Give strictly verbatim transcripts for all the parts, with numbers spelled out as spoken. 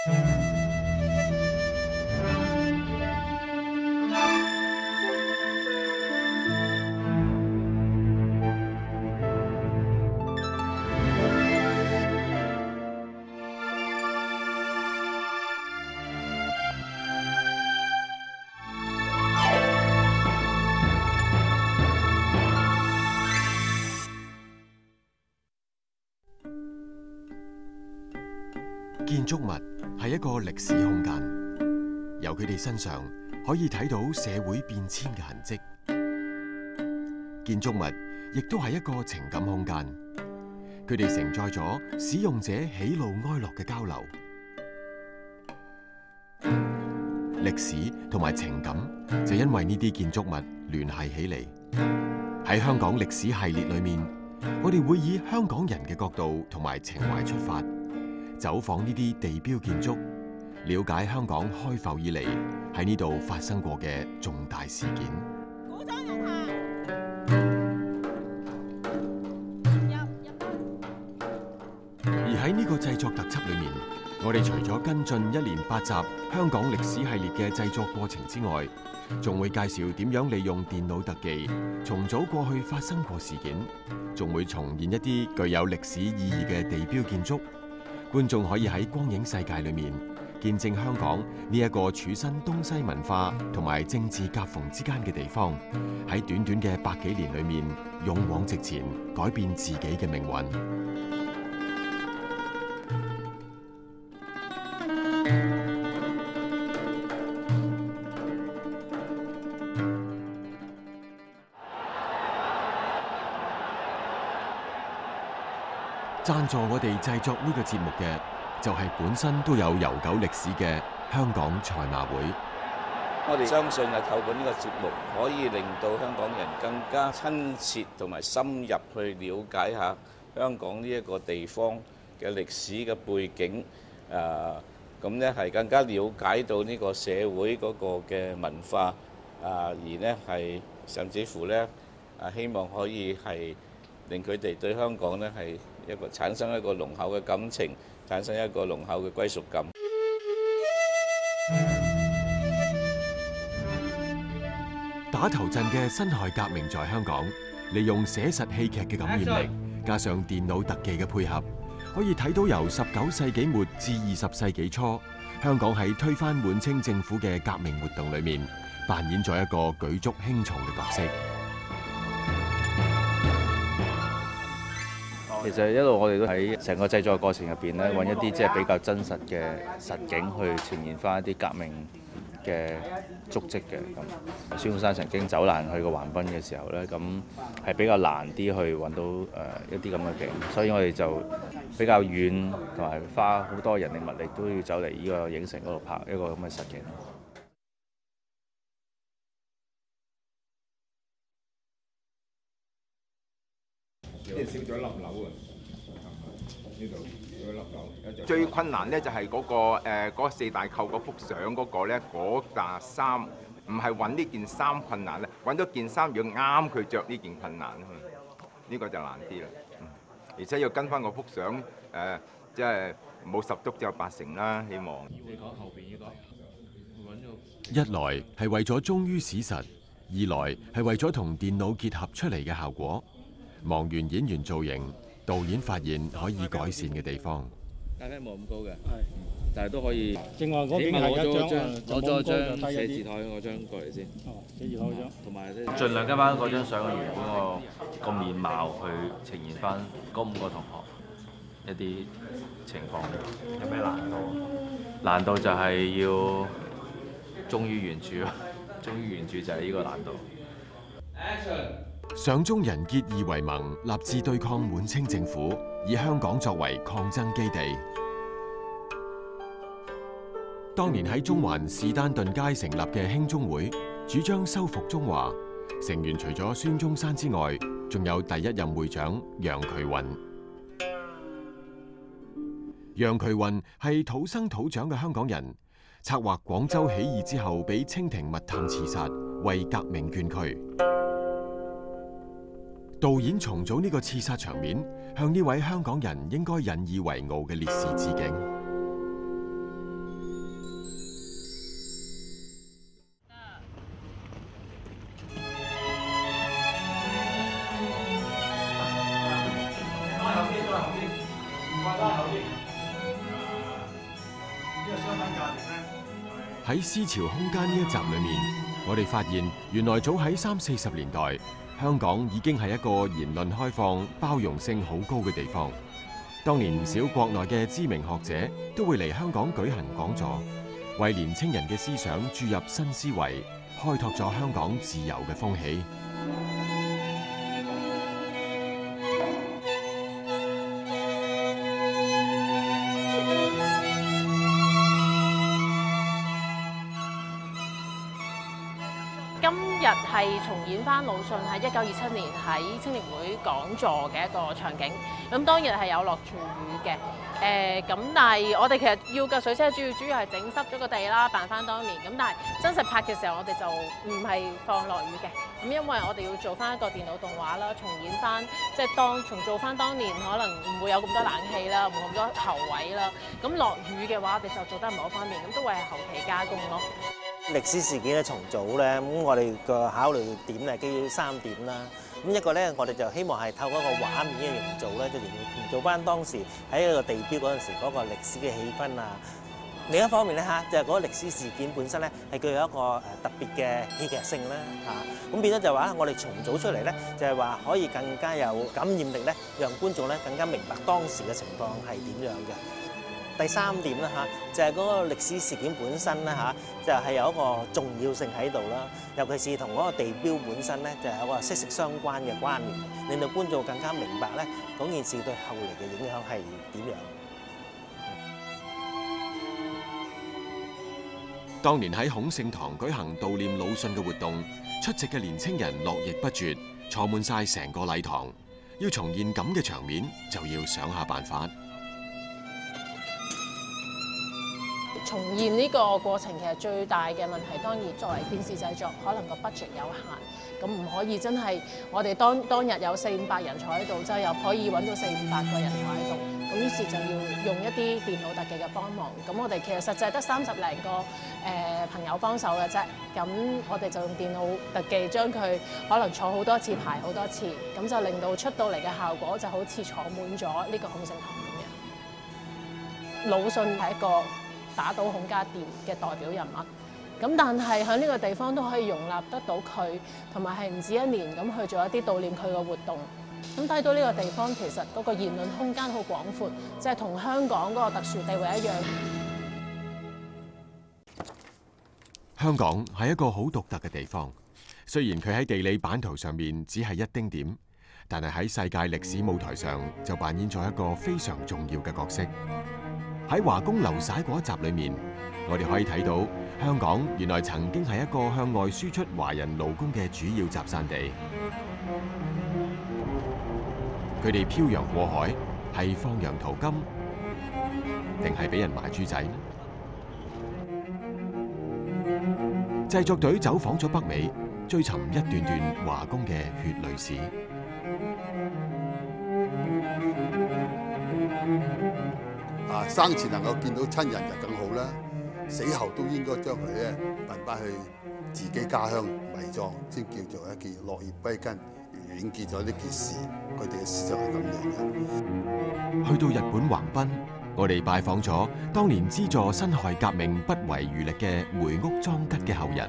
建築物係一個歷史空間，由佢哋身上可以睇到社會變遷嘅痕跡。建築物亦都係一個情感空間，佢哋承載咗使用者喜怒哀樂嘅交流。歷史同埋情感就因為呢啲建築物聯繫起嚟。喺香港歷史系列裏面，我哋會以香港人嘅角度同埋情懷出發，走訪呢啲地標建築，了解香港開埠以嚟喺呢度發生過嘅重大事件。 鼓掌人下， 而喺呢個製作特輯裏面，我哋除咗跟進一連八集香港歷史系列嘅製作過程之外，仲會介紹點樣利用電腦特技重組過去發生過事件，仲會重現一啲具有歷史意義嘅地標建築。觀眾可以喺光影世界裏面見證香港呢一個處身東西文化同埋政治夾縫之間嘅地方，喺短短嘅百幾年裏面勇往直前，改變自己嘅命運。贊助我哋製作呢個節目嘅，就係本身都有悠久歷史嘅香港賽馬會。 我哋相信係透過呢個節目，可以令到香港人更加親切同埋深入去了解下香港呢一個地方嘅歷史嘅背景。誒，咁咧係更加了解到呢個社會嗰個嘅文化。啊，而呢係甚至乎咧，啊希望可以係令佢哋對香港咧係一個產生一個濃厚嘅感情，產生一個濃厚嘅歸屬感。 打頭陣嘅辛亥革命在香港，利用寫實戲劇嘅感染力，加上電腦特技嘅配合，可以睇到由十九世紀末至二十世紀初，香港喺推翻滿清政府嘅革命活動裏面，扮演咗一個舉足輕重嘅角色。 其實一路我哋都喺成個製作過程入邊咧，揾一啲即係比較真實嘅實景去呈現翻一啲革命嘅足跡嘅。咁孫中山曾經走難去過橫濱嘅時候咧，咁係比較難啲去揾到誒一啲咁嘅景，所以我哋就比較遠同埋花好多人力物力都要走嚟呢個影城嗰度拍一個咁嘅實景。 呢度少咗一粒樓啊！呢度少咗一粒樓。 最困難咧就係嗰、嗰個誒、呃嗰個、四大扣嗰幅相嗰個咧，嗰件衫唔係揾呢件衫困難咧，揾咗件衫要啱佢着呢件困難啊嘛，呢個就難啲啦。而且要跟翻嗰幅相誒，即係冇十足就有八成啦，希望。 你講後邊呢個， 一來係為咗忠於史實，二來係為咗同電腦結合出嚟嘅效果。忙完演員造型，導演發現可以改善嘅地方。 架機冇咁高嘅，係，但係都可以。 正話嗰邊係一張， 攞咗張寫字台嗰張過嚟先。 哦，寫字台嗰張。 同埋咧，盡量跟翻嗰張相嘅原本個個面貌去呈現翻嗰五個同學一啲情況。有咩難度？難度就係要忠於原著咯，忠於原著就係呢個難度。 Action！ 上中人結義為盟，立志對抗滿清政府，以香港作為抗爭基地。當年喺中環士丹頓街成立嘅興中會，主張收復中華。成員除咗孫中山之外，仲有第一任會長楊衢雲。楊衢雲係土生土長嘅香港人，策劃廣州起義之後，俾清廷密探刺殺，為革命捐軀。導演重組呢個刺殺場面，向呢位香港人應該引以為傲嘅烈士致敬。 喺思潮空間呢一集裏面，我哋發現原來早喺三四十年代，香港已經係一個言論開放、包容性好高嘅地方。當年唔少國內嘅知名學者都會嚟香港舉行講座，為年青人嘅思想注入新思維，開拓咗香港自由嘅風氣。 今日係重演翻魯迅喺一九二七年喺青年會講座嘅一個場景。咁當日係有落住雨嘅，誒咁但係我哋其實要嘅水車主要主要係整濕咗個地啦，扮翻當年。咁但係真實拍嘅時候，我哋就唔係放落雨嘅。咁因為我哋要做翻一個電腦動畫啦，重演翻即係當重做翻當年可能唔會有咁多冷氣啦，冇咁多喉位啦。咁落雨嘅話，我哋就做得唔係好方便，咁都會係後期加工咯。 歷史事件嘅重組咧，咁我哋個考慮點係基於三點啦。咁一個咧，我哋就希望係透過一個畫面嘅營造咧，就營造翻當時喺一個地標嗰陣時嗰個歷史嘅氣氛啊。另一方面咧嚇，就係嗰個歷史事件本身咧係具有一個誒特別嘅戲劇性啦嚇。咁變咗就話我哋重組出嚟咧，就係話可以更加有感染力咧，讓觀眾咧更加明白當時嘅情況係點樣嘅。第三點啦嚇，就係嗰個歷史事件本身啦嚇，就係有一個重要性喺度啦。尤其是同嗰個地標本身咧，就係有個息息相關嘅關聯，令到觀眾更加明白咧嗰件事對後嚟嘅影響係點樣。 當年喺孔聖堂舉行悼念魯迅嘅活動，出席嘅年青人絡繹不絕，坐滿晒成個禮堂。要重現咁嘅場面，就要想下辦法。 重現呢個過程其實最大嘅問題，當然作為電視製作，可能個 budget 有限，咁唔可以真係我哋當當日有四五百人坐喺度，就又可以揾到四五百個人坐喺度，咁於是就要用一啲電腦特技嘅幫忙。咁我哋其實實際得三十零個誒、呃、朋友幫手嘅啫，咁我哋就用電腦特技將佢可能坐好多次排好多次，咁就令到出到嚟嘅效果就好似坐滿咗呢個孔聖堂咁樣。魯迅係一個打倒孔家店嘅代表人物，咁但係喺呢個地方都可以容納得到佢，同埋係唔止一年咁去做一啲悼念佢嘅活動。咁睇到呢個地方其實嗰個言論空間好廣闊，即係同香港嗰個特殊地位一樣。 香港係一個好獨特嘅地方，雖然佢喺地理版圖上面只係一丁點，但係喺世界歷史舞台上就扮演咗一個非常重要嘅角色。喺華工流徙嗰一集裏面，我哋可以睇到香港原來曾經係一個向外輸出華人勞工嘅主要集散地。佢哋漂洋過海，係放羊淘金，定係俾人賣豬仔呢？製作隊走訪咗北美，追尋一段段華工嘅血淚史。 啊！生前能夠見到親人就更好啦，死後都應該將佢咧運翻去自己家鄉埋葬，先叫做一件落葉歸根，完結咗呢件事。佢哋嘅思想係咁樣嘅。 去到日本橫濱，我哋拜訪咗當年資助辛亥革命不遺餘力嘅梅屋莊吉嘅後人。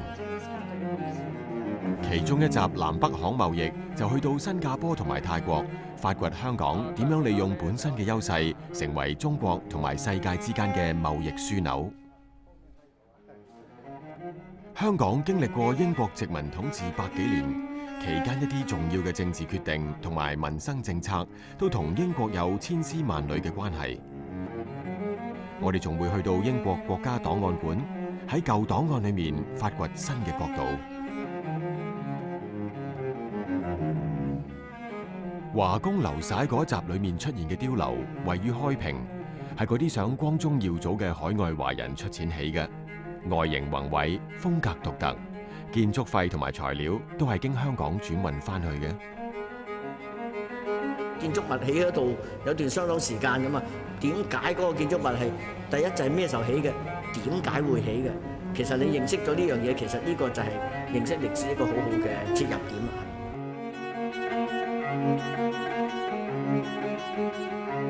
其中一集南北行貿易就去到新加坡同埋泰國，發掘香港點樣利用本身嘅優勢，成為中國同埋世界之間嘅貿易樞紐。香港經歷過英國殖民統治百幾年，期間一啲重要嘅政治決定同埋民生政策，都同英國有千絲萬縷嘅關係。我哋仲會去到英國國家檔案館，喺舊檔案裏面發掘新嘅角度。華工流徙嗰集裏面出現嘅碉樓，位於開平，係嗰啲想光宗耀祖嘅海外華人出錢起嘅，外形宏偉，風格獨特，建築費同埋材料都係經香港轉運翻去嘅。 建築物起嗰度有段相當時間㗎嘛，點解嗰個建築物係第一就係咩時候起嘅？點解會起嘅？其實你認識咗呢樣嘢，其實呢個就係認識歷史一個好好嘅切入點。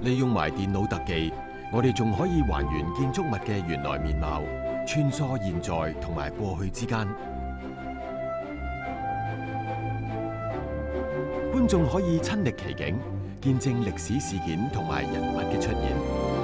利用埋電腦特技，我哋仲可以還原建築物嘅原來面貌，穿梭現在同埋過去之間。觀眾可以親歷其境，見證歷史事件同埋人物嘅出現。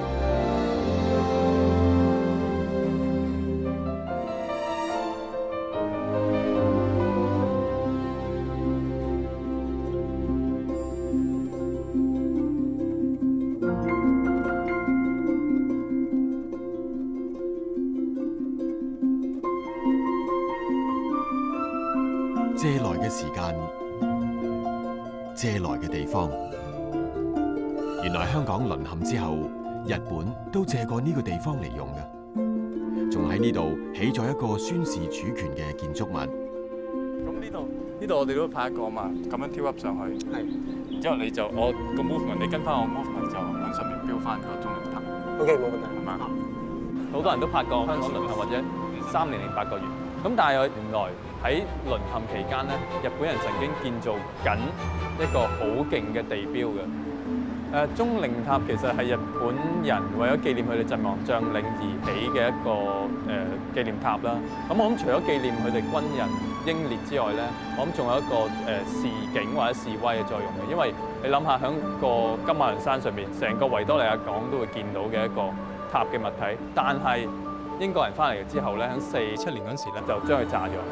借來嘅時間，借來嘅地方，原來香港淪陷之後，日本都借過呢個地方嚟用嘅，仲喺呢度起咗一個宣示主權嘅建築物。 咁呢度呢度我哋都拍一個嘛，咁樣跳 up 上去，係，然之後你就我個 movement，你跟翻我 movement 就往上面標翻個中靈塔。 OK， 冇問題， 係嘛？好多人都拍過香港淪陷或者三年零八個月，咁但係原來喺淪陷期間咧，日本人曾經建造緊一個好勁嘅地標嘅。誒，中靈塔其實係日本人為咗紀念佢哋陣亡將領而起嘅一個誒紀念塔啦。咁我諗除咗紀念佢哋軍人英烈之外咧，我諗仲有一個誒示警或者示威嘅作用嘅。因為你諗下，喺個金馬倫山上面，成個維多利亞港都會見到嘅一個塔嘅物體，但係英國人翻嚟之後咧，喺四七年嗰時咧就將佢炸咗。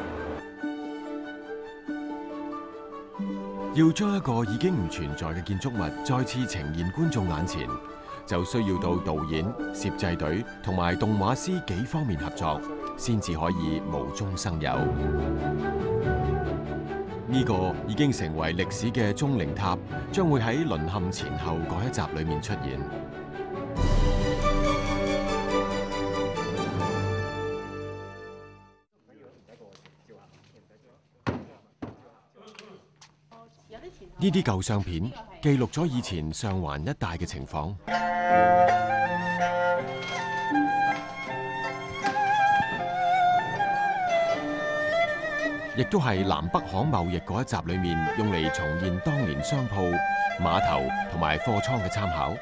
要將一個已經唔存在嘅建築物再次呈現觀眾眼前，就需要到導演、攝製隊同埋動畫師幾方面合作，先至可以無中生有。呢個已經成為歷史嘅中靈塔，將會喺淪陷前後嗰一集裏面出現。呢啲舊相片記錄咗以前上環一帶嘅情況，亦都係南北行貿易嗰一集裏面用嚟重現當年商鋪、碼頭同埋貨倉嘅參考。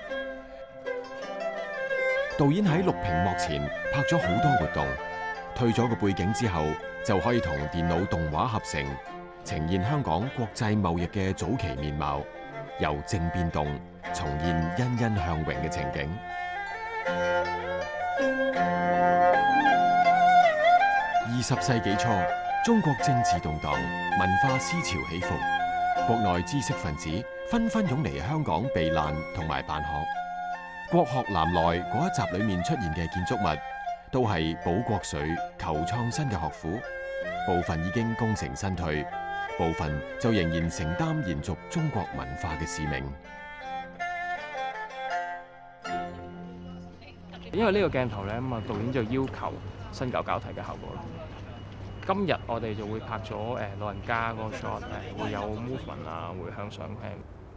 導演喺錄屏幕前拍咗好多活動，退咗個背景之後，就可以同電腦動畫合成，呈現香港國際貿易嘅早期面貌，由靜變動，重現欣欣向榮嘅情景。二十世紀初，中國政治動盪，文化思潮起伏，國內知識分子紛紛湧嚟香港避難同埋辦學。國學南來嗰一集裏面出現嘅建築物，都係補國粹、求創新嘅學府，部分已經功成身退，部分就仍然承擔延續中國文化嘅使命。 因為呢個鏡頭咧，咁啊導演就要求新舊交替嘅效果啦。今日我哋就會拍咗誒老人家嗰個 shot，誒會有 movement 啊，會向上聽，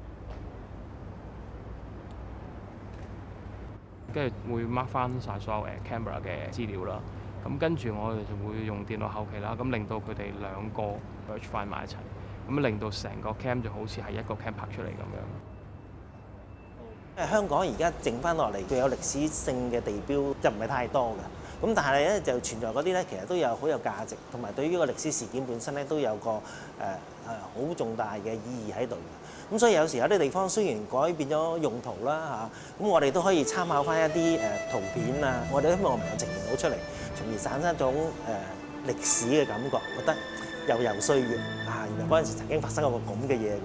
跟住會 mark 翻晒所有誒 camera 嘅資料啦。咁跟住我哋就會用電腦後期啦，咁令到佢哋兩個 merge 翻埋一齊，咁令到成個 cam 就好似係一個 cam 拍出嚟咁樣。 香港而家剩翻落嚟具有歷史性嘅地標就唔係太多嘅，咁但係咧就存在嗰啲咧，其實都有好有價值，同埋對於呢個歷史事件本身咧都有個誒誒好重大嘅意義喺度嘅。咁所以有時有啲地方雖然改變咗用途啦嚇，咁我哋都可以參考翻一啲誒圖片啊，我哋都希望能夠呈現到出嚟，從而產生一種誒歷史嘅感覺，覺得悠悠歲月啊，原來嗰陣時曾經發生過咁嘅嘢。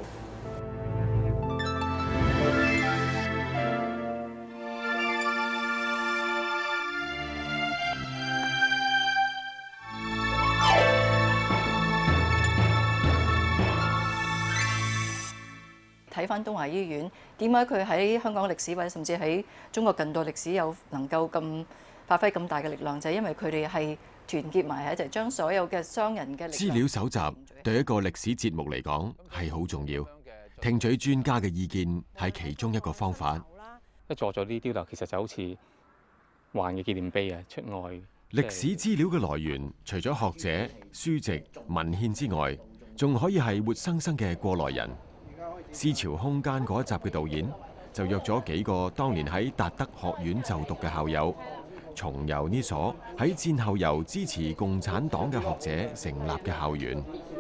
睇翻東華醫院，點解佢喺香港歷史或者甚至喺中國近代歷史有能夠咁發揮咁大嘅力量，就係因為佢哋係團結埋一齊，將所有嘅商人嘅資料搜集對一個歷史節目嚟講係好重要，聽取專家嘅意見係其中一個方法。 一座座啲雕像其實就好似環嘅紀念碑啊，出外。 歷史資料嘅來源，除咗學者、書籍、文獻之外，仲可以係活生生嘅過來人。思潮空間嗰一集嘅導演就約咗幾個當年喺達德學院就讀嘅校友，重遊呢所喺戰後由支持共產黨嘅學者成立嘅校園。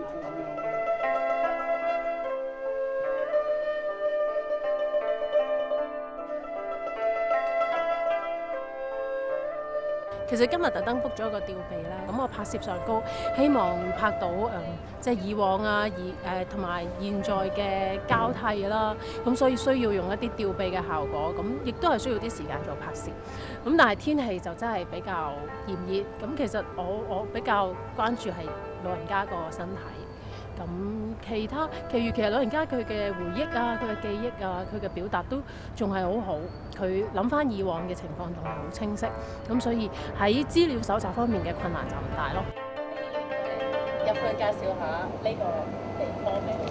其實今日特登 book 咗一個吊臂咧，咁我拍攝上高，希望拍到誒、嗯，即係以往啊，而誒同埋現在嘅交替啦，咁所以需要用一啲吊臂嘅效果，咁亦都係需要啲時間做拍攝。咁但係天氣就真係比較炎熱，咁其實我我比較關注係老人家個身體。咁其他，其餘其實老人家佢嘅回憶啊，佢嘅記憶啊，佢嘅表達都仲係好好。佢諗翻以往嘅情況仲係好清晰。咁所以喺資料搜集方面嘅困難就唔大咯。入去介紹下呢個地方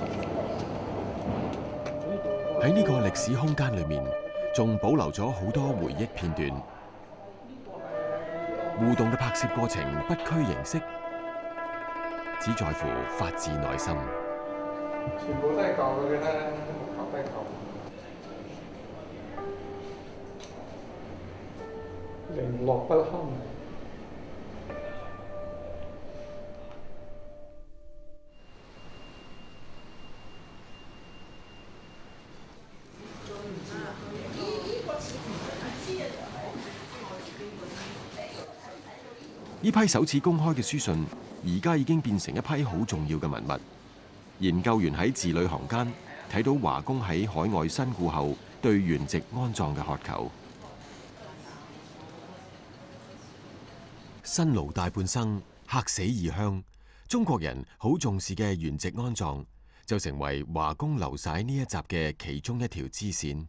嘅。 喺呢個歷史空間裏面，仲保留咗好多回憶片段。互動嘅拍攝過程不拘形式。只在乎發自內心。 全部都係舊嘅啦，舊都係舊。零落不堪。 呢批首次公開嘅書信，而家已經變成一批好重要嘅文物。研究員喺字裏行間睇到華工喺海外身故後對原籍安葬嘅渴求。辛勞大半生，客死異鄉，中國人好重視嘅原籍安葬，就成為華工流徙呢一集嘅其中一條支線。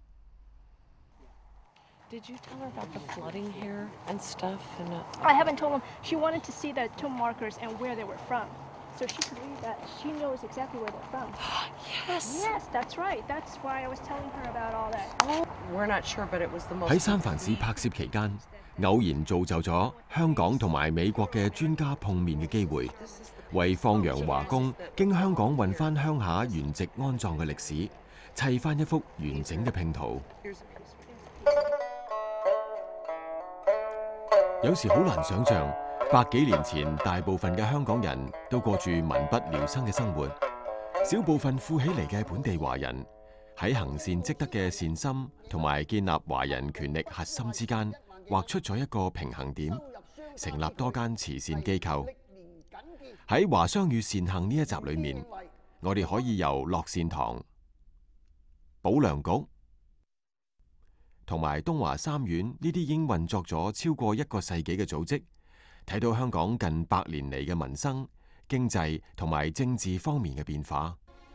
Did you tell her about the flooding here and stuff? And I haven't told them. She wanted to see the tomb markers and where they were from, so she could read that. She knows exactly where they're from. Yes. Yes, that's right. That's why I was telling her about all that. Oh, we're not sure, but it was the most. 喺三藩市拍攝期間，偶然造就咗香港同埋美國嘅專家碰面嘅機會，為放洋華工經香港運翻鄉下原籍安葬嘅歷史，砌翻一幅完整嘅拼圖。有時好難想像，百幾年前大部分嘅香港人都過住民不聊生嘅生活，少部分富起嚟嘅本地華人喺行善積德嘅善心同埋建立華人權力核心之間，畫出咗一個平衡點，成立多間慈善機構。喺華商與善行呢一集裏面，我哋可以由樂善堂、保良局同埋東華三院呢啲已經運作咗超過一個世紀嘅組織，睇到香港近百年嚟嘅民生、經濟同埋政治方面嘅變化。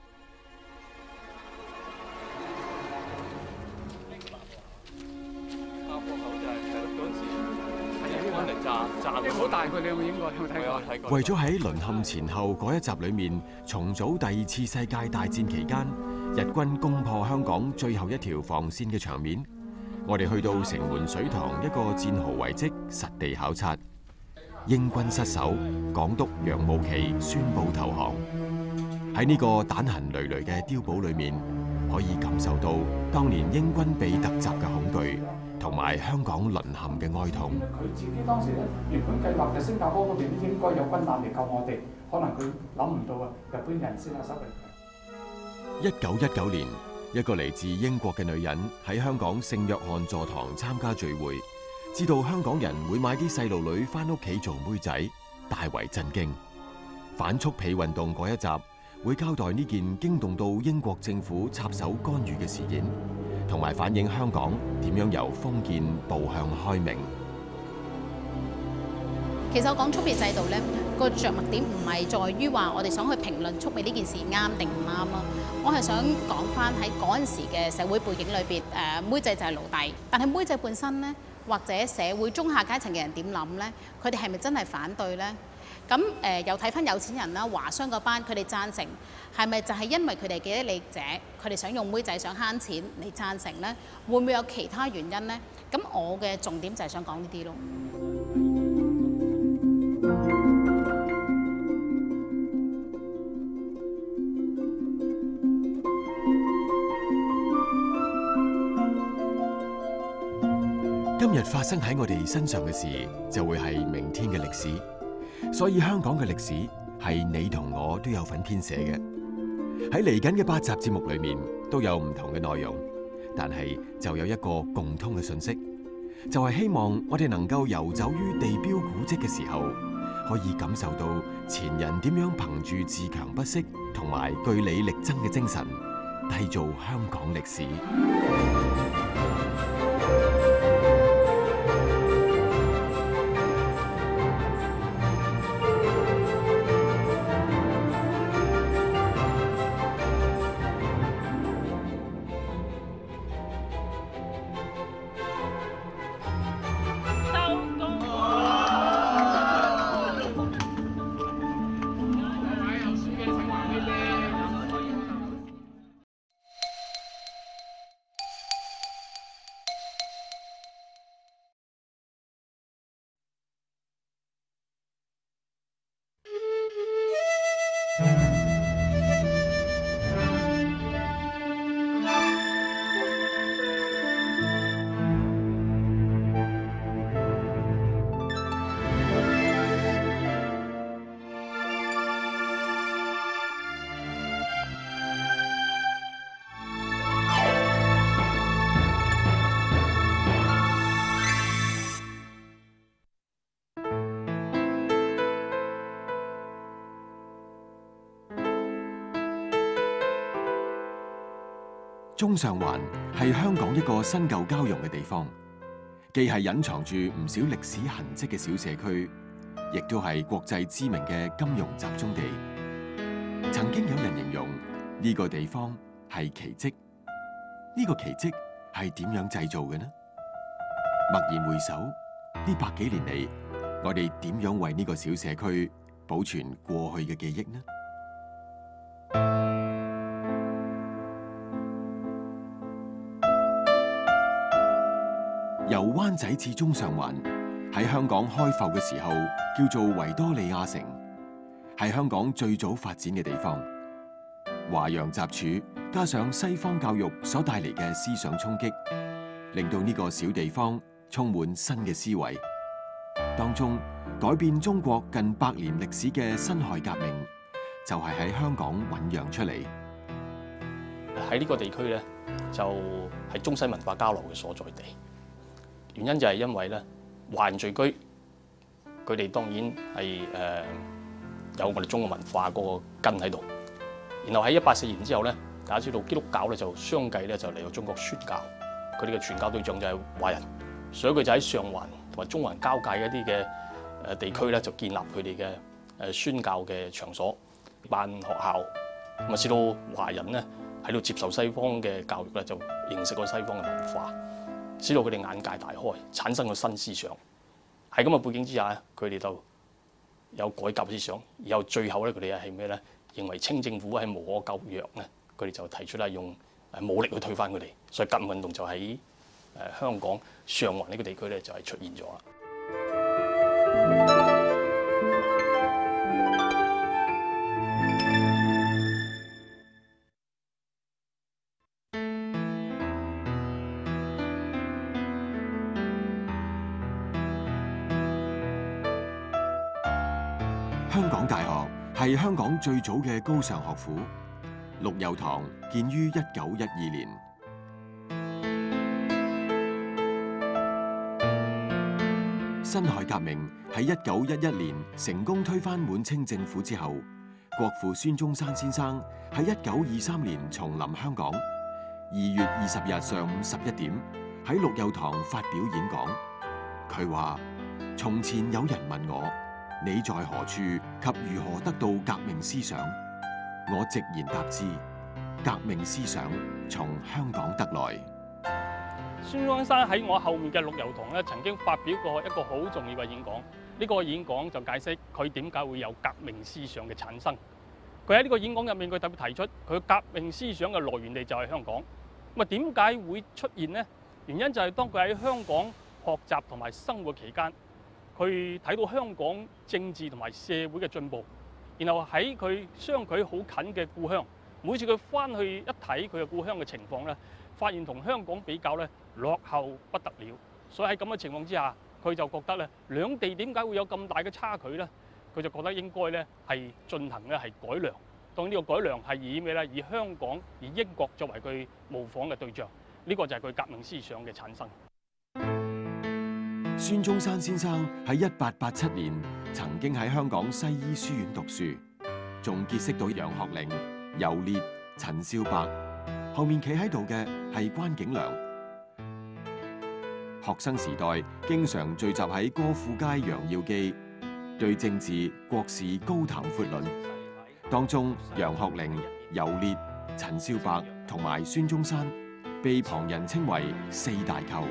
你唔好帶佢，你有冇影過？有冇睇過？ 為咗喺淪陷前後嗰一集裏面重組第二次世界大戰期間日軍攻破香港最後一條防線嘅場面，我哋去到城門水塘一個戰壕遺跡實地考察。英軍失守，港督楊慕琦宣布投降。喺呢個彈痕累累嘅碉堡裏面，可以感受到當年英軍被突襲嘅恐懼，同埋香港淪陷嘅哀痛。 佢自己當時咧原本計劃嘅新加坡嗰邊咧應該有軍艦嚟救我哋，可能佢諗唔到啊！日本人先係手嚟。 一九一九年，一個嚟自英國嘅女人喺香港聖約翰座堂參加聚會，知道香港人會買啲細路女返屋企做妹仔，大為震驚。反蓄婢運動嗰一集會交代呢件驚動到英國政府插手干預嘅事件，同埋反映香港點樣由封建步向開明。 其實我講蓄婢制度咧，個着墨點唔係在於話我哋想去評論蓄婢呢件事啱定唔啱咯，我係想講翻喺嗰陣時嘅社會背景裏邊，誒妹仔就係奴隸，但係妹仔本身咧，或者社會中下階層嘅人點諗咧？佢哋係咪真係反對咧？咁誒、呃、又睇翻有錢人啦，華商嗰班佢哋贊成，係咪就係因為佢哋嘅利益者，佢哋想用妹仔想慳錢嚟贊成咧？會唔會有其他原因咧？咁我嘅重點就係想講呢啲咯。 今日發生喺我哋身上嘅事，就會係明天嘅歷史。所以香港嘅歷史係你同我都有份編寫嘅。喺嚟緊嘅八集節目裏面都有唔同嘅內容，但係就有一個共通嘅訊息，就係希望我哋能夠遊走於地標古蹟嘅時候，可以感受到前人點樣憑住自強不息同埋據理力爭嘅精神，締造香港歷史。中上環係香港一個新舊交融嘅地方，既係隱藏住唔少歷史痕跡嘅小社區，亦都係國際知名嘅金融集中地。曾經有人形容呢個地方係奇蹟，呢個奇蹟係點樣製造嘅呢？驀然回首，呢百幾年嚟，我哋點樣為呢個小社區保存過去嘅記憶呢？由灣仔至中上環，喺香港開埠嘅時候叫做維多利亞城，係香港最早發展嘅地方。華洋雜處加上西方教育所帶嚟嘅思想衝擊，令到呢個小地方充滿新嘅思維。當中改變中國近百年歷史嘅辛亥革命，就係喺香港醞釀出嚟。 喺呢個地區咧，就係中西文化交流嘅所在地。原因就係因為咧，華人聚居，佢哋當然係誒、呃、有我哋中國文化嗰個根喺度。然後喺一八四年之後咧，大家知道基督教咧就相繼咧就嚟到中國宣教，佢哋嘅傳教對象就係華人，所以佢就喺上環同埋中環交界一啲嘅誒地區咧就建立佢哋嘅誒宣教嘅場所、辦學校，咁啊使到華人咧喺度接受西方嘅教育咧，就認識個西方嘅文化。使到佢哋眼界大開，產生個新思想。喺咁嘅背景之下咧，佢哋就有改革思想。然後最後咧，佢哋係咩咧？認為清政府係無可救藥咧，佢哋就提出咧用誒武力去推翻佢哋。所以革命運動就喺誒香港上環呢個地區咧就係出現咗啦。 香港大學係香港最早嘅高尚學府，陸佑堂建於一九一二年。辛亥革命喺一九一一年成功推翻滿清政府之後，國父孫中山先生喺一九二三年重臨香港。二月二十日上午十一點喺陸佑堂發表演講，佢話：從前有人問我，你在何處及如何得到革命思想？我直言答之：革命思想從香港得來。 孫中山喺我後面嘅陸佑堂咧，曾經發表過一個好重要嘅演講。呢個演講就解釋佢點解會有革命思想嘅產生。佢喺呢個演講入面，佢特別提出佢革命思想嘅來源地就係香港。咁啊，點解會出現呢？原因就係當佢喺香港學習同埋生活期間，佢睇到香港政治同埋社會嘅進步，然後喺佢相距好近嘅故鄉，每次佢翻去一睇佢嘅故鄉嘅情況咧，發現同香港比較咧落後不得了， 所以喺咁嘅情況之下，佢就覺得咧兩地點解會有咁大嘅差距咧？佢就覺得應該咧係進行咧係改良。當然呢個改良係以咩咧？以香港、以英國作為佢模仿嘅對象。呢個就係佢革命思想嘅產生。 孫中山先生喺一八八七年曾經喺香港西醫書院讀書，仲結識到楊學齡、游烈、陳少白。後面企喺度嘅係關景良。學生時代經常聚集喺歌賦街楊耀記，對政治國事高談闊論。當中楊學齡、游烈、陳少白同埋孫中山被旁人稱為四大寇。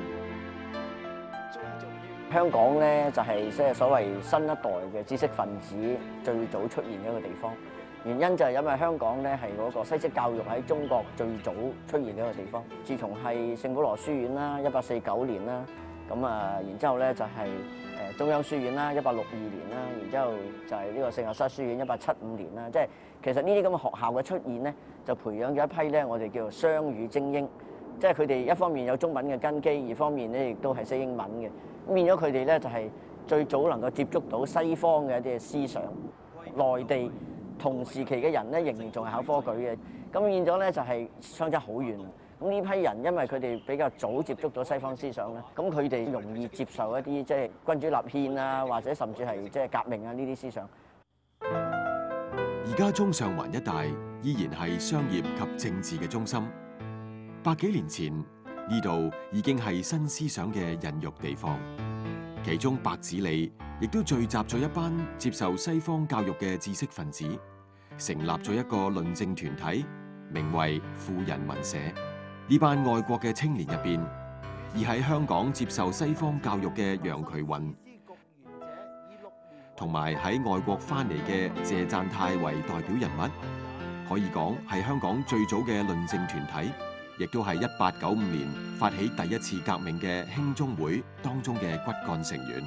香港咧就係即係所謂新一代嘅知識分子最早出現嘅一個地方，原因就係因為香港咧係嗰個西式教育喺中國最早出現嘅一個地方。自從係聖保羅書院啦，一八四九年啦，咁啊，然之後咧就係誒中央書院啦，一八六二年啦，然之後就係呢個聖若瑟書院，一八七五年啦。即係其實呢啲咁嘅學校嘅出現咧，就培養咗一批咧我哋叫做雙語精英，即係佢哋一方面有中文嘅根基，二方面咧亦都係識英文嘅。變咗佢哋咧就係最早能夠接觸到西方嘅一啲思想，內地同時期嘅人咧仍然仲係考科舉嘅，咁變咗咧就係相差好遠。咁呢批人因為佢哋比較早接觸到西方思想咧，咁佢哋容易接受一啲即係君主立憲啊，或者甚至係即係革命啊呢啲思想。 而家中上環一帶依然係商業及政治嘅中心。百幾年前，呢度已經係新思想嘅孕育地方，其中白紙里亦都聚集咗一班接受西方教育嘅知識分子，成立咗一個論政團體，名為富人民社。呢班愛國嘅青年入邊，以喺香港接受西方教育嘅楊衢雲，同埋喺外國翻嚟嘅謝纘泰為代表人物，可以講係香港最早嘅論政團體。亦都係一八九五年發起第一次革命嘅興中會當中嘅骨幹成員。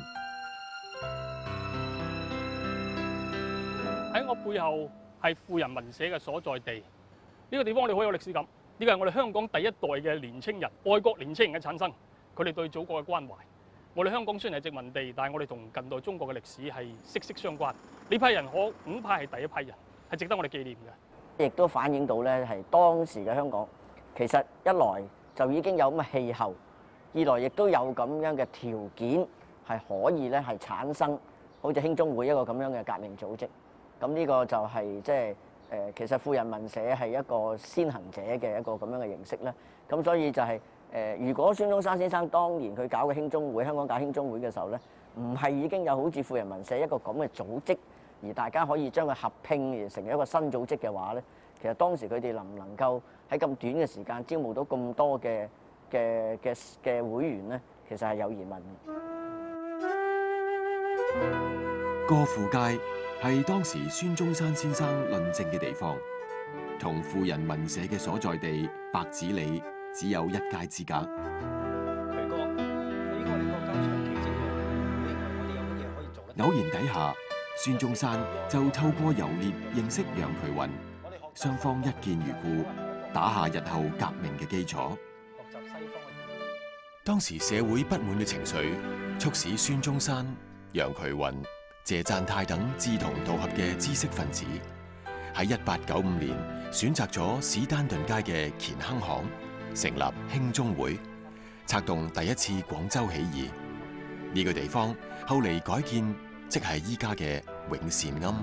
喺我背後係富人民社嘅所在地，呢個地方我哋好有歷史感。呢個係我哋香港第一代嘅年青人，愛國年青人嘅產生。佢哋對祖國嘅關懷。我哋香港雖然係殖民地，但係我哋同近代中國嘅歷史係息息相關。呢批人可五派係第一批人，係值得我哋紀念嘅。 亦都反映到咧係當時嘅香港。其實一來就已經有咁嘅氣候，二來亦都有咁樣嘅條件係可以咧係產生好似興中會一個咁樣嘅革命組織。咁呢個就係即係誒，其實富人民社係一個先行者嘅一個咁樣嘅形式咧。咁所以就係、是、誒、呃，如果孫中山先生當年佢搞嘅興中會，香港搞興中會嘅時候咧，唔係已經有好似富人民社一個咁嘅組織，而大家可以將佢合併而成為一個新組織嘅話咧，其實當時佢哋能唔能夠喺咁短嘅時間招募到咁多嘅嘅嘅嘅會員咧，其實係有疑問嘅。 歌賦街係當時孫中山先生論政嘅地方，同富人民社嘅所在地白紙里只有一街之隔。 佢個呢個你國家長期政略，我哋有乜嘢可以做咧？ 偶然底下，孫中山就透過游烈認識楊衢雲，雙方一見如故，打下日後革命嘅基礎。當時社會不滿嘅情緒，促使孫中山、楊衢雲、謝纘泰等志同道合嘅知識分子，喺一八九五年選擇咗史丹頓街嘅乾亨巷，成立興中會，策動第一次廣州起義。呢、這個地方後嚟改建，即係依家嘅永善庵。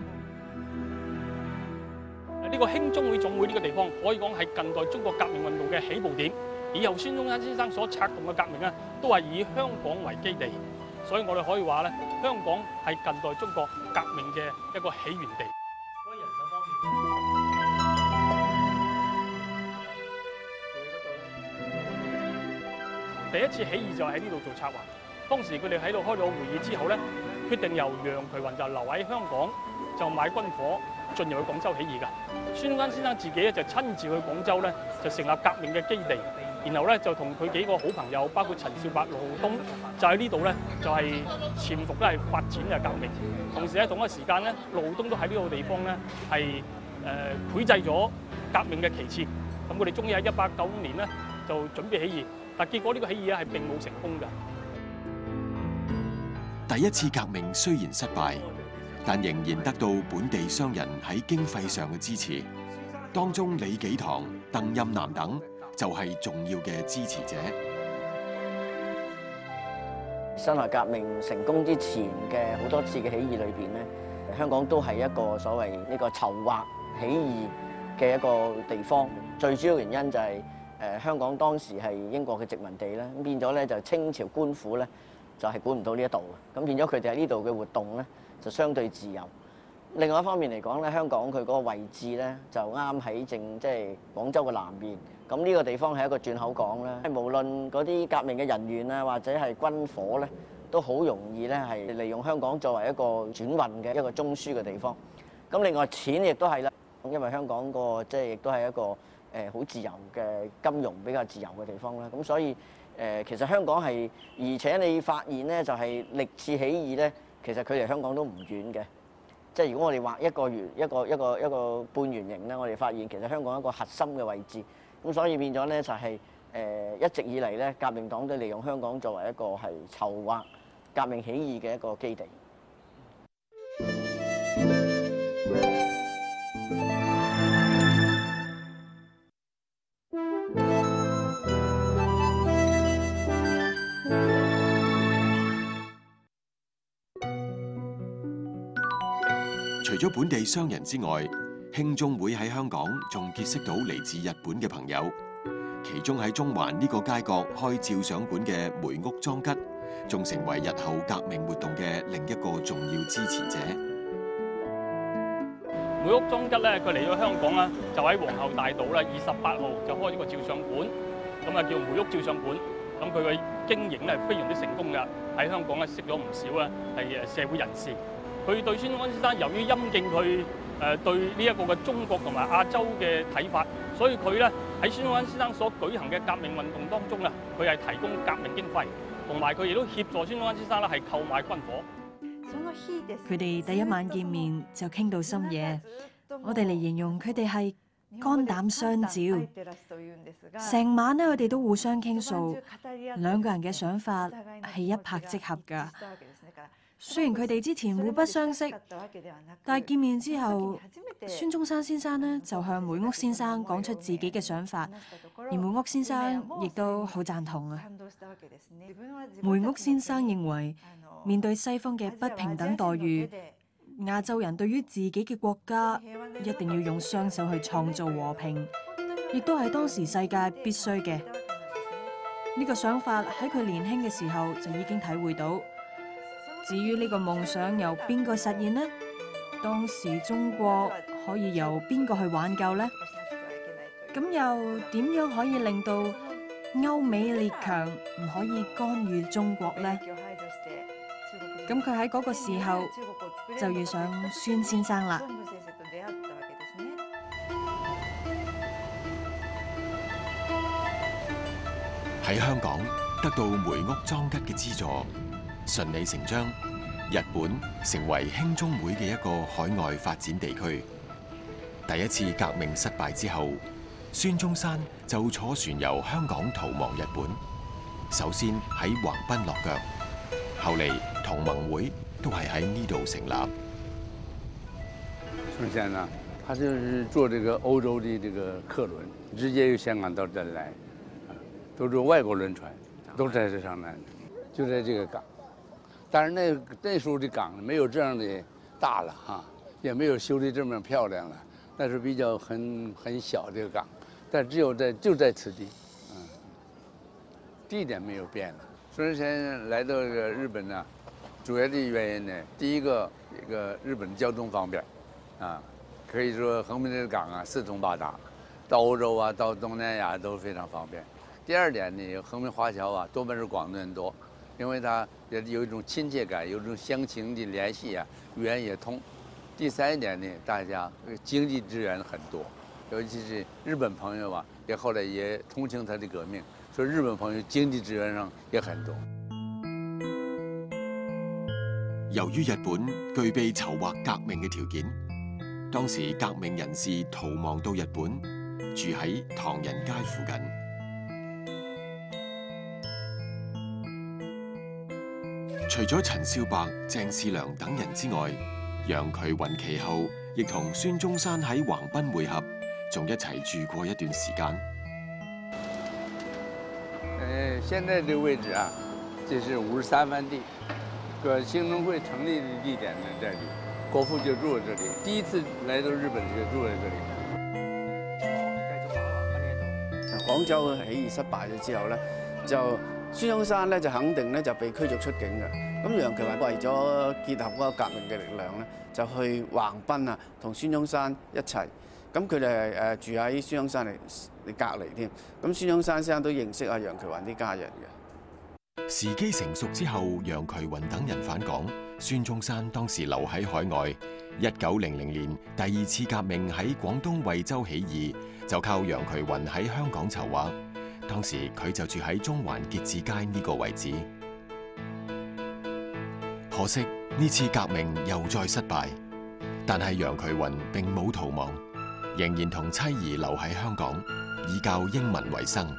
呢個興中會總會呢個地方，可以講係近代中國革命運動嘅起步點。以後孫中山先生所策動嘅革命咧，都係以香港為基地，所以我哋可以話咧，香港係近代中國革命嘅一個起源地。第一次起義就係喺呢度做策劃。當時佢哋喺度開咗會議之後咧，決定由楊衢雲就留喺香港，就買軍火進入去廣州起義㗎。孫中山先生自己咧就親自去廣州咧，就成立革命嘅基地，然後咧就同佢幾個好朋友，包括陳少白、盧浩東，就喺呢度咧就係潛伏都係發展嘅革命。同時喺同一時間咧，盧浩東都喺呢個地方咧係誒繪製咗革命嘅旗幟。咁佢哋終於喺一八九五年咧就準備起義，但結果呢個起義咧係並冇成功㗎。 第一次革命雖然失敗，但仍然得到本地商人喺經費上嘅支持。當中李紀堂、鄧蔭南等就係重要嘅支持者。 辛亥革命成功之前嘅好多次嘅起義裏邊咧，香港都係一個所謂呢個籌劃起義嘅一個地方。最主要原因就係、是、誒、呃、香港當時係英國嘅殖民地啦，咁變咗咧就清朝官府咧就係、是、管唔到呢一度嘅，咁變咗佢哋喺呢度嘅活動咧就相對自由。另外一方面嚟講咧，香港佢嗰個位置咧就啱喺正即係廣州嘅南面。咁呢個地方係一個轉口港啦，無論嗰啲革命嘅人員啊，或者係軍火咧，都好容易咧係利用香港作為一個轉運嘅一個中樞嘅地方。咁另外錢亦都係啦，因為香港個即係亦都係一個誒好自由嘅金融比較自由嘅地方啦。咁所以誒其實香港係，而且你發現咧就係歷次起義咧，其實距離香港都唔遠嘅。即係如果我哋畫一個圓一個一個一個半圓形咧，我哋發現其實香港一個核心嘅位置。咁所以變咗咧就係、是、誒、呃、一直以嚟咧，革命黨都利用香港作為一個係籌劃革命起義嘅一個基地。 除咗本地商人之外，興中會喺香港仲結識到嚟自日本嘅朋友，其中喺中環呢個街角開照相館嘅梅屋莊吉，仲成為日後革命活動嘅另一個重要支持者。 梅屋莊吉咧，佢嚟咗香港啦，就喺皇后大道啦，二十八號就開咗個照相館，咁啊叫梅屋照相館。咁佢嘅經營咧非常之成功㗎，喺香港咧識咗唔少啊係誒社會人士。佢對孫中山先生由於欽敬佢誒對呢一個嘅中國同埋亞洲嘅睇法，所以佢咧喺孫中山先生所舉行嘅革命運動當中啊，佢係提供革命經費，同埋佢亦都協助孫中山先生咧係購買軍火。 佢哋第一晚見面就傾到深夜，我哋嚟形容佢哋係肝膽相照。成晚咧，佢哋都互相傾訴，兩個人嘅想法係一拍即合㗎。雖然佢哋之前互不相識，但係見面之後，孫中山先生呢就向梅屋先生講出自己嘅想法，而梅屋先生亦都好贊同啊。梅屋先生認為，面對西方嘅不平等待遇，亞洲人對於自己嘅國家一定要用雙手去創造和平，亦都係當時世界必須嘅。呢個想法喺佢年輕嘅時候就已經體會到。至於呢個夢想由邊個實現呢？當時中國可以由邊個去挽救呢？咁又點樣可以令到歐美列強唔可以干預中國呢？咁佢喺嗰個時候就遇上孫先生啦。 喺香港得到梅屋莊吉嘅資助，順理成章，日本成為興中會嘅一個海外發展地區。第一次革命失敗之後，孫中山就坐船由香港逃亡日本。首先喺橫濱落腳，後嚟同盟會都係喺呢度成立。 孫先生，他就是坐這個歐洲的這個客輪，直接由香港到這裡來，都是外國輪船，都在這上來，就在這個港。但是那那時候的港沒有這樣的大了哈，也沒有修得這麼漂亮了，那是比較很很小的一個港，但只有在就在此地，嗯，地點沒有變了。孫先生來到這個日本呢，主要的原因呢，第一個一個日本交通方便，啊，可以說橫濱這個港啊四通八達，到歐洲啊到東南亞都非常方便。第二點呢，橫濱華僑啊多半是廣東人多。因為它也有一種親切感，有一種鄉情的聯繫啊，語言也通。第三一點呢，大家經濟資源很多，尤其是日本朋友啊，也後來也同情他的革命，所以日本朋友經濟資源上也很多。 由於日本具備籌劃革命嘅條件，當時革命人士逃亡到日本，住喺唐人街附近。 除咗陳少白、鄭思良等人之外，楊衢雲其後亦同孫中山喺橫濱會合，仲一齊住過一段時間。 呃，現在這個位置啊，這是五十三番地，個興農會成立的地點呢，這裡，國父就住喺這裡，第一次來到日本就住喺這裡。 廣州起義失敗咗之後咧，就孫中山咧就肯定咧就被驅逐出境嘅。咁楊衢雲為咗結合嗰個革命嘅力量咧，就去橫濱啊，同孫中山一齊。咁佢哋係誒住喺孫中山嚟嚟隔離添。咁孫中山先生都認識阿楊衢雲啲家人嘅。 時機成熟之後，楊衢雲等人返港，孫中山當時留喺海外。一九零零年第二次革命喺廣東惠州起義，就靠楊衢雲喺香港籌劃。當時佢就住喺中環結志街呢個位置。可惜呢次革命又再失敗，但係楊衢雲並冇逃亡，仍然同妻兒留喺香港，以教英文為生。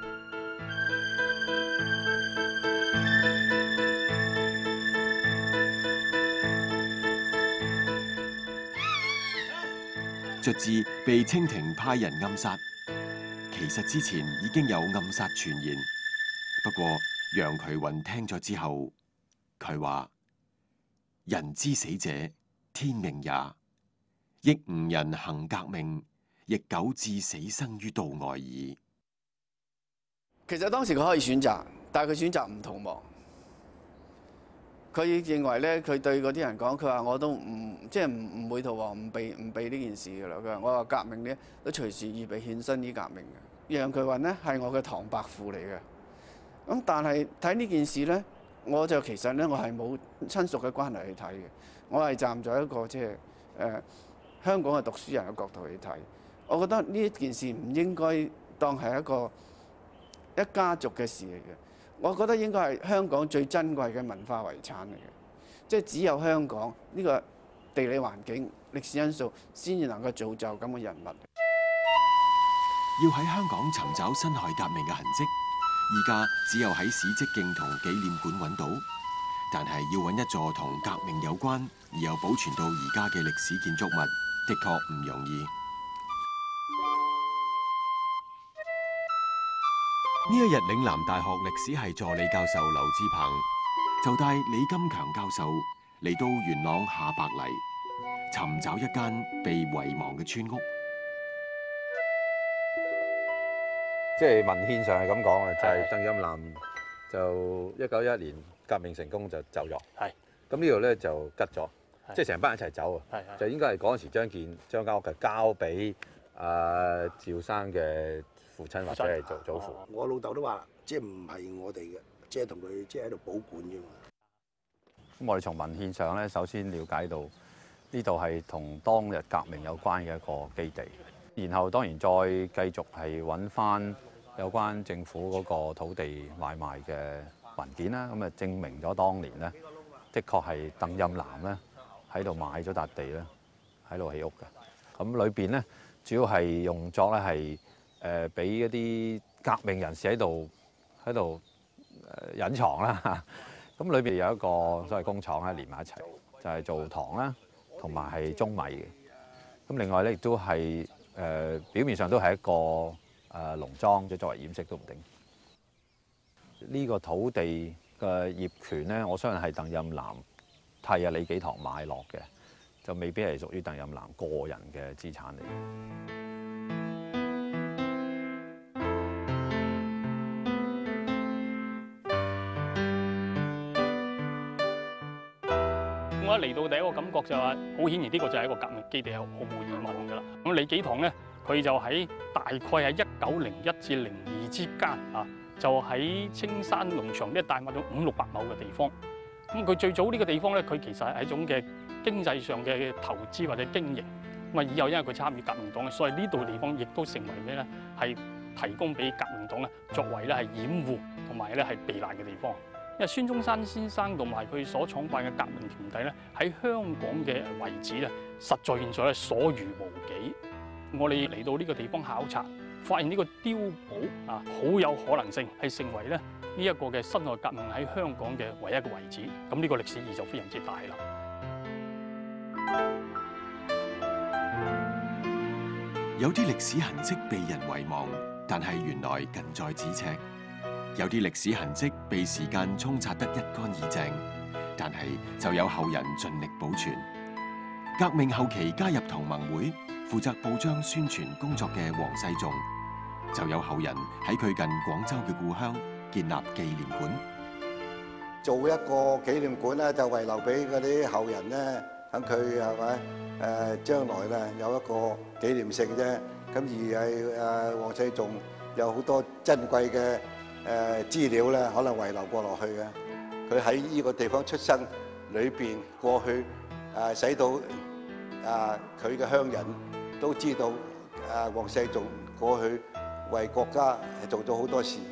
卒之被清廷派人暗殺，其實之前已經有暗殺傳言。不過楊衢雲聽咗之後，佢話：人之死者，天命也。亦吾人行革命，亦久至死生於度外矣。 其實當時佢可以選擇，但係佢選擇唔逃亡。佢認為咧，佢對嗰啲人講，佢話我都唔即係唔唔會逃亡，唔避唔避呢件事㗎啦。佢話我話革命咧都隨時預備獻身於革命嘅。楊衢雲咧係我嘅唐伯父嚟嘅。咁但係睇呢件事咧，我就其實咧我係冇親屬嘅關係去睇嘅。我係站在一個即係誒香港嘅讀書人嘅角度去睇。我覺得呢一件事唔應該當係一個一家族嘅事嚟嘅。我覺得應該係香港最珍貴嘅文化遺產嚟嘅，即係只有香港呢個地理環境、歷史因素先至能夠造就咁嘅人物。 要喺香港尋找辛亥革命嘅痕跡，而家只有喺史蹟徑同紀念館揾到，但係要揾一座同革命有關而又保存到而家嘅歷史建築物，的確唔容易。呢一日，嶺南大學歷史系助理教授劉志鵬就帶李金強教授嚟到元朗下白泥，尋找一間被遺忘嘅村屋。 即係文獻上係咁講啊，就係鄧蔭南就一九一一年革命成功就走咗。係。咁呢度咧就吉咗，即係成班一齊走啊。係。就應該係嗰陣時張建將間屋嘅交俾阿趙生嘅父親或者係祖祖父。 我老豆都話，即係唔係我哋嘅，即係同佢即係喺度保管啫嘛。 咁我哋從文獻上咧，首先了解到呢度係同當日革命有關嘅一個基地，然後當然再繼續係揾翻有關政府嗰個土地買賣嘅文件啦。咁啊證明咗當年咧，的確係鄧蔭南咧喺度買咗笪地咧，喺度起屋嘅。咁裏邊咧主要係用作咧係誒俾一啲革命人士喺度喺度誒隱藏啦。咁裏邊有一個所謂工廠咧連埋一齊，就係做糖啦，同埋係舂米嘅。咁另外咧亦都係誒表面上都係一個誒農莊，即係作為掩飾都唔定。呢個土地嘅業權咧，我相信係鄧蔭南替阿李紀堂買落嘅，就未必係屬於鄧蔭南個人嘅資產嚟嘅。 我一嚟到第一個感覺就係好顯然呢個就係一個革命基地，係毫無疑問㗎啦。咁李紀堂咧，佢就喺大概喺一九零一至零二之間啊，就喺青山農場呢一帶買咗五六百畝嘅地方。咁佢最早呢個地方咧，佢其實係一種嘅經濟上嘅投資或者經營。咁啊，以後因為佢參與革命黨，所以呢度地方亦都成為咩咧？係提供俾革命黨咧，作為咧係掩護同埋咧係避難嘅地方。因為孫中山先生同埋佢所創辦嘅革命團體咧，喺香港嘅遺址咧，實在現在咧所餘無幾。我哋嚟到呢個地方考察，發現呢個碉堡啊，好有可能性係成為咧呢一個嘅辛亥革命喺香港嘅唯一嘅遺址，咁呢個歷史意義就非常之大啦。 有啲歷史痕跡被人遺忘，但係原來近在咫尺；有啲歷史痕跡被時間沖刷得一乾二淨，但係就有後人盡力保存。革命後期加入同盟會，負責報章宣傳工作嘅黃世仲，就有後人喺佢近廣州嘅故鄉建立紀念館。 做一個紀念館咧，就遺留俾嗰啲後人咧，等佢係咪誒將來咧有一個紀念性啫。咁而係誒黃世仲有好多珍貴嘅誒資料咧，可能遺留過落去嘅。佢喺呢個地方出生裏邊過去誒，使到啊佢嘅鄉人都知道誒黃世仲過去為國家係做咗好多事。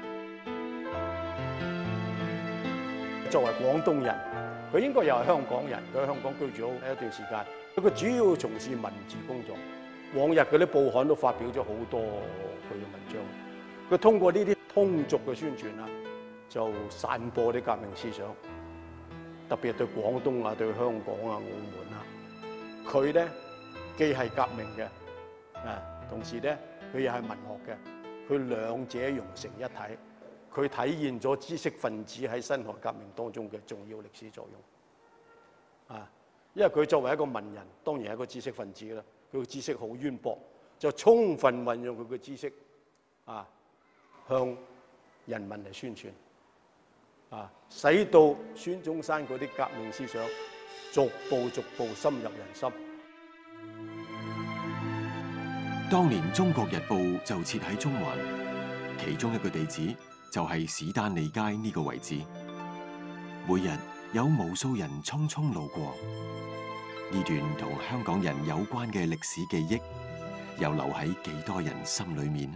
作為廣東人，佢應該又係香港人，佢喺香港居住咗一段時間。佢主要從事文字工作，往日嗰啲報刊都發表咗好多佢嘅文章。佢通過呢啲通俗嘅宣傳啊，就散播啲革命思想，特別係對廣東啊、對香港啊、澳門啊。佢咧既係革命嘅啊，同時咧佢又係文學嘅，佢兩者融成一體。佢體現咗知識分子喺辛亥革命當中嘅重要歷史作用，啊！因為佢作為一個文人，當然係一個知識分子啦。佢嘅知識好淵博，就充分運用佢嘅知識，啊，向人民嚟宣傳，啊，使到孫中山嗰啲革命思想逐步逐步深入人心。 當年《中國日報》就設喺中環，其中一個地址就係史丹利街呢個位置，每日有無數人匆匆路過，呢段同香港人有關嘅歷史記憶，又留喺幾多人心裏面？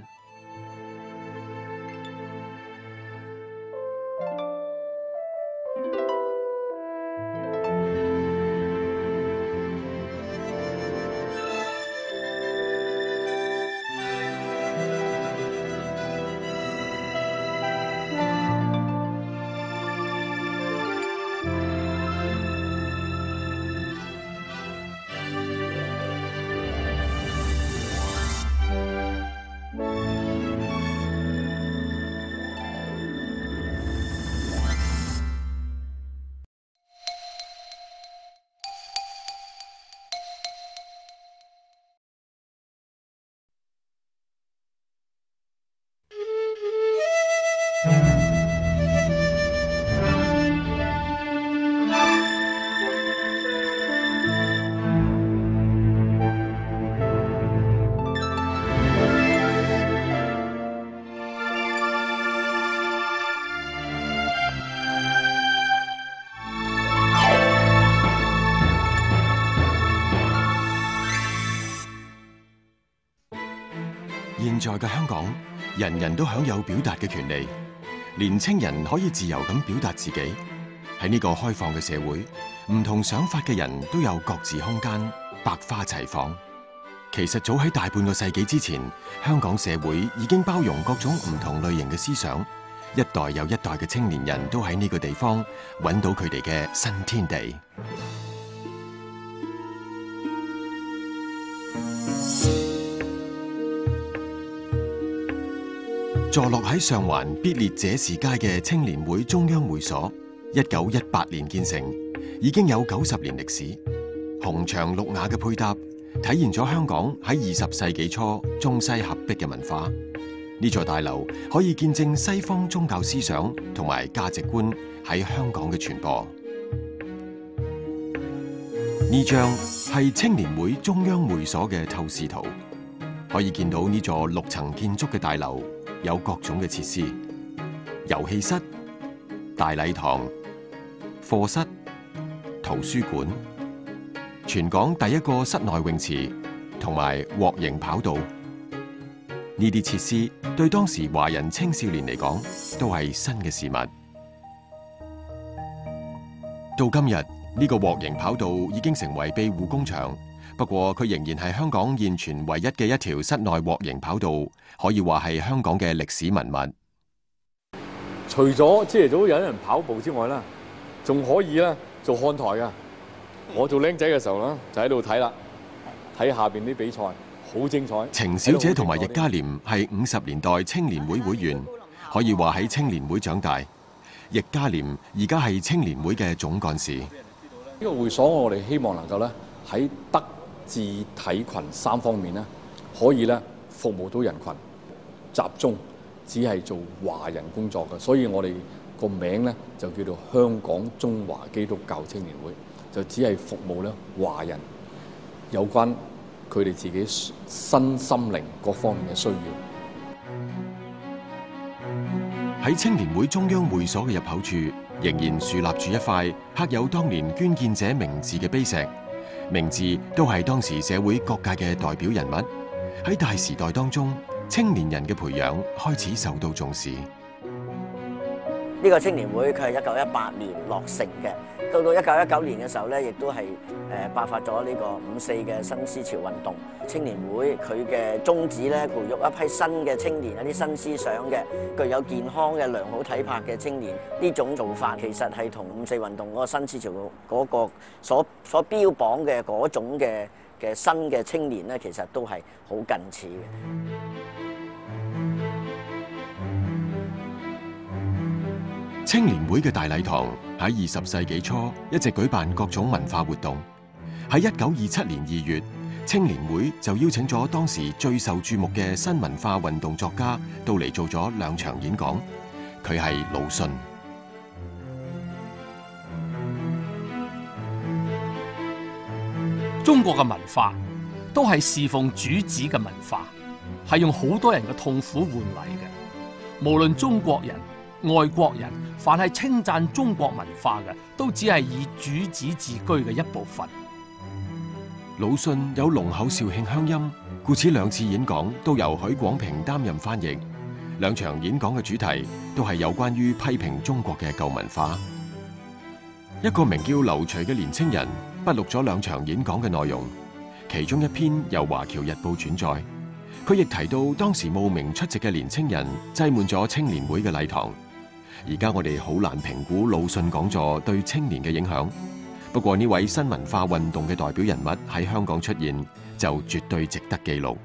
現在嘅香港，人人都享有表達嘅權利，年青人可以自由咁表達自己。喺呢個開放嘅社會，唔同想法嘅人都有各自空間，百花齊放。其實早喺大半個世紀之前，香港社會已經包容各種唔同類型嘅思想，一代又一代嘅青年人都喺呢個地方揾到佢哋嘅新天地。坐落喺上環必列者士街嘅青年會中央會所，一九一八年建成，已經有九十年歷史。紅牆綠瓦嘅配搭，體現咗香港喺二十世紀初中西合璧嘅文化。呢座大樓可以見證西方宗教思想同埋價值觀喺香港嘅傳播。呢張係青年會中央會所嘅透視圖，可以見到呢座六層建築嘅大樓有各種嘅設施，遊戲室、大禮堂、課室、圖書館，全港第一個室內泳池同埋鑊形跑道。呢啲設施對當時華人青少年嚟講都係新嘅事物。到今日，呢個鑊形跑道已經成為庇護工場，不過佢仍然係香港現存唯一嘅一條室內鑊形跑道，可以話係香港嘅歷史文物。 除咗朝頭早有人跑步之外啦，仲可以咧做看台㗎。我做僆仔嘅時候啦，就喺度睇啦，睇下邊啲比賽，好精彩。 程小姐同埋易嘉廉係五十年代青年會會員，可以話喺青年會長大。易嘉廉而家係青年會嘅總幹事。 呢個會所我哋希望能夠咧喺德智體群三方面咧，可以咧服務到人群，集中只係做華人工作嘅，所以我哋個名咧就叫做香港中華基督教青年會，就只係服務咧華人有關佢哋自己身心靈各方面嘅需要。 喺青年會中央會所嘅入口處，仍然豎立住一塊刻有當年捐獻者名字嘅碑石，名字都係當時社會各界嘅代表人物。喺大時代當中，青年人嘅培養開始受到重視。 呢個青年會佢係一九一八年落成嘅，到到一九一九年嘅時候咧，亦都係誒爆發咗呢個五四嘅新思潮運動。青年會佢嘅宗旨咧，培育一批新嘅青年，一啲新思想嘅，具有健康嘅良好體魄嘅青年。呢種做法其實係同五四運動嗰個新思潮嗰個所所標榜嘅嗰種嘅嘅新嘅青年咧，其實都係好近似嘅。 青年會嘅大禮堂喺二十世紀初一直舉辦各種文化活動。喺一九二七年二月，青年會就邀請咗當時最受注目嘅新文化運動作家到嚟做咗兩場演講。佢係魯迅。 中國嘅文化都係侍奉主子嘅文化，係用好多人嘅痛苦換嚟嘅。無論中國人、外國人，凡係稱讚中國文化嘅，都只係以主子自居嘅一部分。 魯迅有濃厚肇慶鄉音，故此兩次演講都由許廣平擔任翻譯。兩場演講嘅主題都係有關於批評中國嘅舊文化。一個名叫劉徐嘅年青人筆錄咗兩場演講嘅內容，其中一篇由華僑日報轉載。佢亦提到當時慕名出席嘅年青人擠滿咗青年會嘅禮堂。而家我哋好難評估魯迅講座對青年嘅影響。不過呢位新文化運動嘅代表人物喺香港出現，就絕對值得記錄。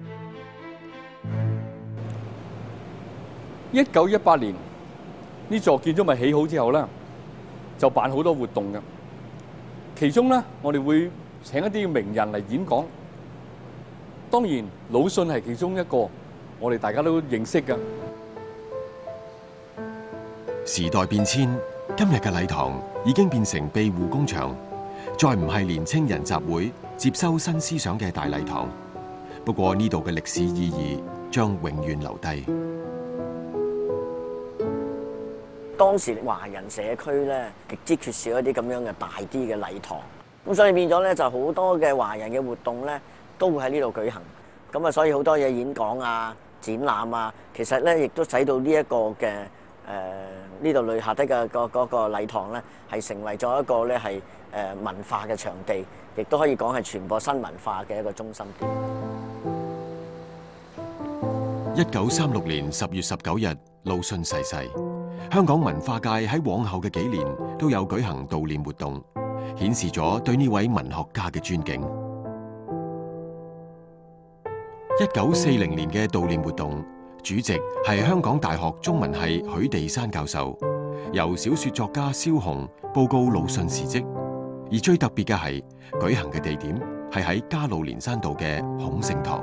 一九一八年呢座建築物起好之後咧，就辦好多活動嘅。其中咧，我哋會請一啲名人嚟演講。當然，魯迅係其中一個，我哋大家都認識嘅。 時代變遷，今日嘅禮堂已經變成庇護工場，再唔係年青人集會接收新思想嘅大禮堂。不過呢度嘅歷史意義將永遠留低。 當時華人社區咧，極之缺少一啲咁樣嘅大啲嘅禮堂，咁所以變咗咧就好多嘅華人嘅活動咧都會喺呢度舉行。咁啊，所以好多嘢演講啊、展覽啊，其實咧亦都使到呢一個嘅誒呢度旅客的嘅個嗰個禮堂咧，係成為咗一個咧係誒文化嘅場地，亦都可以講係傳播新文化嘅一個中心點。 一九三六年十月十九日，魯迅逝世。香港文化界喺往後嘅幾年都有舉行悼念活動，顯示咗對呢位文學家嘅尊敬。一九四零年嘅悼念活動，主席係香港大學中文系許地山教授，由小說作家蕭紅報告魯迅事蹟。而最特別嘅係舉行嘅地點係喺加路連山道嘅孔聖堂。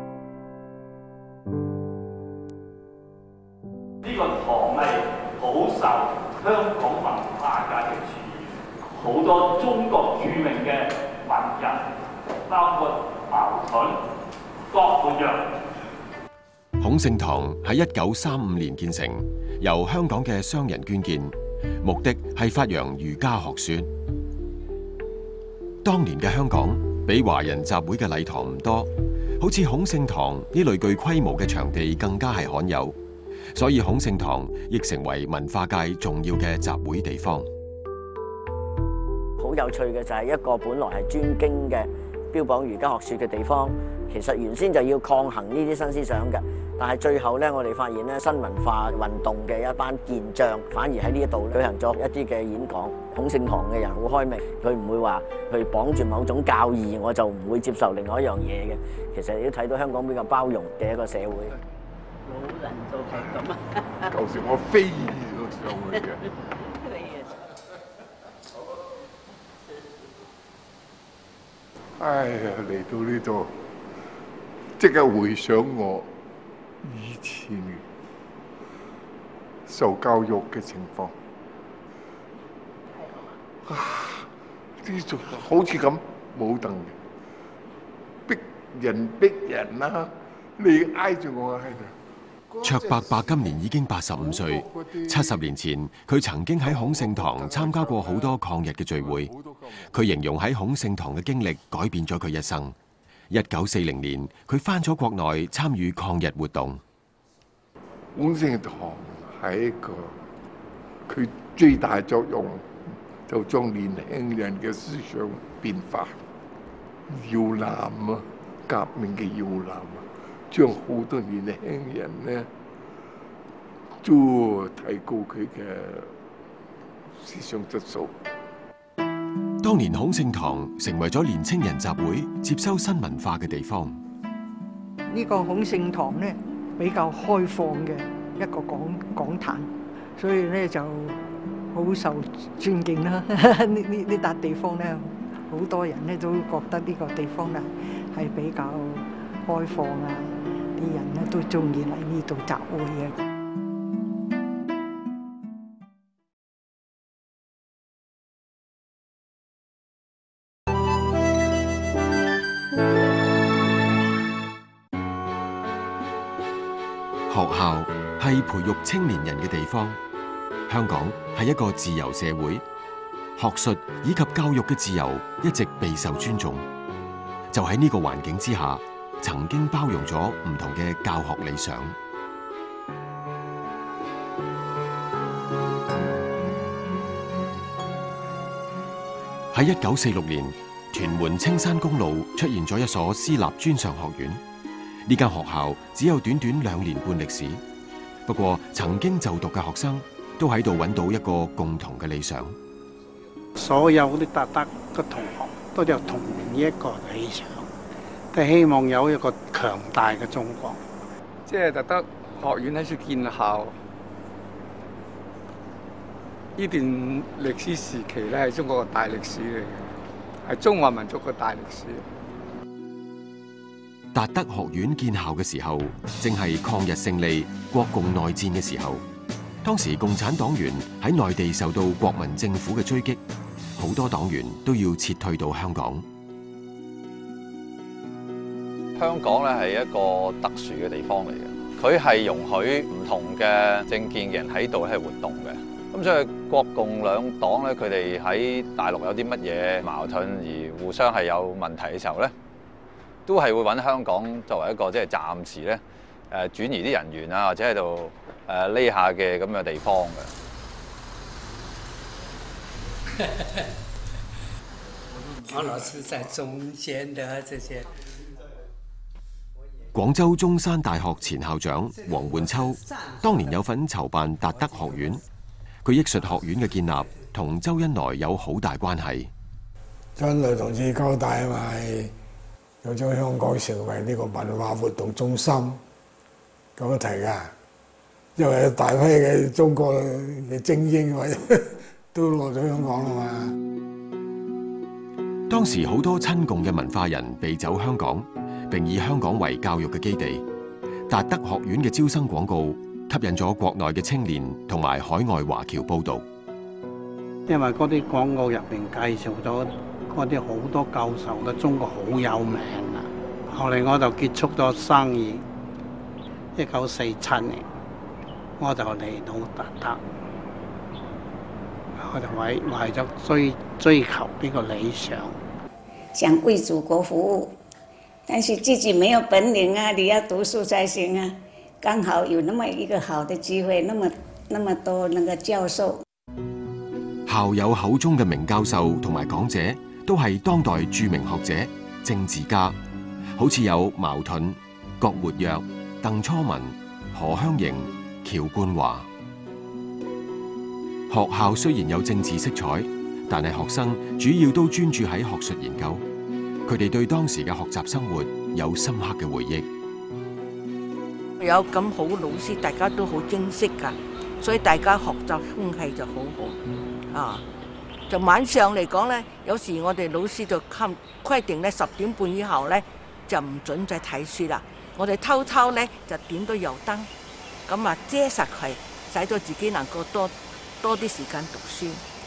呢個堂係好受香港文化界嘅注意，好多中國著名嘅文人，包括茅盾、郭沫若。 孔聖堂喺一九三五年建成，由香港嘅商人捐建，目的係發揚儒家學說。當年嘅香港俾華人集會嘅禮堂唔多，好似孔聖堂呢類具規模嘅場地更加係罕有。所以孔聖堂亦成為文化界重要嘅集會地方。 好有趣嘅就係一個本來係專經嘅標榜儒家學說嘅地方，其實原先就要抗衡呢啲新思想嘅。 但係最後咧，我哋發現咧，新文化運動嘅一班健將，反而喺呢一度舉行咗一啲嘅演講。孔聖堂嘅人好開明，佢唔會話去綁住某種教義，我就唔會接受另外一樣嘢嘅。其實你都睇到香港比較包容嘅一個社會。 冇人做係咁啊！ 舊時我飛咗上去嘅。哎呀，嚟到呢度，即刻回想我以前受教育嘅情況。啊！呢度好似咁冇凳嘅，逼人逼人啦！你挨住我喺度。 卓伯伯今年已經八十五歲，七十年前佢曾經喺孔聖堂參加過好多抗日嘅聚會。佢形容喺孔聖堂嘅經歷改變咗佢一生。一九四零年，佢返咗國內參與抗日活動。 孔聖堂係一個佢最大作用，就將年輕人嘅思想變化，搖籃啊，革命嘅搖籃啊。將好多年輕人呢，都提高佢嘅思想質素。 當年孔聖堂成為咗年青人集會、接收新文化嘅地方。 呢個孔聖堂呢，比較開放嘅一個講講壇，所以咧就好受尊敬啦。呢呢呢笪地方咧，好多人咧都覺得呢個地方咧係比較開放啊。啲人咧都中意嚟呢度集會嘅。 學校係培育青年人嘅地方。香港係一個自由社會，學術以及教育嘅自由一直備受尊重。就喺呢個環境之下，曾經包容咗唔同嘅教學理想。喺一九四六年，屯門青山公路出現咗一所私立專上學院。呢間學校只有短短兩年半歷史，不過曾經就讀嘅學生都喺度揾到一個共同嘅理想。 所有啲達德嘅同學都有同樣一個理想。都希望有一個強大嘅中國， 即係達德學院喺處建校，呢段歷史時期咧係中國嘅大歷史嚟嘅，係中華民族嘅大歷史。 達德學院建校嘅時候，正係抗日勝利、國共內戰嘅時候。當時共產黨員喺內地受到國民政府嘅追擊，好多黨員都要撤退到香港。 香港咧係一個特殊嘅地方嚟嘅，佢係容許唔同嘅政見嘅人喺度咧係活動嘅。咁所以國共兩黨咧，佢哋喺大陸有啲乜嘢矛盾而互相係有問題嘅時候咧，都係會揾香港作為一個即係暫時咧誒轉移啲人員啊，或者喺度誒匿下嘅咁嘅地方嘅。 王老師在中間的這些。 廣州中山大學前校長黃煥秋當年有份籌辦達德學院，佢憶述學院嘅建立同周恩來有好大關係。 周恩來同志交代嘛，有將香港成為呢個文化活動中心咁樣提噶，因為有大批嘅中國嘅精英或者都落咗香港啦嘛。 當時好多親共嘅文化人避走香港，並以香港為教育嘅基地。達德學院嘅招生廣告吸引咗國內嘅青年同埋海外華僑報讀。 因為嗰啲廣告入邊介紹咗嗰啲好多教授喺中國好有名啊。後嚟我就結束咗生意，一九四七年我就嚟到達德，我就為為咗追追求呢個理想， 想為祖國服務。但是自己沒有本領啊，你要讀書才行啊。剛好有那麼一個好的機會，那麼那麼多那個教授。 校友口中嘅名教授同埋講者，都係當代著名學者、政治家，好似有茅盾、郭沫若、 鄧初文、何香凝、喬冠華。學校雖然有政治色彩，但係學生主要都專注喺學術研究。佢哋對當時嘅學習生活有深刻嘅回憶。 有咁好老師，大家都好珍惜㗎，所以大家學習風氣就好好啊。就晚上嚟講咧，有時我哋老師就規規定咧十點半以後咧就唔準再睇書啦。我哋偷偷咧就點到油燈，咁啊遮實佢，使到自己能夠多多啲時間讀書。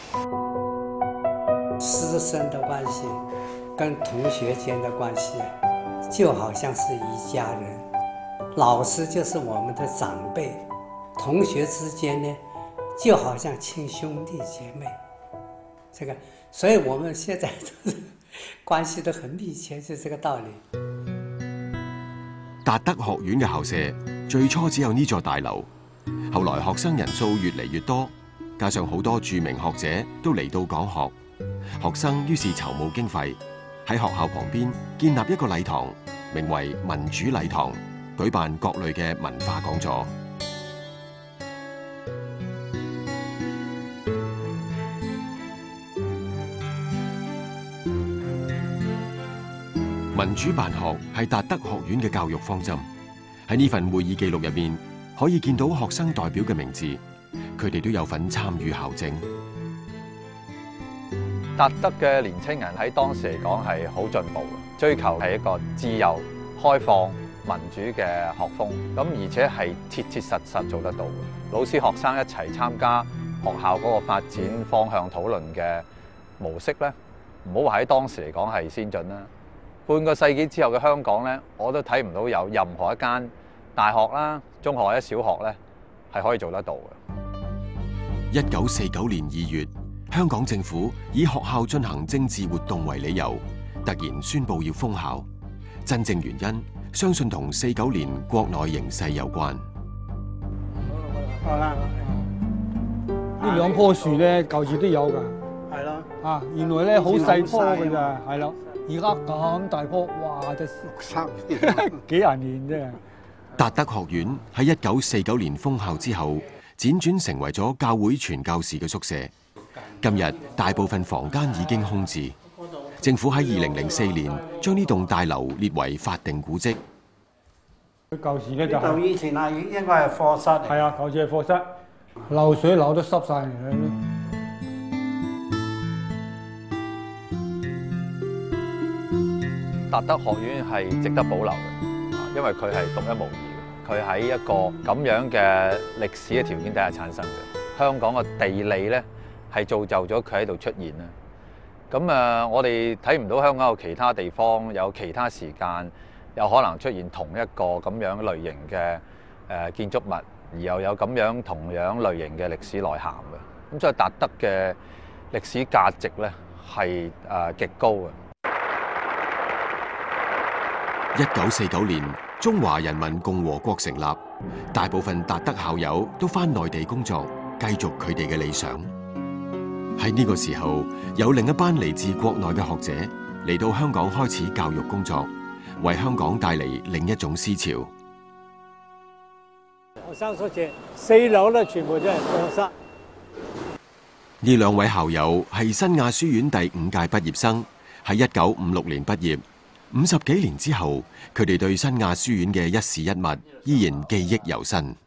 師生的關係跟同學間的關係就好像是一家人，老師就是我們的長輩，同學之間呢就好像親兄弟姐妹。這個，所以我們現在都是關係都很密切，就這個道理。 達德學院嘅校舍最初只有呢座大樓，後來學生人數越嚟越多，加上好多著名學者都嚟到講學，學生於是籌募經費，喺學校旁邊建立一個禮堂，名為民主禮堂，舉辦各類嘅文化講座。民主辦學係達德學院嘅教育方針。喺呢份會議記錄入面，可以見到學生代表嘅名字，佢哋都有份參與校政。 達德嘅年青人喺當時嚟講係好進步嘅，追求係一個自由、開放、民主嘅學風，咁而且係切切實實做得到嘅。老師、學生一齊參加學校嗰個發展方向討論嘅模式咧，唔好話喺當時嚟講係先進啦。半個世紀之後嘅香港咧，我都睇唔到有任何一間大學啦、中學或者小學咧係可以做得到嘅。 一九四九年二月，香港政府以學校進行政治活動為理由，突然宣布要封校。真正原因，相信同四九年國內形勢有關。 好啦，呢兩棵樹咧，舊時都有㗎。 係咯。 啊，原來咧好細棵㗎咋，係咯。而家咁大棵，哇！就三幾廿年啫。 達德學院喺一九四九年封校之後，輾轉成為咗教會傳教士嘅宿舍。今日大部分房間已經空置。政府喺二零零四年將呢棟大樓列為法定古蹟。 舊時咧就係以前係應該係課室。 係啊，舊時係課室，漏水漏都濕晒嚟啦。 達德學院係值得保留嘅，因為佢係獨一無二嘅。佢喺一個咁樣嘅歷史嘅條件底下產生嘅。香港嘅地理咧係造就咗佢喺度出現啦。咁啊，我哋睇唔到香港有其他地方有其他時間有可能出現同一個咁樣類型嘅誒建築物，而又有咁樣同樣類型嘅歷史內涵嘅。咁所以達德嘅歷史價值咧係誒極高嘅。 一九四九年，中華人民共和國成立，大部分達德校友都返內地工作，繼續佢哋嘅理想。喺呢個時候，有另一班嚟自國內嘅學者嚟到香港開始教育工作，為香港帶嚟另一種思潮。 學生宿舍四樓咧，全部都係課室。 呢兩位校友係新亞書院第五屆畢業生，喺一九五六年畢業。五十幾年之後，佢哋對新亞書院嘅一事一物依然記憶猶新。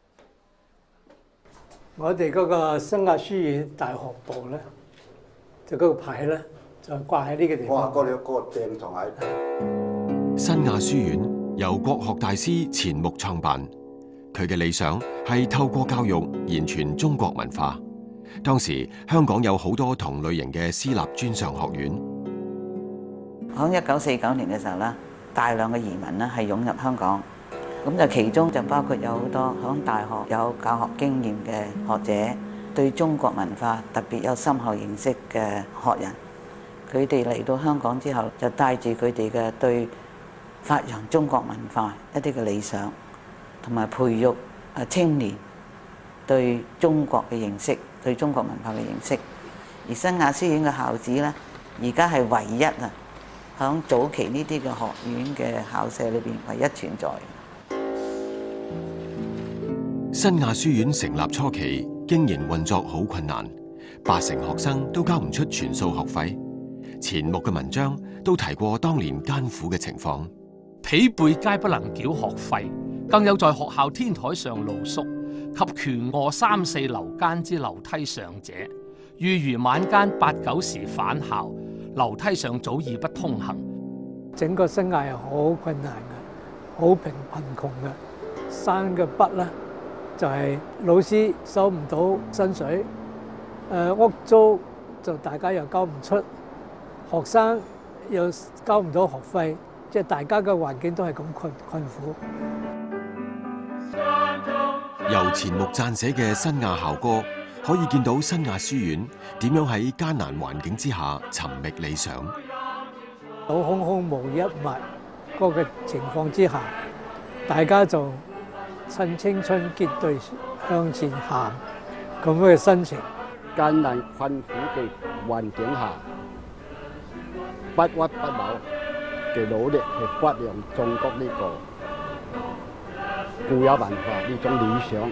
我哋嗰個新亞書院大學部咧，就嗰個牌咧就掛喺呢個地方。 哇！嗰度有個釘仲喺。 新亞書院由國學大師錢穆創辦，佢嘅理想係透過教育言傳中國文化。當時香港有好多同類型嘅私立專上學院。 喺一九四九年嘅時候咧，大量嘅移民咧係湧入香港，咁就其中就包括有好多響大學有教學經驗嘅學者，對中國文化特別有深厚認識嘅學人。佢哋嚟到香港之後，就帶住佢哋嘅對發揚中國文化一啲嘅理想，同埋培育啊青年對中國嘅認識，對中國文化嘅認識。而新亞書院嘅校址咧，而家係唯一啊！響早期呢啲嘅學院嘅校舍裏邊，唯一存在。 新亞書院成立初期，經營運作好困難，八成學生都交唔出全數學費。錢穆嘅文章都提過當年艱苦嘅情況。 疲憊皆不能繳學費，更有在學校天台上露宿，及權臥三四樓間之樓梯上者，遇如晚間八九時返校，樓梯上早已不通行。 整個生涯係好困難嘅，好貧貧窮嘅。生嘅筆咧，就係老師收唔到薪水，誒屋租就大家又交唔出，學生又交唔到學費，即係大家嘅環境都係咁困困苦。 由錢穆撰寫嘅新亞校歌，可以見到新亞書院點樣喺艱難環境之下尋覓理想。 好空空無一物嗰個情況之下，大家就趁青春結隊向前行咁嘅心情。 艱難困苦嘅環境下，不屈不撓嘅努力去發揚中國呢個固有文化呢種理想。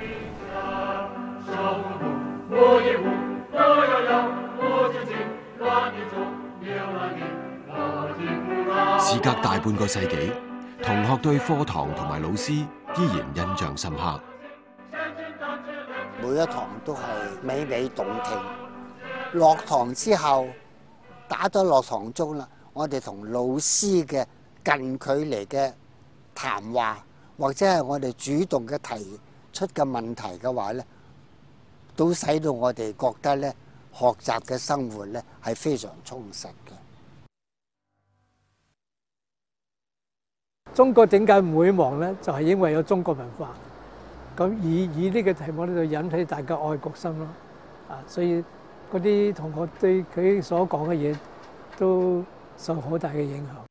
事隔大半個世紀，同學對課堂同埋老師依然印象深刻。 每一堂都係美美動聽。落堂之後，打咗落堂鐘啦，我哋同老師嘅近距離嘅談話，或者係我哋主動嘅提出嘅問題嘅話咧，都使到我哋覺得咧，學習嘅生活咧係非常充實嘅。 中國點解唔會忘咧？就係因為有中國文化。咁以以呢個題目咧，就引起大家愛國心咯。啊，所以嗰啲同學對佢所講嘅嘢都受好大嘅影響。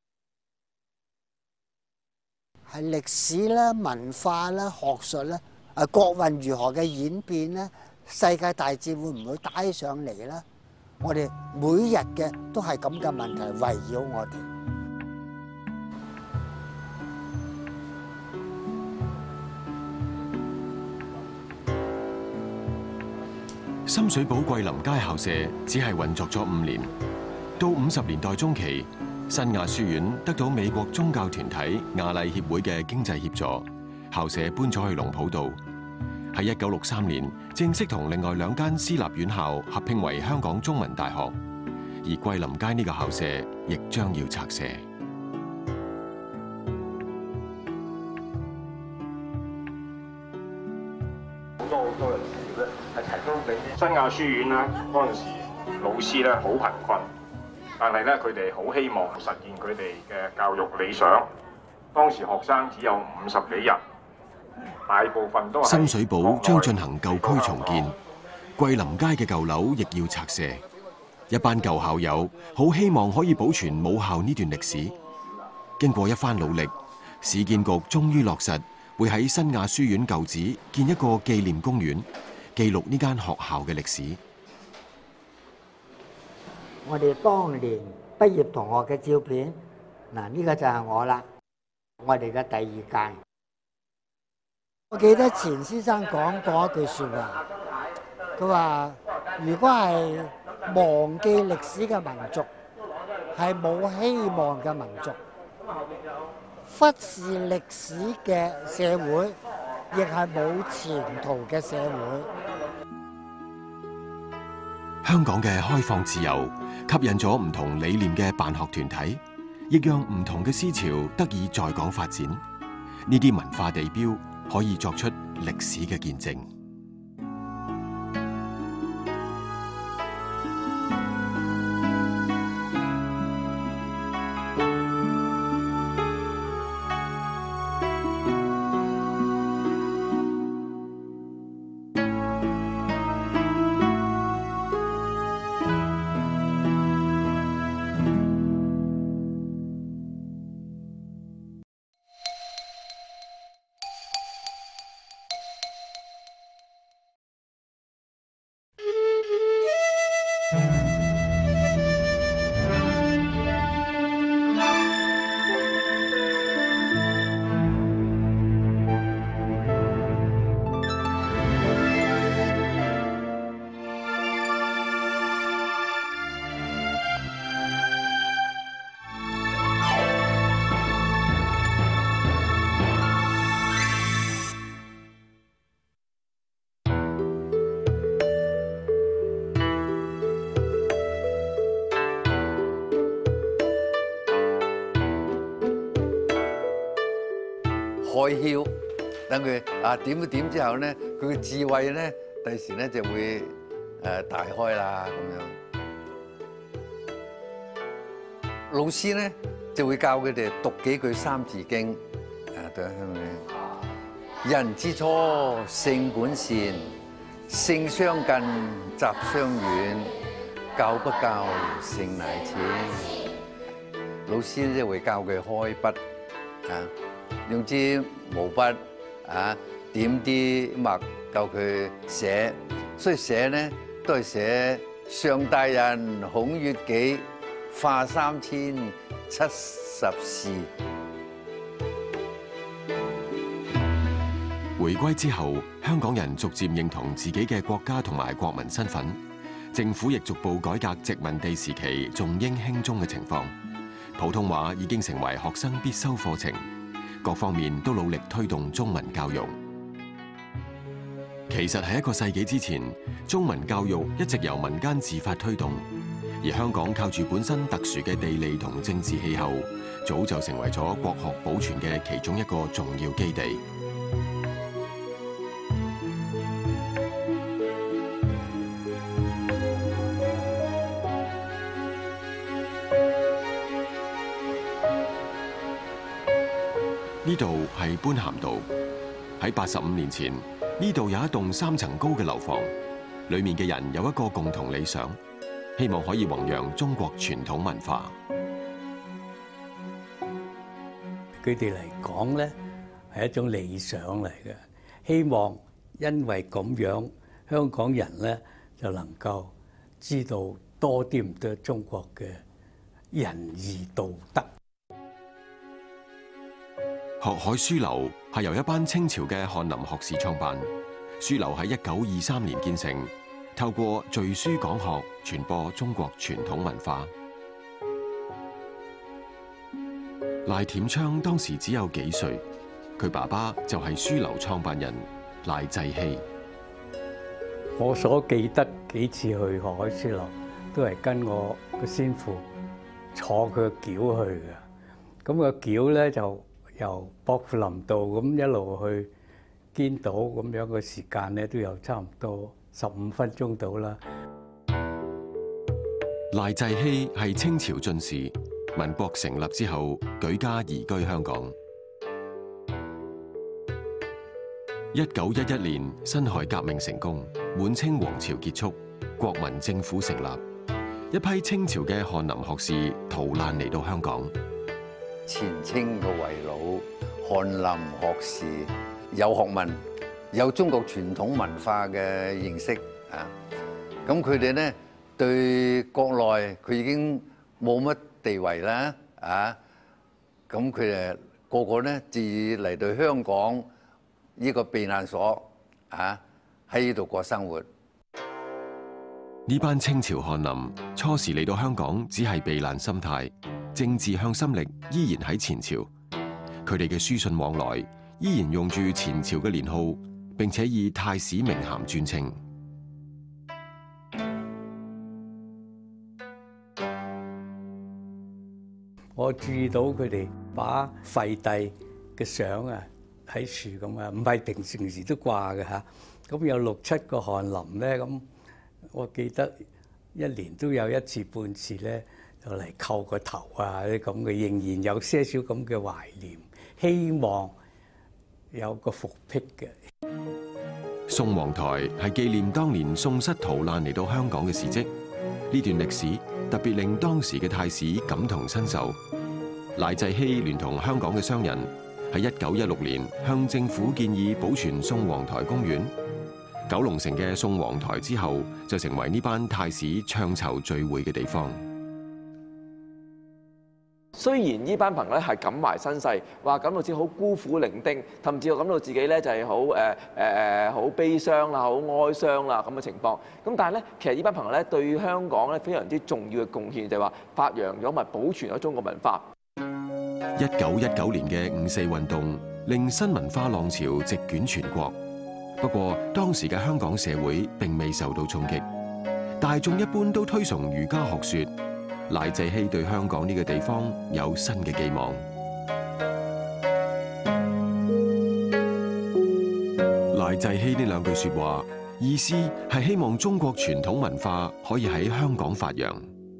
係歷史啦、文化啦、學術啦，啊國運如何嘅演變咧？世界大戰會唔會打上嚟咧？我哋每日嘅都係咁嘅問題圍繞我哋。 深水埗桂林街校舍只係運作咗五年，到五十年代中期，新亞書院得到美國宗教團體亞禮協會嘅經濟協助，校舍搬咗去龍埔道。喺一九六三年，正式同另外兩間私立院校合併為香港中文大學，而桂林街呢個校舍亦將要拆卸。 好多好多人咧係提供俾新亞書院啦，嗰陣時老師咧好貧困，但係咧佢哋好希望實現佢哋嘅教育理想。當時學生只有五十幾人。大部分都係深水埗將進行舊區重建，桂林街嘅舊樓亦要拆卸。一班舊校友好希望可以保存母校呢段歷史。經過一番努力，市建局終於落實會喺新亞書院舊址建一個紀念公園，記錄呢間學校嘅歷史。 我哋當年畢業同學嘅照片，嗱呢個就係我啦，我哋嘅第二屆。我記得錢先生講過一句説話，佢話：如果係忘記歷史嘅民族，係冇希望嘅民族；忽視歷史嘅社會，亦係冇前途嘅社會。 香港嘅開放自由吸引咗唔同理念嘅辦學團體，亦讓唔同嘅思潮得以在港發展。呢啲文化地標可以作出歷史嘅見證。 開竅，等佢啊點一點之後咧，佢嘅智慧咧，第時咧就會誒、呃、大開啦咁樣。老師咧就會教佢哋讀幾句三字經，啊對係咪？人之初，性本善，性相近，習相遠，教不教，性乃遷。老師咧會教佢開筆，啊，用支毛筆，啊，點啲墨教佢寫，所以寫咧都係寫上大人孔乙己，化三千，七十士。 回歸之後，香港人逐漸認同自己嘅國家同埋國民身份，政府亦逐步改革殖民地時期重英輕中嘅情況。普通話已經成為學生必修課程，各方面都努力推動中文教育。其實喺一個世紀之前，中文教育一直由民間自發推動，而香港靠住本身特殊嘅地理同政治氣候，早就成為咗國學保存嘅其中一個重要基地。呢度係般咸道，喺八十五年前，呢度有一棟三層高嘅樓房，裏面嘅人有一個共同理想，希望可以弘揚中國傳統文化。 佢哋嚟講咧係一種理想嚟嘅，希望因為咁樣，香港人咧就能夠知道多啲唔多中國嘅仁義道德。 學海書樓係由一班清朝嘅翰林學士創辦，書樓喺一九二三年建成，透過序書講學，傳播中國傳統文化。賴恬昌當時只有幾歲，佢爸爸就係書樓創辦人賴濟熙。 我所記得幾次去學海書樓，都係跟我個先父坐佢個轎去嘅。咁個轎咧就由薄扶林道咁一路去堅道咁樣嘅時間咧，都有差唔多十五分鐘到啦。 賴濟熙係清朝進士，民國成立之後舉家移居香港。一九一一年辛亥革命成功，滿清皇朝結束，國民政府成立，一批清朝嘅翰林學士逃難嚟到香港。 前清嘅遺老翰林學士有學問，有中國傳統文化嘅認識啊！咁佢哋咧對國內佢已經冇乜地位啦啊！咁佢哋個個咧自嚟到香港呢個避難所啊，喺呢度過生活。 呢班清朝翰林初時嚟到香港只係避難心態，政治向心力依然喺前朝。佢哋嘅書信往來依然用住前朝嘅年號，並且以太史名銜尊稱。 我注意到佢哋把廢帝嘅相啊喺樹咁啊，唔係平時時都掛嘅嚇。咁有六七個翰林咧，咁我記得一年都有一次半次咧，就嚟叩個頭啊啲咁嘅，仍然有些少咁嘅懷念，希望有個復辟嘅。 宋皇台係紀念當年宋室逃難嚟到香港嘅事蹟，呢段歷史特別令當時嘅太史感同身受。賴濟熙聯同香港嘅商人喺一九一六年向政府建議保存宋皇台公園。九龍城嘅宋皇台之後，就成為呢班太史唱籌聚會嘅地方。 雖然呢班朋友咧係感懷身世，話感到自己好孤苦伶仃，甚至乎感到自己咧就係好誒誒好悲傷啦、好哀傷啦咁嘅情況。咁但係咧，其實呢班朋友咧對香港咧非常之重要嘅貢獻就係話發揚咗同埋保存咗中國文化。 一九一九年嘅五四運動令新文化浪潮席捲全國，不過當時嘅香港社會並未受到衝擊，大眾一般都推崇儒家學說。賴濟熙對香港呢個地方有新嘅寄望。 濟禧呢兩句說話，意思係希望中國傳統文化可以喺香港發揚。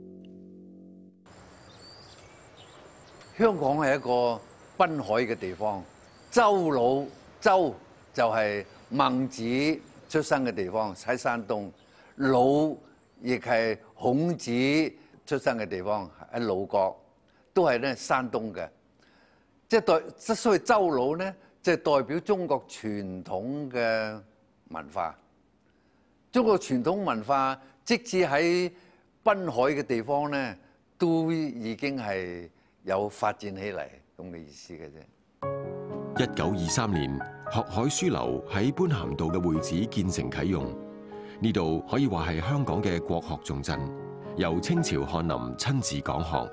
香港係一個濱海嘅地方，周老周就係孟子出生嘅地方，喺山東；魯亦係孔子出生嘅地方，喺魯國，都係咧山東嘅。即係代，之所以周魯咧，就係代表中國傳統嘅文化。中國傳統文化，即使喺濱海嘅地方咧，都已經係有發展起嚟咁嘅意思嘅啫。 一九二三年，學海書樓喺般咸道嘅會址建成啟用，呢度可以話係香港嘅國學重鎮，由清朝翰林親自講學。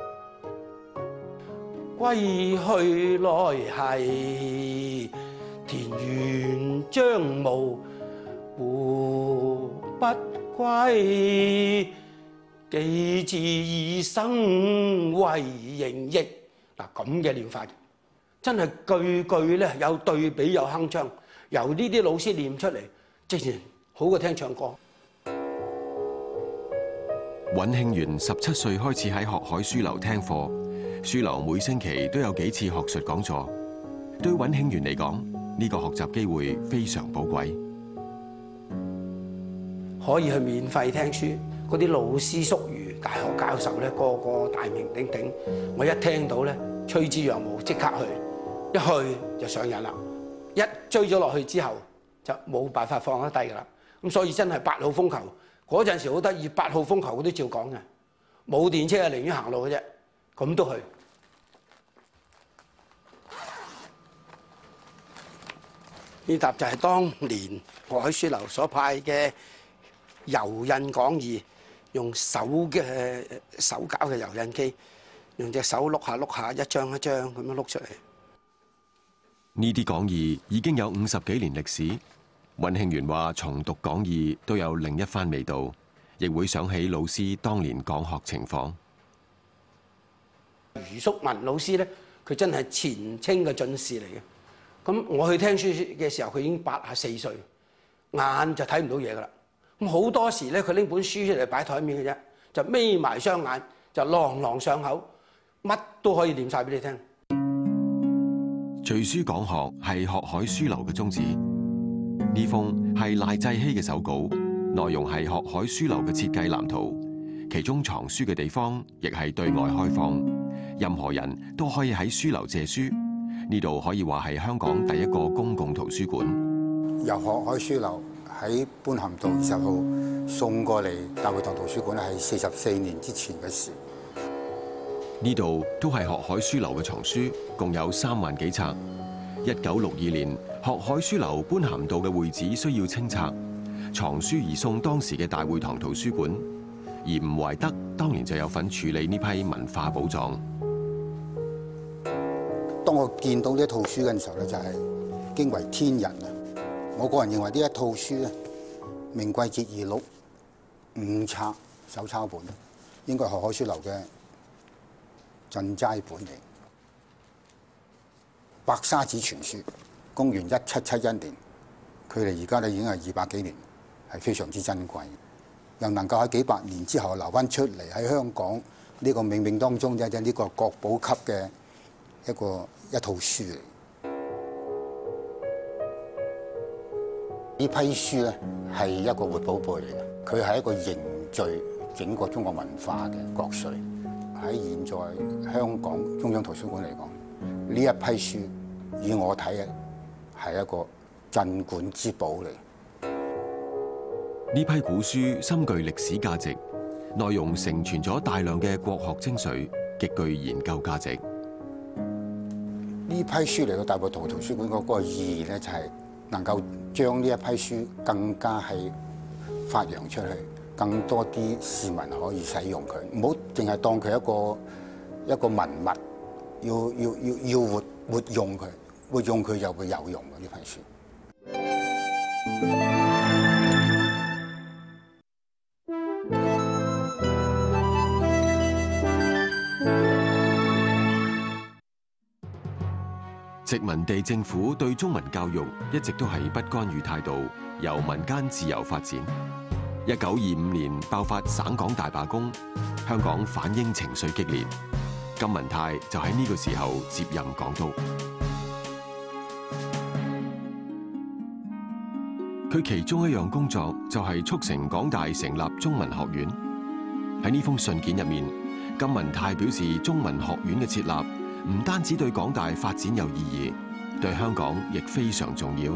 歸去來兮，田園將暮胡不歸，既自以生為形役。嗱，咁嘅練法，真係句句咧有對比有鏗鏘，由呢啲老師念出嚟，直情好過聽唱歌。 尹慶元十七歲開始喺學海書樓聽課，書樓每星期都有幾次學術講座。對尹慶元嚟講，呢個學習機會非常寶貴。 可以去免費聽書，嗰啲老師叔儒、大學教授咧，個個大名鼎鼎。我一聽到咧，趨之若鶩，即刻去，一去就上癮啦。一追咗落去之後，就冇辦法放得低噶啦。咁所以真係八號風球嗰陣時好得意，八號風球我都照講嘅，冇電車啊，寧願行路嘅啫，咁都去。呢沓就係當年學海書樓所派嘅油印講義，用手嘅手搞嘅油印機，用隻手碌下碌下，一張一張咁樣碌出嚟。 呢啲講義已經有五十幾年歷史。尹慶元話：重讀講義都有另一番味道，亦會想起老師當年講學情況。 余叔文老師咧，佢真係前清嘅進士嚟嘅。咁我去聽書嘅時候，佢已經八十四歲，眼就睇唔到嘢噶啦。咁好多時咧，佢拎本書出嚟擺台面嘅啫，就眯埋雙眼，就朗朗上口，乜都可以念晒俾你聽。 隨書講學係學海書樓嘅宗旨。呢封係賴濟禧嘅手稿，內容係學海書樓嘅設計藍圖，其中藏書嘅地方亦係對外開放，任何人都可以喺書樓借書。呢度可以話係香港第一個公共圖書館。 由學海書樓喺般咸道二十號送過嚟大會堂圖書館咧，係四十四年之前嘅事。 呢度都係學海書樓嘅藏書，共有三萬幾冊。一九六二年，學海書樓般咸道嘅會址需要清拆，藏書移送當時嘅大會堂圖書館。而吳懷德當年就有份處理呢批文化寶藏。 當我見到呢一套書嘅時候咧，就係驚為天人啊！我個人認為呢一套書咧，《明貴節異錄》五冊手抄本，應該係學海書樓嘅鎮齋本嚟。白沙子全書，公元一七七一年，距離而家咧已經係二百幾年，係非常之珍貴。又能夠喺幾百年之後留翻出嚟喺香港呢個冥冥當中嘅呢個國寶級嘅一個一套書嚟。呢批書咧係一個活寶貝嚟嘅，佢係一個凝聚整個中國文化嘅國粹。喺現在香港中央圖書館嚟講，呢一批書以我睇嘅係一個鎮館之寶嚟。 呢批古書深具歷史價值，內容承傳咗大量嘅國學精髓，極具研究價值。 呢批書嚟到大會堂圖書館嗰個意義咧，就係能夠將呢一批書更加係發揚出去，更多啲市民可以使用佢，唔好淨係當佢一個一個文物，要要要要活活用佢，活用佢就會有用嘅呢批書。 殖民地政府對中文教育一直都係不干預態度，由民間自由發展。一九二五年爆發省港大罷工，香港反英情緒激烈，金文泰就喺呢個時候接任港督。佢其中一樣工作就係促成港大成立中文學院。喺呢封信件入面，金文泰表示中文學院嘅設立唔單止對港大發展有意義，對香港亦非常重要。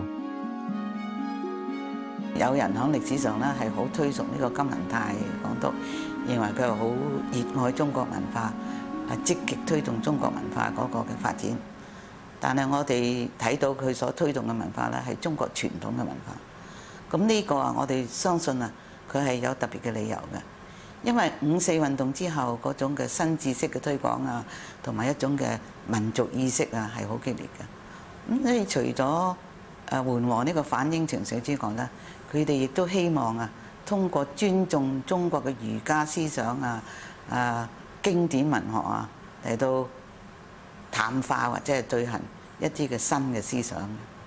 有人喺歷史上咧係好推崇呢個金文泰港督，認為佢係好熱愛中國文化，係積極推動中國文化嗰個嘅發展。但係我哋睇到佢所推動嘅文化咧係中國傳統嘅文化。咁呢個啊，我哋相信啊，佢係有特別嘅理由嘅。因為五四運動之後嗰種嘅新知識嘅推廣啊，同埋一種嘅民族意識啊，係好激烈嘅。咁所以除咗誒緩和呢個反英情緒之外咧，佢哋亦都希望啊，通過尊重中國嘅儒家思想啊、啊經典文學啊，嚟到淡化或者係對行一啲嘅新嘅思想。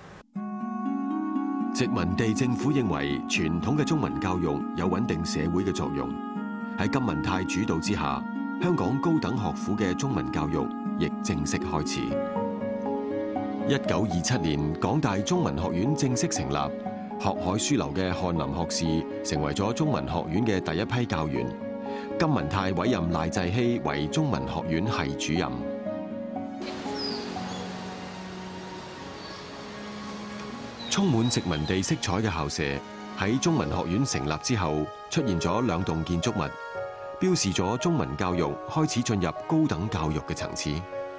殖民地政府認為傳統嘅中文教育有穩定社會嘅作用。喺金文泰主導之下，香港高等學府嘅中文教育亦正式開始。一九二七年，港大中文學院正式成立，學海書樓嘅翰林學士成為咗中文學院嘅第一批教員。金文泰委任賴濟禧為中文學院系主任。充滿殖民地色彩嘅校舍喺中文學院成立之後，出現咗兩棟建築物，標示咗中文教育開始進入高等教育嘅層次。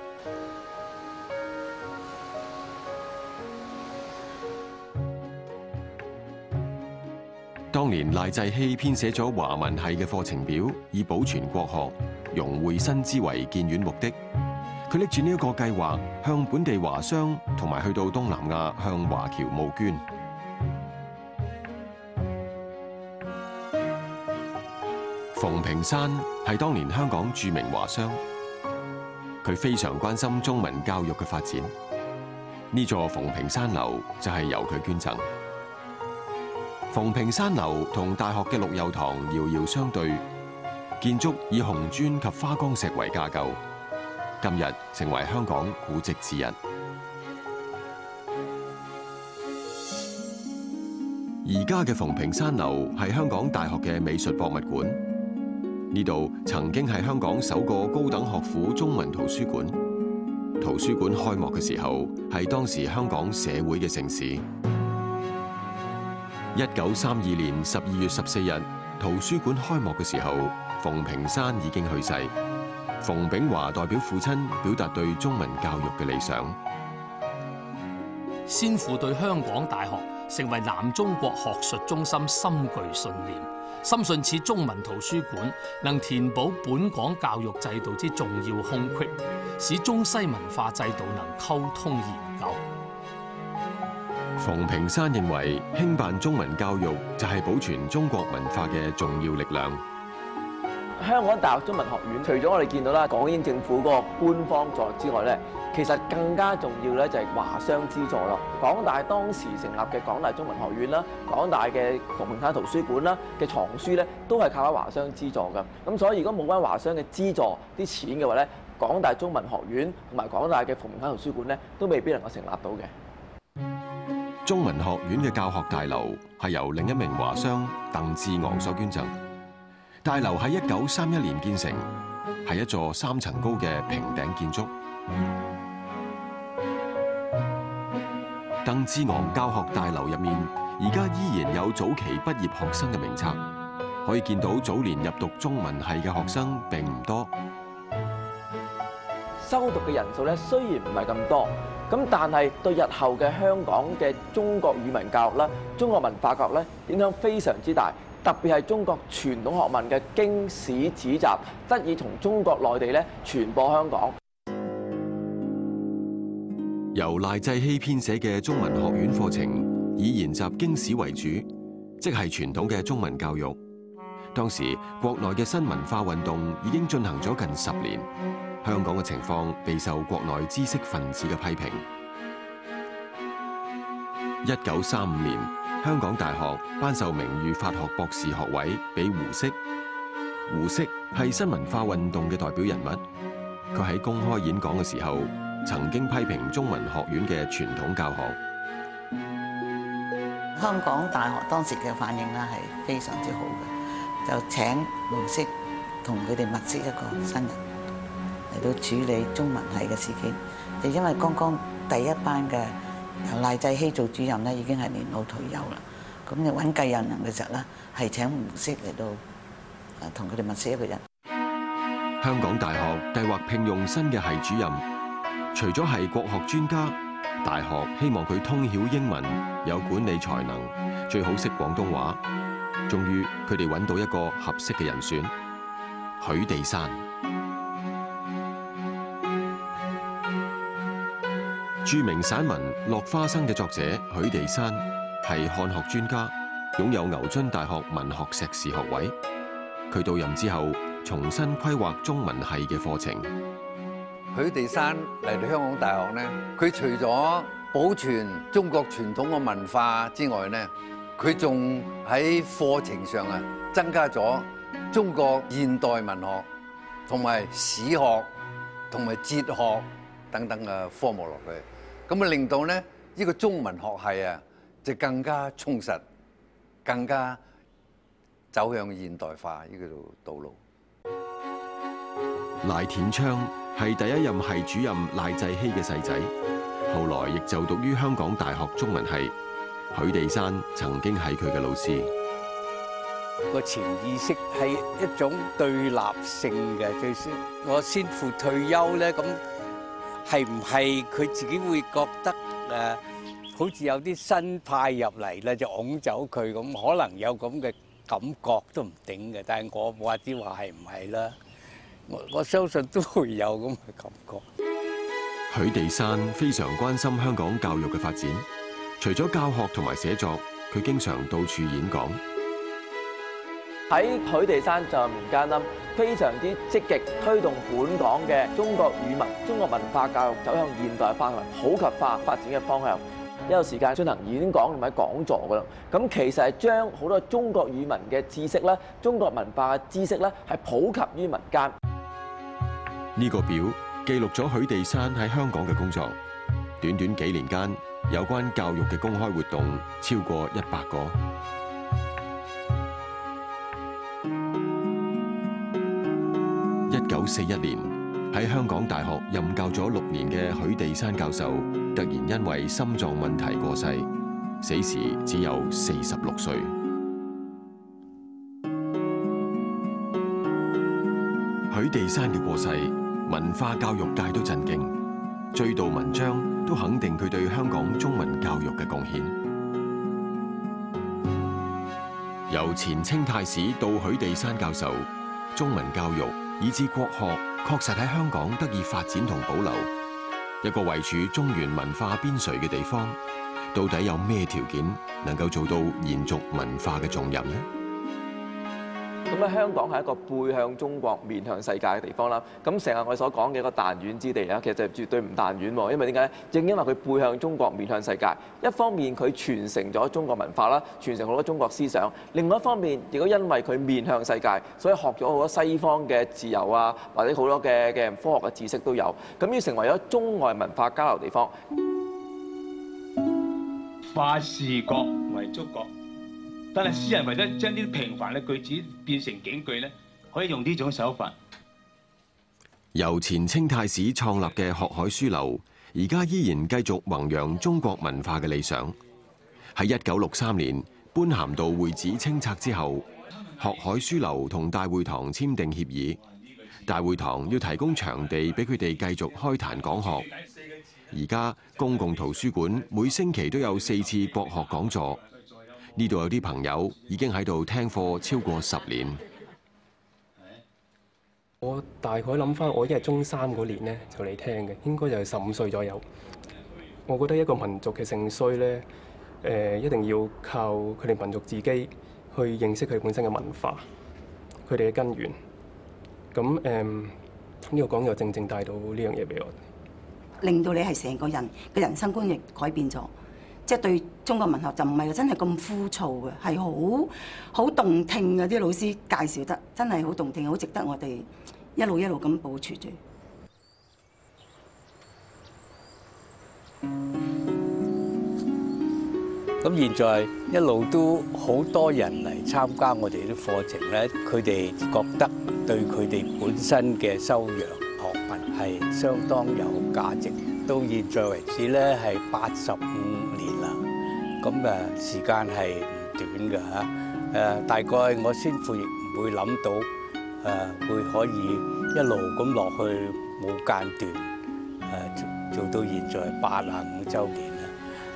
當年賴濟禧編寫咗華文系嘅課程表，以保存國學、融會新知為建院目的。佢拎住呢一個計劃，向本地華商同埋去到東南亞向華僑募捐。馮平山係當年香港著名華商，佢非常關心中文教育嘅發展。呢座馮平山樓就係由佢捐贈。馮平山樓同大學嘅陸佑堂遙遙相對，建築以紅磚及花崗石為架構，今日成為香港古蹟之一。而家嘅馮平山樓係香港大學嘅美術博物館，呢度曾經係香港首個高等學府中文圖書館。圖書館開幕嘅時候，係當時香港社會嘅盛事。一九三二年十二月十四日，圖書館開幕嘅時候，馮平山已經去世。馮炳華代表父親表達對中文教育嘅理想。 先父對香港大學成為南中國學術中心深具信念，深信此中文圖書館能填補本港教育制度之重要空隙，使中西文化制度能溝通研究。 馮平山認為興辦中文教育就係保存中國文化嘅重要力量。 香港大學中文學院除咗我哋見到啦，港英政府嗰個官方座之外咧，其實更加重要咧就係華商資助咯。港大當時成立嘅港大中文學院啦，港大嘅馮平山圖書館啦嘅藏書咧，都係靠翻華商資助㗎。咁所以如果冇翻華商嘅資助啲錢嘅話咧，港大中文學院同埋港大嘅馮平山圖書館咧，都未必能夠成立到嘅。 中文學院嘅教學大樓係由另一名華商鄧志昂所捐贈。大樓喺一九三一年建成，係一座三層高嘅平頂建築。鄧志昂教學大樓入面，而家依然有早期畢業學生嘅名冊，可以見到早年入讀中文系嘅學生並唔多。 修讀嘅人數咧雖然唔係咁多，咁但係對日後嘅香港嘅中國語文教育啦、中國文化教育咧影響非常之大。特別係中國傳統學問嘅經史子集得以從中國內地咧傳播香港。 由賴濟禧編寫嘅中文學院課程以研習經史為主，即係傳統嘅中文教育。當時國內嘅新文化運動已經進行咗近十年，香港嘅情況備受國內知識分子嘅批評。 一九三五年，香港大學頒授名譽法學博士學位俾胡適。胡適係新文化運動嘅代表人物，佢喺公開演講嘅時候，曾經批評中文學院嘅傳統教學。 香港大學當時嘅反應咧係非常之好嘅，就請胡適同佢哋物色一個新人嚟到處理中文系嘅事件。就因為剛剛第一班嘅由賴際熙做主任咧，已經係年老退休啦，咁就揾繼任人嘅時候咧，係請胡適嚟到誒同佢哋物色一個人。 香港大學計劃聘用新嘅系主任，除咗係國學專家，大學希望佢通曉英文，有管理才能，最好識廣東話。終於佢哋揾到一個合適嘅人選，許地山。著名散文《落花生》嘅作者許地山係漢學專家，擁有牛津大學文學碩士學位。佢到任之後，重新規劃中文系嘅課程。 許地山嚟到香港大學咧，佢除咗保存中國傳統嘅文化之外咧，佢仲喺課程上啊增加咗中國現代文學同埋史學同埋哲學等等嘅科目落去。咁啊，令到咧呢個中文學系啊，就更加充實，更加走向現代化呢個道路。 賴田昌係第一任系主任賴際熙嘅細仔，後來亦就讀於香港大學中文系。許地山曾經係佢嘅老師。 個潛意識係一種對立性嘅，最先我先父退休咧，咁係唔係佢自己會覺得誒，好似有啲新派入嚟咧，就拱走佢咁，可能有咁嘅感覺都唔定嘅。但係我冇話知話係唔係啦，我我相信都會有咁嘅感覺。 許地山非常關心香港教育嘅發展，除咗教學同埋寫作，佢經常到處演講。 喺許地山就年間啦，非常之積極推動本港嘅中國語文、中國文化教育走向現代化同埋普及化發展嘅方向。一有時間進行演講同埋講座噶啦，咁其實係將好多中國語文嘅知識咧、中國文化嘅知識咧，係普及於民間。 呢個表記錄咗許地山喺香港嘅工作，短短幾年間，有關教育嘅公開活動超過一百個。一九四一年喺香港大學任教咗六年嘅許地山教授，突然因為心臟問題過世，死時只有四十六歲。許地山嘅過世，文化教育界都震驚，追悼文章都肯定佢對香港中文教育嘅貢獻。由前清太史到許地山教授，中文教育以至國學確實喺香港得以發展同保留。一個位處中原文化邊陲嘅地方，到底有咩條件能夠做到延續文化嘅重任呢？ 咁咧，香港係一個背向中國、面向世界嘅地方啦。咁成日我哋所講嘅一個彈丸之地啊，其實就絕對唔彈丸喎。因為點解咧？正因為佢背向中國、面向世界，一方面佢傳承咗中國文化啦，傳承好多中國思想；另外一方面，亦都因為佢面向世界，所以學咗好多西方嘅自由啊，或者好多嘅嘅科學嘅知識都有。咁要成為咗中外文化交流地方。 化視覺為觸覺。但係詩人為咗將啲平凡嘅句子變成警句咧，可以用呢種手法。 由前清太史創立嘅學海書樓，而家依然繼續弘揚中國文化嘅理想。喺一九六三年般咸道會址清拆之後，學海書樓同大會堂簽訂協議，大會堂要提供場地俾佢哋繼續開壇講學。而家公共圖書館每星期都有四次國學講座。呢度有啲朋友已經喺度聽課超過十年。 我大概諗翻，我已經係中三嗰年咧就嚟聽嘅，應該就係十五歲左右。我覺得一個民族嘅盛衰咧，誒、呃、一定要靠佢哋民族自己去認識佢本身嘅文化，佢哋嘅根源。咁誒呢個講又正正帶到呢樣嘢俾我， 令到你係成個人嘅人生觀亦改變咗。 即係對中國文學就唔係真係咁枯燥嘅，係好好動聽嘅，啲老師介紹得真係好動聽，好值得我哋一路一路咁保存住。 咁現在一路都好多人嚟參加我哋啲課程咧，佢哋覺得對佢哋本身嘅修養學問係相當有價值。到現在為止咧係八十五年啦，咁誒時間係唔短㗎嚇。誒大概我先父亦唔會諗到誒會可以一路咁落去冇間斷誒做到現在八十五週年啦。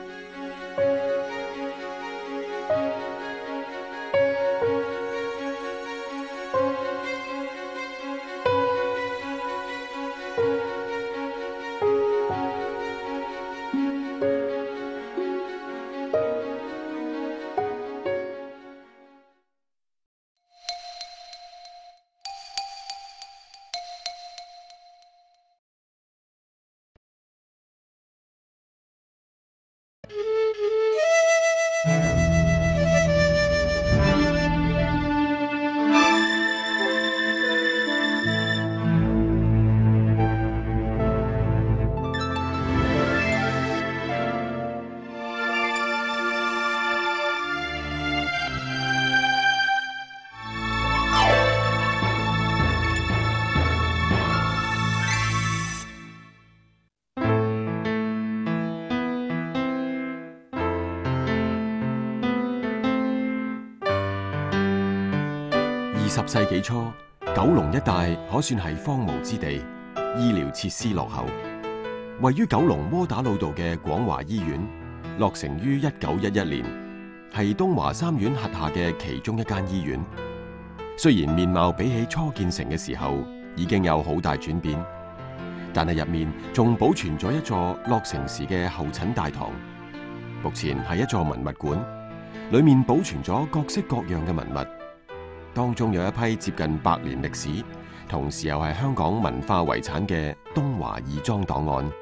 二十世紀初，九龍一帶可算係荒蕪之地，醫療設施落後。位於九龍窩打老道嘅廣華醫院，落成於一九一一年，係東華三院轄下嘅其中一間醫院。雖然面貌比起初建成嘅時候已經有好大轉變，但係入面仲保存咗一座落成時嘅候診大堂。目前係一座文物館，裏面保存咗各式各樣嘅文物。當中有一批接近百年歷史，同時又係香港文化遺產嘅東華義莊檔案。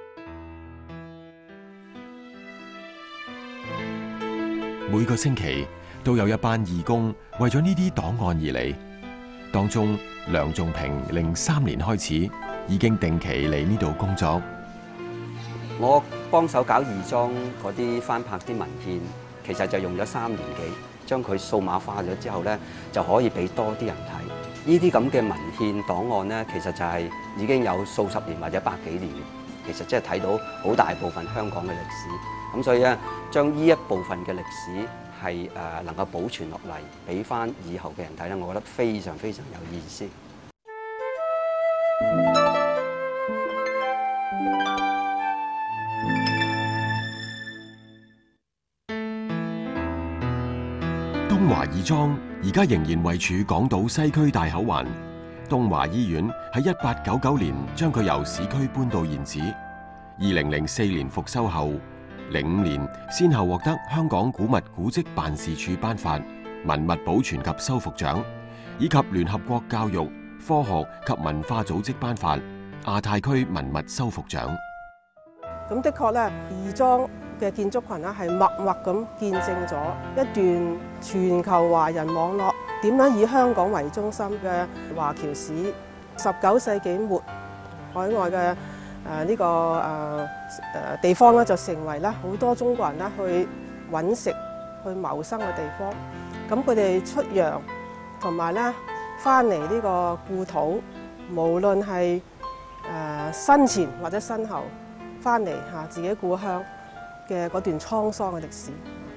每個星期都有一班義工為咗呢啲檔案而嚟。當中梁仲平零三年開始已經定期嚟呢度工作。 我幫手搞義莊嗰啲翻拍啲文獻，其實就用咗三年幾。將佢數碼化咗之後咧，就可以俾多啲人睇。呢啲咁嘅文獻檔案咧，其實就係已經有數十年或者百幾年，其實即係睇到好大部分香港嘅歷史。咁所以咧，將呢一部分嘅歷史係誒能夠保存落嚟，俾翻以後嘅人睇咧，我覺得非常非常有意思。 東華義莊而家仍然位處港島西區大口環。東華醫院喺一八九九年將佢由市區搬到現址，二零零四年復修後，零五年先後獲得香港古物古蹟辦事處頒發文物保存及修復獎，以及聯合國教育、科學及文化組織頒發亞太區文物修復獎。 咁的確咧，義莊嘅建築群咧係默默咁見證咗一段全球華人網絡點樣以香港為中心嘅華僑史。十九世紀末，海外嘅誒呢個誒誒地方咧就成為咧好多中國人咧去揾食、去謀生嘅地方。咁佢哋出洋同埋咧翻嚟呢個故土，無論係誒身前或者身後翻嚟嚇自己故鄉嘅嗰段滄桑嘅歷史。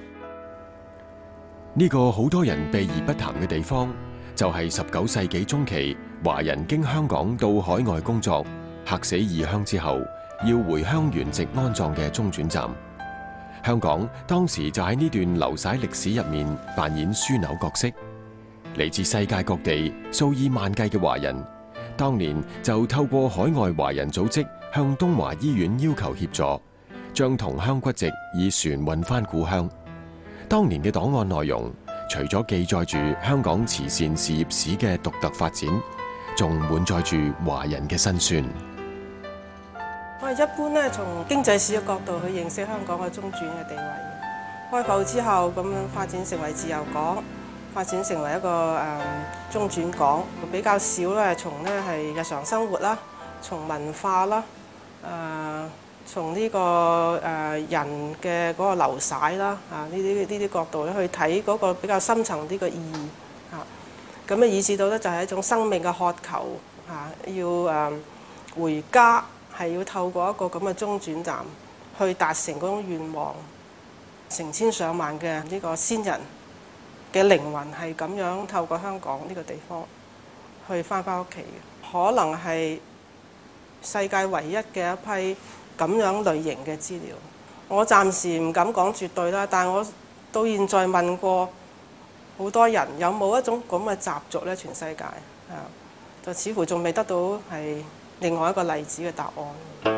呢個好多人避而不談嘅地方，就係十九世紀中期華人經香港到海外工作，客死異鄉之後，要回鄉原籍安葬嘅中轉站。香港當時就喺呢段流徙歷史入面扮演樞紐角色。嚟自世界各地數以萬計嘅華人，當年就透過海外華人組織向東華醫院要求協助，將同鄉骨殖以船運返故鄉。當年嘅檔案內容，除咗記載住香港慈善事業史嘅獨特發展，仲滿載住華人嘅辛酸。 我哋一般咧從經濟史嘅角度去認識香港嘅中轉嘅地位。 開埠之後咁樣發展成為自由港，發展成為一個誒、呃、中轉港，比較少咧從咧係日常生活啦，從文化啦，誒、呃、從呢、這個誒、呃、人嘅嗰個流徙啦，啊呢啲呢啲角度咧去睇嗰個比較深層啲嘅意義啊，咁啊以至到咧就係一種生命嘅渴求啊，要誒、呃、回家係要透過一個咁嘅中轉站去達成嗰種願望。成千上萬嘅呢個先人嘅靈魂係咁樣透過香港呢個地方去返返屋企嘅，可能係世界唯一嘅一批咁樣類型嘅資料。我暫時唔敢講絕對啦，但我到現在問過好多人有冇一種咁嘅習俗咧？全世界啊，就似乎仲未得到係另外一個例子嘅答案。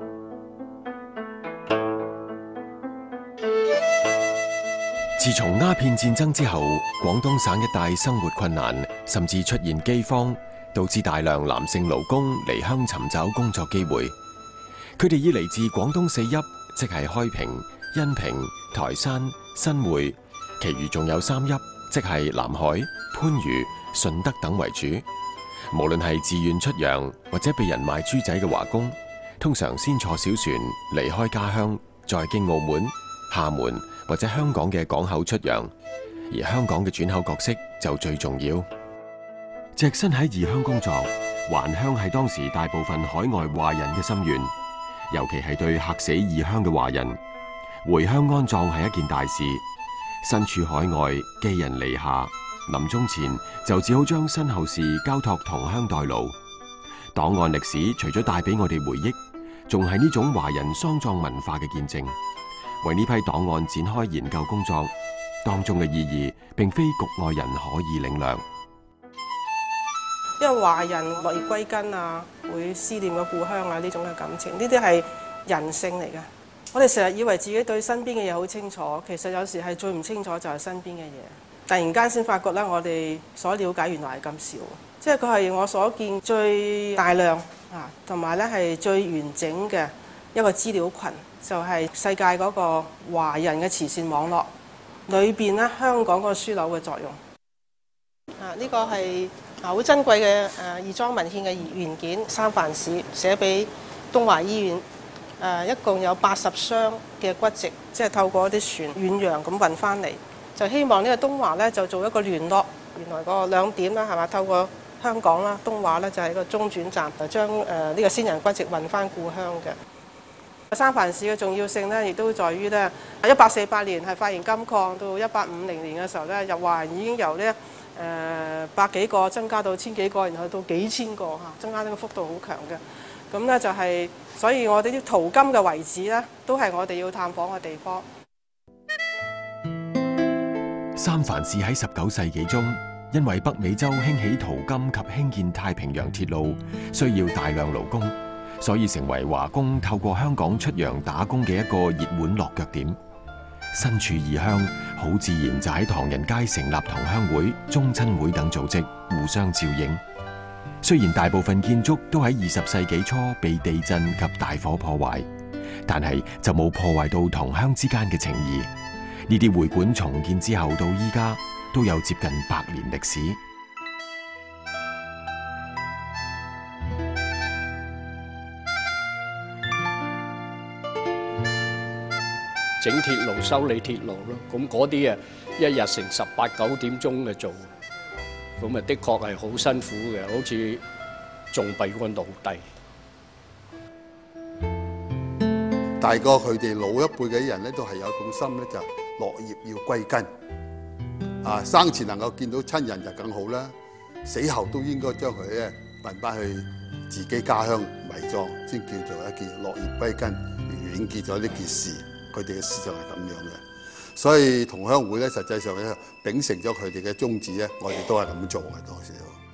自從鴉片戰爭之後，廣東省一帶生活困難，甚至出現饑荒，導致大量男性勞工離鄉尋找工作機會。佢哋以嚟自廣東四邑，即係開平、恩平、台山、新會，其餘仲有三邑，即係南海、番禺、順德等為主。無論係自願出洋或者被人賣豬仔嘅華工，通常先坐小船離開家鄉，再經澳門、廈門或者香港嘅港口出洋，而香港嘅轉口角色就最重要。隻身喺異鄉工作，還鄉係當時大部分海外華人嘅心願，尤其係對客死異鄉嘅華人，回鄉安葬係一件大事。身處海外，寄人籬下，臨終前就只好將身後事交託同鄉代勞。檔案歷史除咗帶俾我哋回憶，仲係呢種華人喪葬文化嘅見證。為呢批檔案展開研究工作，當中嘅意義並非局外人可以領略。 因為華人落葉歸根啊，會思念個故鄉啊，呢種嘅感情，呢啲係人性嚟嘅。我哋成日以為自己對身邊嘅嘢好清楚，其實有時係最唔清楚就係身邊嘅嘢。突然間先發覺咧，我哋所了解原來係咁少，即係佢係我所見最大量啊，同埋咧係最完整嘅一個資料群。就係世界嗰個華人嘅慈善網絡裏邊咧，香港嗰個樞紐嘅作用。啊，呢個係啊好珍貴嘅誒義莊文獻嘅原件，三藩市寫俾東華醫院。誒一共有八十箱嘅骨殖，即係透過啲船遠洋咁運翻嚟，就希望呢個東華咧就做一個聯絡。原來個兩點啦，係嘛？透過香港啦，東華咧就係一個中轉站，就將誒呢個先人骨殖運翻故鄉嘅。三藩市嘅重要性咧，亦都在於咧，一八四八年係發現金礦，到一八五零年嘅時候咧，入華人已經由呢誒百幾個增加到千幾個，然後到幾千個嚇，增加呢個幅度好強嘅。咁咧就係、是，所以我哋啲淘金嘅遺址咧，都係我哋要探訪嘅地方。 三藩市喺十九世紀中，因為北美洲興起淘金及興建太平洋鐵路，需要大量勞工。所以成為華工透過香港出洋打工嘅一個熱門落腳點。身處異鄉，好自然就喺唐人街成立同鄉會、宗親會等組織，互相照應。雖然大部分建築都喺二十世紀初被地震及大火破壞，但係就冇破壞到同鄉之間嘅情誼。呢啲會館重建之後到依家都有接近百年歷史。 整鐵路、修理鐵路咯，咁嗰啲啊，一日成十八九點鐘嘅做，咁啊的確係好辛苦嘅，好似仲比個奴隸。 大個佢哋老一輩嘅人咧，都係有種心咧，就落葉要歸根。啊，生前能夠見到親人就更好啦，死後都應該將佢咧運翻去自己家鄉埋葬，先叫做一件落葉歸根，完結咗呢件事。佢哋嘅思想係咁樣嘅，所以同鄉會咧，實際上咧秉承咗佢哋嘅宗旨咧，我哋都係咁做嘅當時。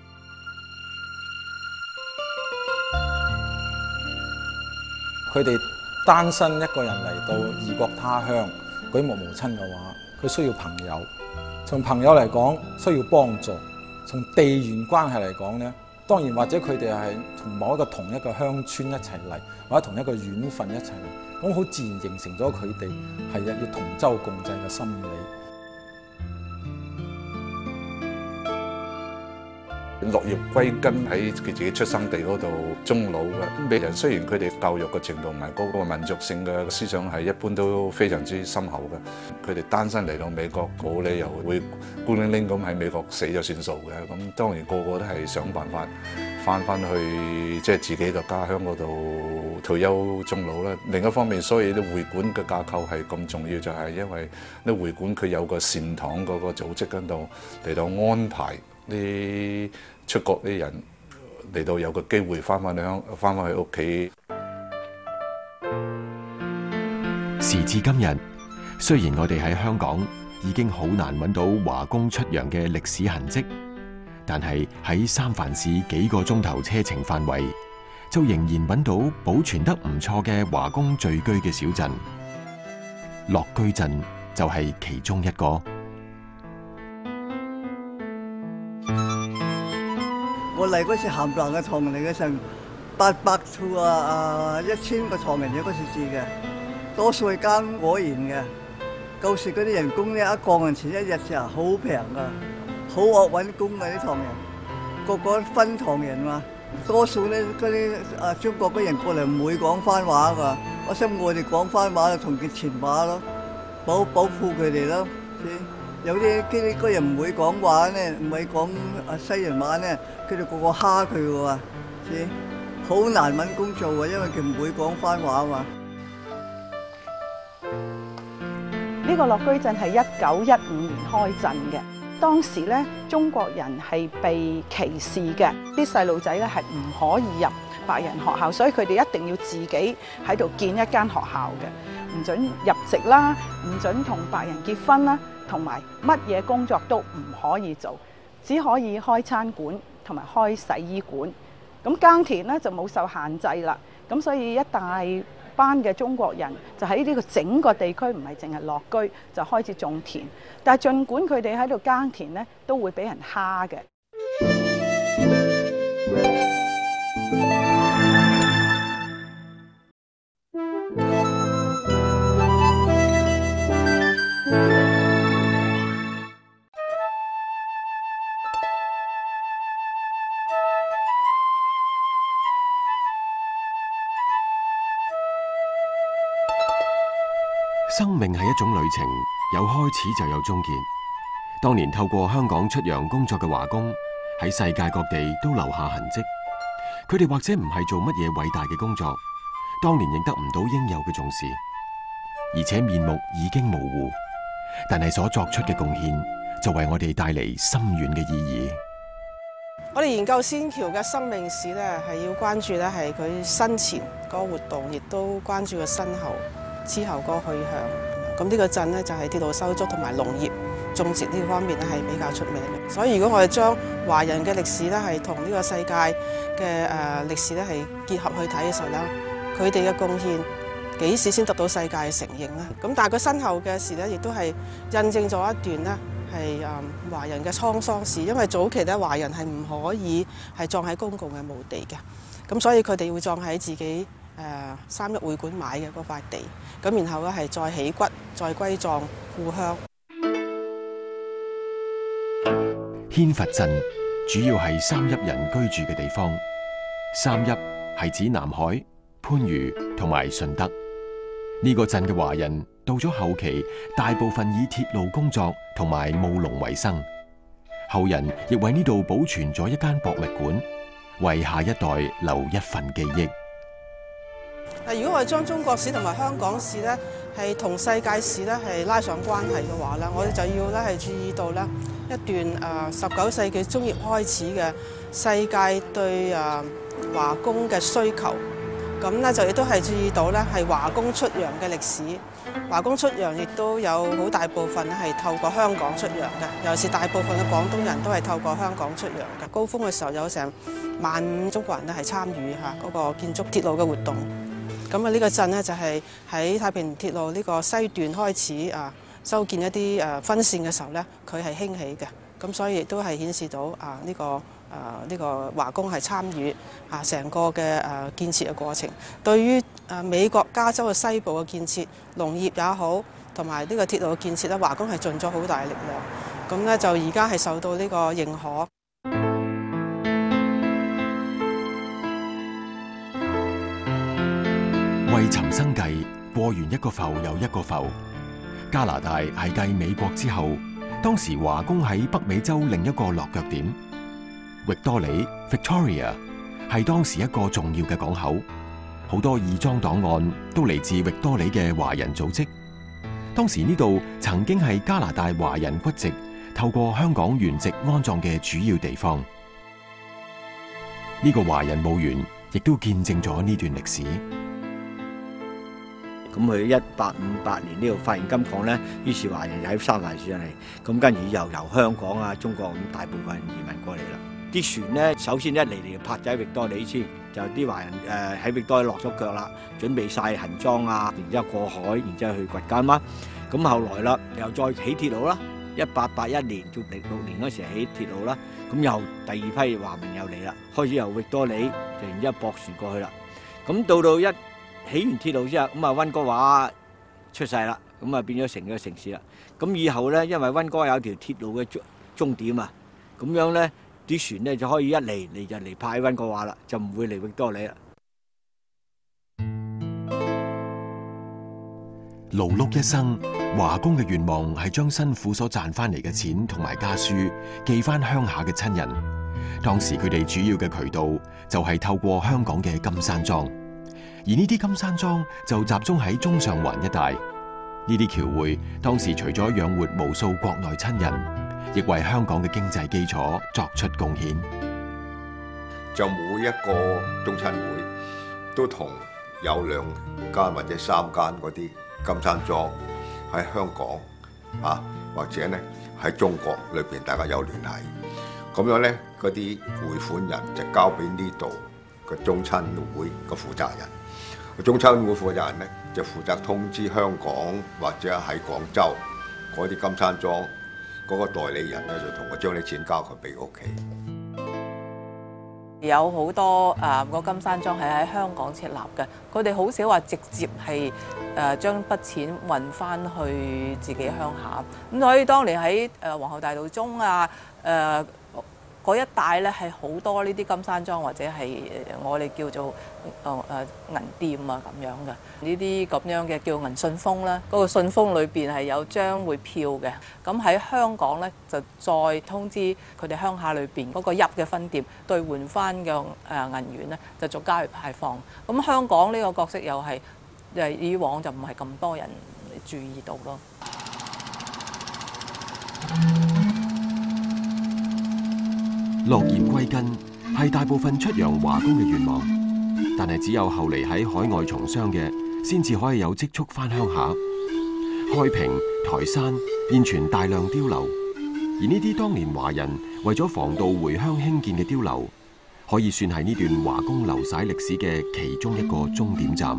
佢哋單身一個人嚟到異國他鄉，舉目無親嘅話，佢需要朋友。從朋友嚟講，需要幫助；從地緣關係嚟講咧， 當然或者佢哋係同某一個同一個鄉村一齊嚟，或者同一個縣份一齊嚟，咁好自然形成咗佢哋係要同舟共濟嘅心理。 落葉歸根喺佢自己出生地嗰度終老嘅美人，雖然佢哋教育嘅程度唔係高，個民族性嘅思想係一般都非常之深厚嘅。佢哋單身嚟到美國，冇理由會孤零零咁喺美國死咗算數嘅。咁當然個個都係想辦法翻翻去即係自己嘅家鄉嗰度退休終老啦。另一方面，所以啲會館嘅架構係咁重要，就係因為啲會館佢有個善堂嗰個組織嗰度嚟到安排啲出國啲人嚟到有個機會翻返去鄉翻返去屋企。 時至今日，雖然我哋喺香港已經好難揾到華工出洋嘅歷史痕跡，但係喺三藩市幾個鐘頭車程範圍，就仍然揾到保存得唔錯嘅華工聚居嘅小鎮。樂居鎮就係其中一個。 我嚟嗰時冚唪唥嘅唐人嚟嘅成八百套啊啊一千個唐人嘅嗰時住嘅，多數係耕果園嘅。舊時嗰啲人工咧一個銀錢一日時候好平噶，好惡揾工嘅啲唐人，個個分唐人嘛。多數咧嗰啲啊中國嗰人過嚟唔會講番話噶，我想我哋講番話就同佢傳話咯，保保護佢哋咯。有啲啲嗰人唔會講話咧，唔係講啊西人話咧，佢哋個個蝦佢嘅喎，知好難揾工做啊，因為佢唔會講番話嘛。 呢個樂居鎮係一九一五年開鎮嘅，當時咧中國人係被歧視嘅，啲細路仔咧係唔可以入白人學校，所以佢哋一定要自己喺度建一間學校嘅，唔准入籍啦，唔准同白人結婚啦。同埋乜嘢工作都唔可以做，只可以開餐館同埋開洗衣館。咁耕田咧就冇受限制啦。咁所以一大班嘅中國人就喺呢個整個地區，唔係淨係樂居，就開始種田。但係儘管佢哋喺度耕田咧，都會俾人蝦嘅。 生命係一種旅程，有開始就有終結。當年透過香港出洋工作嘅華工喺世界各地都留下痕跡。佢哋或者唔係做乜嘢偉大嘅工作，當年亦得唔到應有嘅重視，而且面目已經模糊，但係所作出嘅貢獻就為我哋帶嚟深遠嘅意義。 我哋研究仙橋嘅生命史咧，係要關注咧係佢生前嗰個活動，亦都關注佢身後之後嗰個去向。咁呢個鎮咧就係鐵路修築同埋農業種植呢方面咧係比較出名嘅。所以如果我哋將華人嘅歷史咧係同呢個世界嘅誒歷史咧係結合去睇嘅時候咧，佢哋嘅貢獻幾時先得到世界嘅承認咧？咁但係佢身後嘅事咧，亦都係印證咗一段咧係誒華人嘅滄桑史。因為早期咧華人係唔可以係葬喺公共嘅墓地嘅，咁所以佢哋會葬喺自己誒三一會館買嘅嗰塊地，咁然後咧係再起骨，再歸葬故鄉。 軒佛鎮主要係三邑人居住嘅地方，三邑係指南海、番禺同埋順德。呢個鎮嘅華人到咗後期，大部分以鐵路工作同埋務農為生，後人亦為呢度保存咗一間博物館，為下一代留一份記憶。 嗱，如果我哋將中國史同埋香港史咧係同世界史咧係拉上關係嘅話咧，我哋就要咧係注意到咧一段誒十九世紀中葉開始嘅世界對誒華工嘅需求，咁咧就亦都係注意到咧係華工出洋嘅歷史。華工出洋亦都有好大部分咧係透過香港出洋嘅，尤其是大部分嘅廣東人都係透過香港出洋嘅。高峰嘅時候有成萬五中國人咧係參與嚇嗰個建築鐵路嘅活動。咁啊，呢個鎮咧就係喺太平鐵路呢個西段開始啊，修建一啲誒分線嘅時候咧，佢係興起嘅。咁所以亦都係顯示到啊呢個呢個華工係參與啊成個嘅誒建設嘅過程，對於誒美國加州嘅西部嘅建設，農業也好，同埋呢個鐵路嘅建設咧，華工係盡咗好大力量。咁咧就而家係受到呢個認可。 為尋生計，過完一個埠又一個埠。加拿大係繼美國之後，當時華工喺北美洲另一個落腳點。域多里 （Victoria） 係當時一個重要嘅港口，好多義莊檔案都嚟自域多里嘅華人組織。當時呢度曾經係加拿大華人骨殖透過香港原籍安葬嘅主要地方。呢個華人墓園亦都見證咗呢段歷史。 咁佢一八五八年呢度發現金礦咧，於是華人就喺三藩市上嚟，咁跟住又由香港啊、中國咁大部分人移民過嚟啦。啲船咧，首先一嚟嚟就泊咗喺域多里先，就啲華人誒喺域多里落咗腳啦，準備晒行裝啊，然之後過海，然之後去掘金啦。咁後來啦，又再起鐵路啦，一八八一年到零六年嗰時起鐵路啦，咁又第二批華民又嚟啦，開始由域多里，就然之後駁船過去啦。咁到到一起完鐵路之後，咁啊溫哥華出世啦，咁啊變咗成個城市啦。咁以後咧，因為溫哥華有條鐵路嘅終終點啊，咁樣咧啲船咧就可以一嚟嚟就嚟泊喺溫哥華啦，就唔會嚟域多里啦。 勞碌一生，華工嘅願望係將辛苦所賺翻嚟嘅錢同埋家書寄翻鄉下嘅親人。當時佢哋主要嘅渠道就係透過香港嘅金山莊。而呢啲金山莊就集中喺中上環一帶，呢啲僑匯當時除咗養活無數國內親人，亦為香港嘅經濟基礎作出貢獻。 就每一個中親會都同有兩間或者三間嗰啲金山莊喺香港啊，或者咧喺中國裏邊大家有聯繫，咁樣咧嗰啲匯款人就交俾呢度個中親會個負責人。中親會負責人咧就負責通知香港或者喺廣州嗰啲金山莊嗰個代理人咧，就同我將啲錢交佢俾屋企。 有好多誒個金山莊係喺香港設立嘅，佢哋好少話直接係誒將筆錢運翻去自己鄉下。咁所以當年喺誒皇后大道中啊誒嗰一帶咧係好多呢啲金山莊或者係我哋叫做誒誒銀店啊咁樣嘅，呢啲咁樣嘅叫銀信封啦。嗰個信封裏邊係有張匯票嘅，咁喺香港咧就再通知佢哋鄉下裏邊嗰個邑嘅分店兌換翻嘅誒銀元咧，就逐家去派放。咁香港呢個角色又係誒以往就唔係咁多人注意到咯。 落葉歸根係大部分出洋華工嘅願望，但係只有後嚟喺海外從商嘅，先至可以有積蓄返鄉下。開平、台山現存大量碉樓，而呢啲當年華人為咗防盜回鄉興建嘅碉樓，可以算係呢段華工流徙歷史嘅其中一個終點站。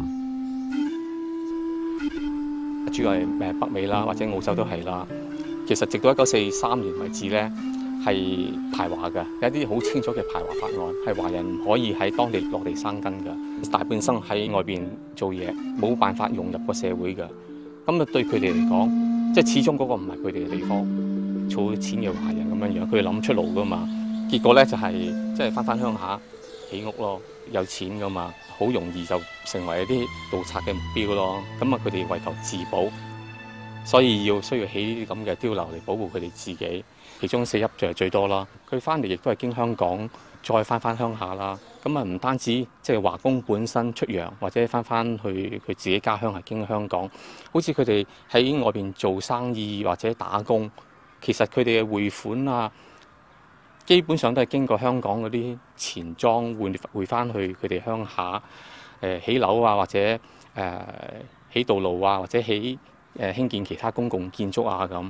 主要係誒北美啦，或者澳洲都係啦。其實直到一九四三年為止咧，係排華嘅，有一啲好清楚嘅排華法案，係華人唔可以喺當地落地生根嘅，大半生喺外邊做嘢，冇辦法融入個社會嘅。咁啊，對佢哋嚟講，即係始終嗰個唔係佢哋嘅地方，儲錢嘅華人咁樣樣，佢哋諗出路噶嘛。結果咧就係即係翻返鄉下起屋咯，有錢噶嘛，好容易就成為一啲盜賊嘅目標咯。咁啊，佢哋為求自保，所以要需要起呢啲咁嘅碉樓嚟保護佢哋自己。其中四邑就係最多啦。佢翻嚟亦都係經香港再翻翻鄉下啦。咁啊，唔單止即係華工本身出洋，或者翻翻去佢自己家鄉係經香港。好似佢哋喺外邊做生意或者打工，其實佢哋嘅匯款啊，基本上都係經過香港嗰啲錢莊匯匯翻去佢哋鄉下。誒起樓啊，或者誒、呃、起道路啊，或者起誒興建其他公共建築啊咁。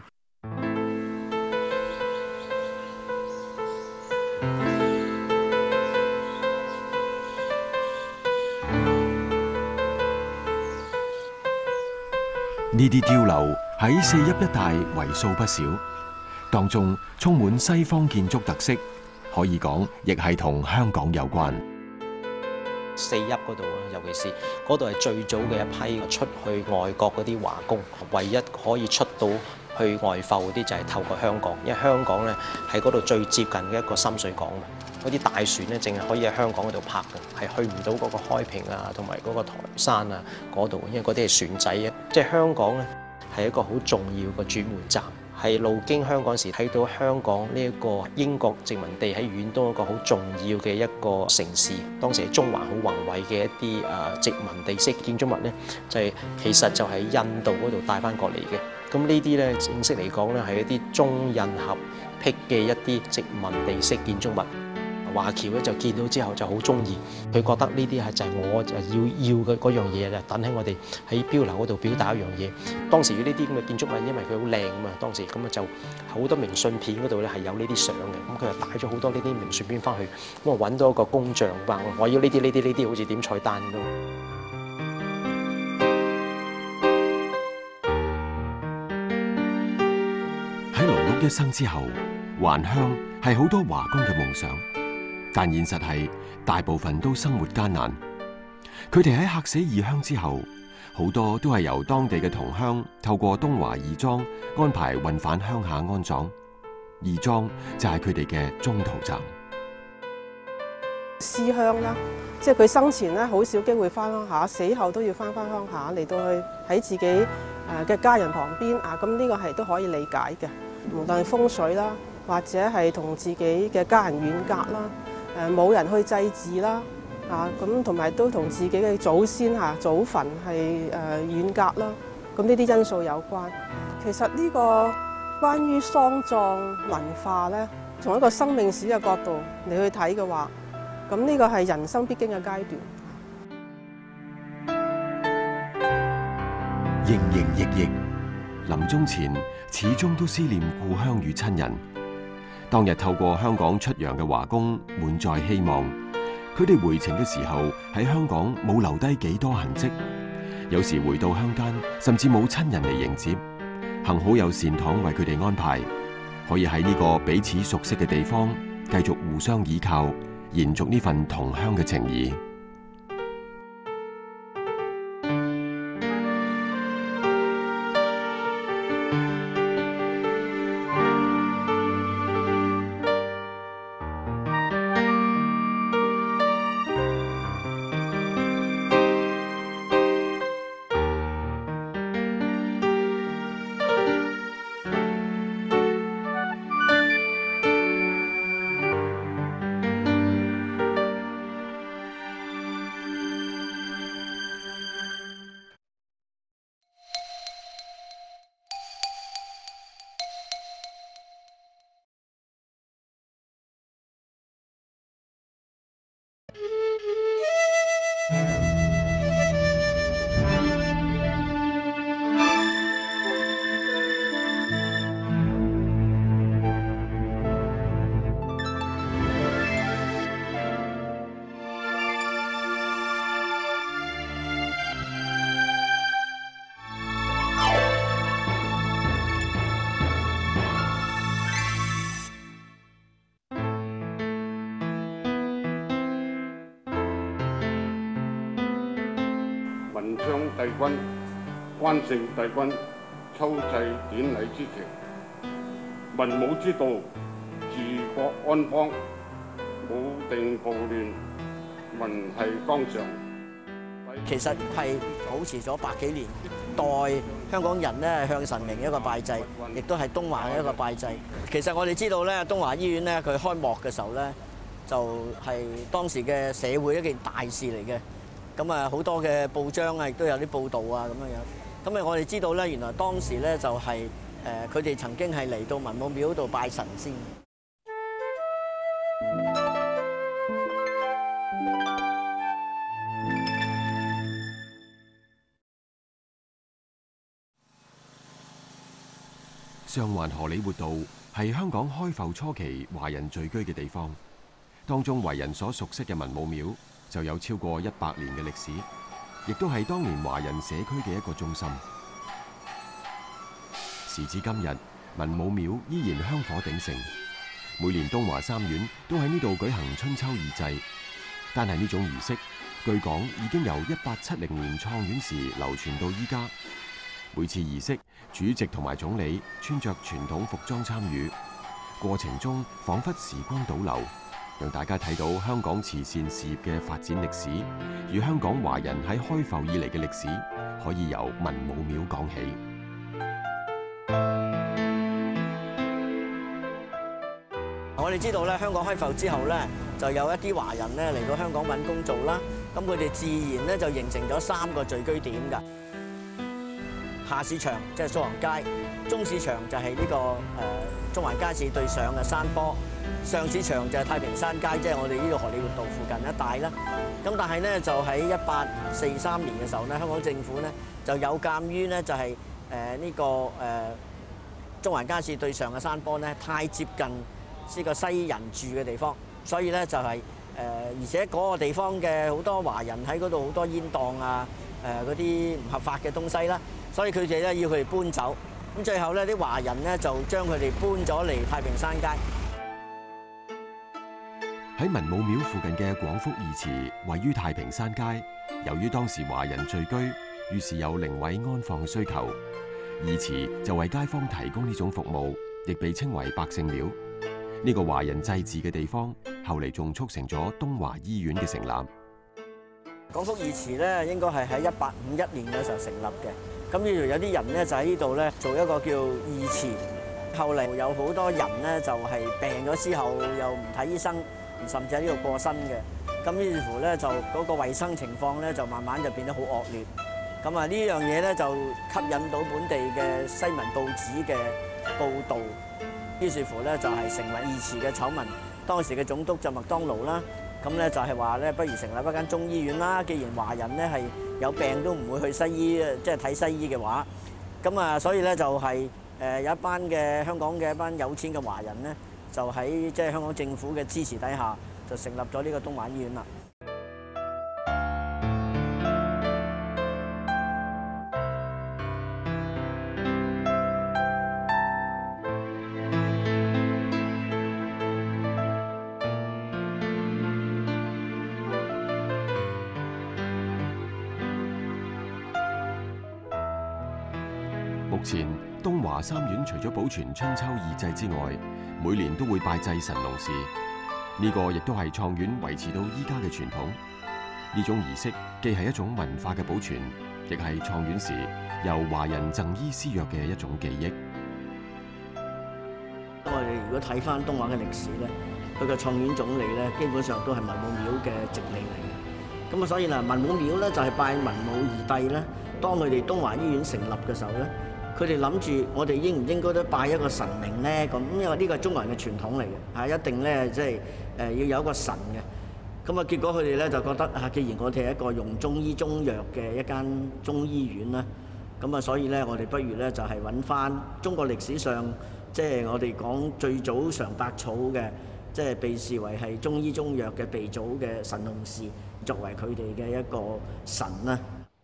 呢啲碉樓喺四邑一帶為數不少，當中充滿西方建築特色， 可以講亦係同香港有關。 四邑嗰度啊，尤其是嗰度係最早嘅一批出去外國嗰啲華工，唯一可以出到去外埠嗰啲就係透過香港，因為香港咧喺嗰度最接近嘅一個深水港嘛。嗰啲大船咧，淨係可以喺香港嗰度泊嘅，係去唔到嗰個開平啊，同埋嗰個台山啊嗰度，因為嗰啲係船仔啊。即係香港咧係一個好重要嘅轉換站。係路經香港時睇到香港呢一個英國殖民地喺遠東一個好重要嘅一個城市，當時係中環好宏偉嘅一啲誒殖民地式建築物咧，就係、是、其實就喺印度嗰度帶翻過嚟嘅。咁呢啲咧正式嚟講咧係一啲中印合璧嘅一啲殖民地式建築物。華僑咧就見到之後就好中意，佢覺得呢啲係就係我就要要嘅嗰樣嘢，就等喺我哋喺標樓嗰度表達一樣嘢。當時呢啲咁嘅建築物，因為佢好靚啊嘛，當時咁啊就好多明信片嗰度咧係有呢啲相嘅，咁佢就帶咗好多呢啲明信片翻去，咁啊揾到一個工匠話我要呢啲呢啲呢啲，好似點菜單咁。 喺勞碌一生之後，還鄉係好多華工嘅夢想。但現實係大部分都生活艱難，佢哋喺客死異鄉之後，好多都係由當地嘅同鄉透過東華義莊安排運返鄉下安葬。義莊就係佢哋嘅中途站。 思鄉啦，即係佢生前咧好少機會翻鄉下，死後都要翻翻鄉下嚟到去喺自己誒嘅家人旁邊啊，咁呢個係都可以理解嘅。無論係風水啦，或者係同自己嘅家人遠隔啦。誒冇人去祭祀啦，啊咁同埋都同自己嘅祖先嚇祖墳係誒遠隔啦，咁呢啲因素有關。其實呢個關於喪葬文化咧，從一個生命史嘅角度嚟去睇嘅話，咁呢個係人生必經嘅階段。 營營役役，臨終前始終都思念故鄉與親人。當日透過香港出洋嘅華工滿載希望，佢哋回程嘅時候喺香港冇留低幾多痕跡，有時回到鄉間甚至冇親人嚟迎接。幸好有善堂為佢哋安排，可以喺呢個彼此熟悉嘅地方繼續互相依靠，延續呢份同鄉嘅情誼。 文昌帝君、關聖帝君秋祭典禮之期，文武之道，治國安邦，武定暴亂，民繫綱常。 其實係保持咗百幾年，代香港人咧向神明一個拜祭，亦都係東華嘅一個拜祭。其實我哋知道咧，東華醫院咧佢開幕嘅時候咧，就係當時嘅社會一件大事嚟嘅。咁啊，好多嘅報章啊，亦都有啲報導啊，咁樣樣。咁啊，我哋知道咧，原來當時咧就係誒，佢哋曾經係嚟到文武廟度拜神先。 上環荷里活道係香港開埠初期華人聚居嘅地方，當中為人所熟悉嘅文武廟就有超過一百年嘅歷史，亦都係當年華人社區嘅一個中心。時至今日，文武廟依然香火鼎盛， 每年東華三院都喺呢度舉行春秋二祭，但係呢種儀式，據講已經由一八七零年創院時流傳到依家。每次儀式，主席同埋總理穿着傳統服裝參與，過程中彷彿時光倒流，讓大家睇到香港慈善事業嘅發展歷史，與香港華人喺開埠以嚟嘅歷史，可以由文武廟講起。 我哋知道咧，香港開埠之後咧，就有一啲華人咧嚟到香港揾工做啦。咁佢哋自然咧就形成咗三個聚居點㗎。下市場即係蘇杭街，中市場就係呢、這個誒、呃、中環街市對上嘅山坡，上市場就係太平山街，即係我哋呢個荷里活道附近一帶啦。咁但係咧就喺一八四三年嘅時候咧，香港政府咧就有鑑於咧就係誒呢個誒、呃、中環街市對上嘅山坡咧太接近呢個西人住嘅地方，所以咧就係、是、誒、呃、而且嗰個地方嘅好多華人喺嗰度好多煙檔啊，誒嗰啲唔合法嘅東西啦。所以佢哋咧要佢哋搬走，咁最後咧啲華人咧就將佢哋搬咗嚟太平山街。 喺文武廟附近嘅廣福義祠位於太平山街，由於當時華人聚居，於是有靈位安放嘅需求，義祠就為街坊提供呢種服務，亦被稱為百姓廟。呢個華人祭祀嘅地方，後嚟仲促成咗東華醫院嘅成立。 廣福義祠咧應該係喺一八五一年嘅時候成立嘅。咁呢度有啲人咧就喺呢度咧做一個叫義祠，後嚟有好多人咧就係病咗之後又唔睇醫生，甚至喺呢度過身嘅。咁於是乎咧就嗰個衞生情況咧就慢慢就變得好惡劣。咁啊呢樣嘢咧就吸引到本地嘅西文報紙嘅報導，於是乎咧就係成為義祠嘅醜聞。當時嘅總督就麥當勞啦。咁咧就係話咧，不如成立一間中醫院啦。既然華人咧係有病都唔會去西醫，即係睇西醫嘅話，咁啊，所以咧就係誒有一班嘅香港嘅一班有錢嘅華人咧，就喺即係香港政府嘅支持底下，就成立咗呢個東華醫院啦。 目前東華三院除咗保存春秋二祭之外，每年都會拜祭神農氏，呢個亦都係創院維持到依家嘅傳統。呢種儀式既係一種文化嘅保存，亦係創院時由華人贈醫施藥嘅一種記憶。 我哋如果睇翻東華嘅歷史咧，佢個創院總理咧基本上都係文武廟嘅直理嚟嘅。咁啊，所以嗱，文武廟咧就係拜文武二帝咧。當佢哋東華醫院成立嘅時候咧，佢哋諗住我哋應唔應該都拜一個神明咧？咁因為呢個係中國人嘅傳統嚟嘅，係一定咧即係誒要有一個神嘅。咁啊，結果佢哋咧就覺得啊，既然我哋係一個用中醫中藥嘅一間中醫院啦，咁啊，所以咧我哋不如咧就係揾翻中國歷史上即係我哋講最早嘗百草嘅，即係被視為係中醫中藥嘅鼻祖嘅神農氏作為佢哋嘅一個神啦。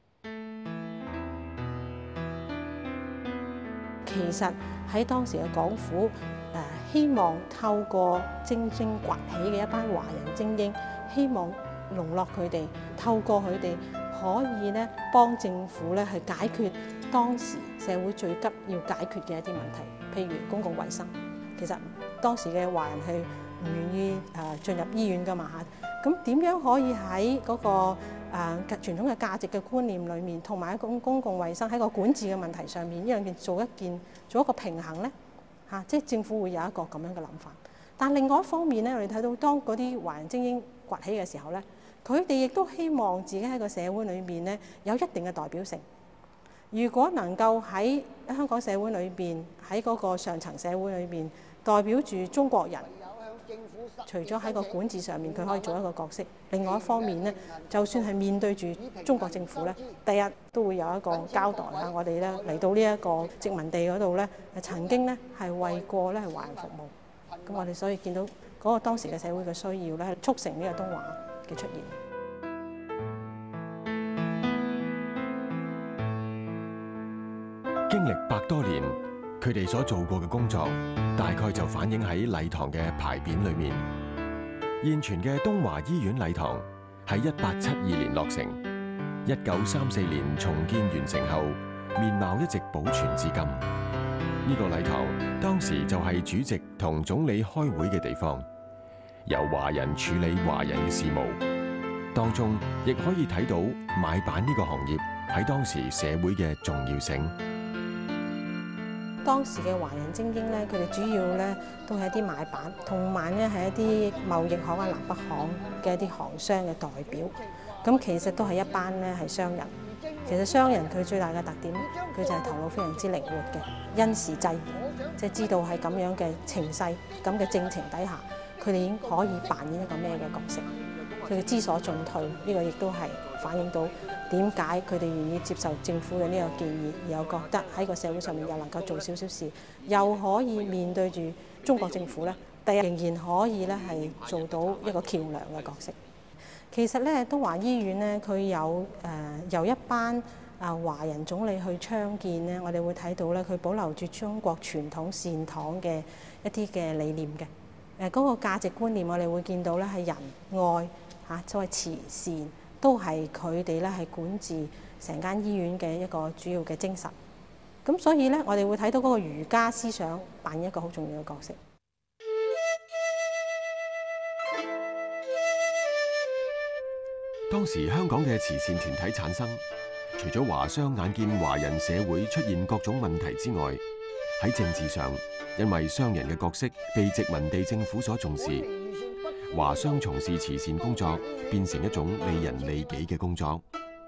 其實喺當時嘅港府誒，希望透過精英崛起嘅一班華人精英，希望籠絡佢哋，透過佢哋可以咧幫政府咧去解決當時社會最急要解決嘅一啲問題，譬如公共衛生。其實當時嘅華人係唔願意誒進入醫院㗎嘛嚇，咁點樣可以喺嗰個誒傳統嘅價值嘅觀念裏面，同埋一個公共衛生喺個管治嘅問題上面，一樣件做一件做一個平衡咧嚇，即係政府會有一個咁樣嘅諗法。但另外一方面咧，我哋睇到當嗰啲華人精英崛起嘅時候咧，佢哋亦都希望自己喺個社會裏面咧有一定嘅代表性。如果能夠喺香港社會裏邊，喺嗰個上層社會裏邊代表住中國人，除咗喺個管治上面佢可以做一個角色，另外一方面咧，就算係面對住中國政府咧，第一都會有一個交代啦。我哋咧嚟到呢一個殖民地嗰度咧，曾經咧係為過咧係華人服務。咁我哋所以見到嗰個當時嘅社會嘅需要咧，係促成呢個東華嘅出現。 經歷百多年， 佢哋所做過嘅工作，大概就反映喺禮堂嘅牌匾裏面。現存嘅東華醫院禮堂喺一八七二年落成，一九三四年重建完成後，面貌一直保存至今。呢個禮堂當時就係主席同總理開會嘅地方，由華人處理華人嘅事務。當中亦可以睇到買辦呢個行業喺當時社會嘅重要性。 當時嘅華人精英咧，佢哋主要咧都係一啲買辦，同埋咧係一啲貿易行啊、南北行嘅一啲行商嘅代表。咁其實都係一班咧係商人。其實商人佢最大嘅特點，佢就係頭腦非常之靈活嘅，因時制宜，即係知道喺咁樣嘅情勢、咁嘅政情底下，佢哋已經可以扮演一個咩嘅角色。佢哋知所進退，呢、這個亦都係反映到點解佢哋願意接受政府嘅呢個建議，而又覺得喺個社會上面又能夠做少少事，又可以面對住中國政府咧，第日仍然可以咧係做到一個橋梁嘅角色。其實咧，東華醫院咧，佢有誒、呃、由一班啊華人總理去倡建咧，我哋會睇到咧，佢保留住中國傳統善堂嘅一啲嘅理念嘅。誒、呃、嗰、那個價值觀念，我哋會見到咧係仁愛嚇，所謂慈善，都係佢哋咧係管治成間醫院嘅一個主要嘅精神。咁所以咧，我哋會睇到嗰個儒家思想扮演一個好重要嘅角色。 當時香港嘅慈善團體產生，除咗華商眼見華人社會出現各種問題之外，喺政治上，因為商人嘅角色被殖民地政府所重視，華商從事慈善工作變成一種利人利己嘅工作。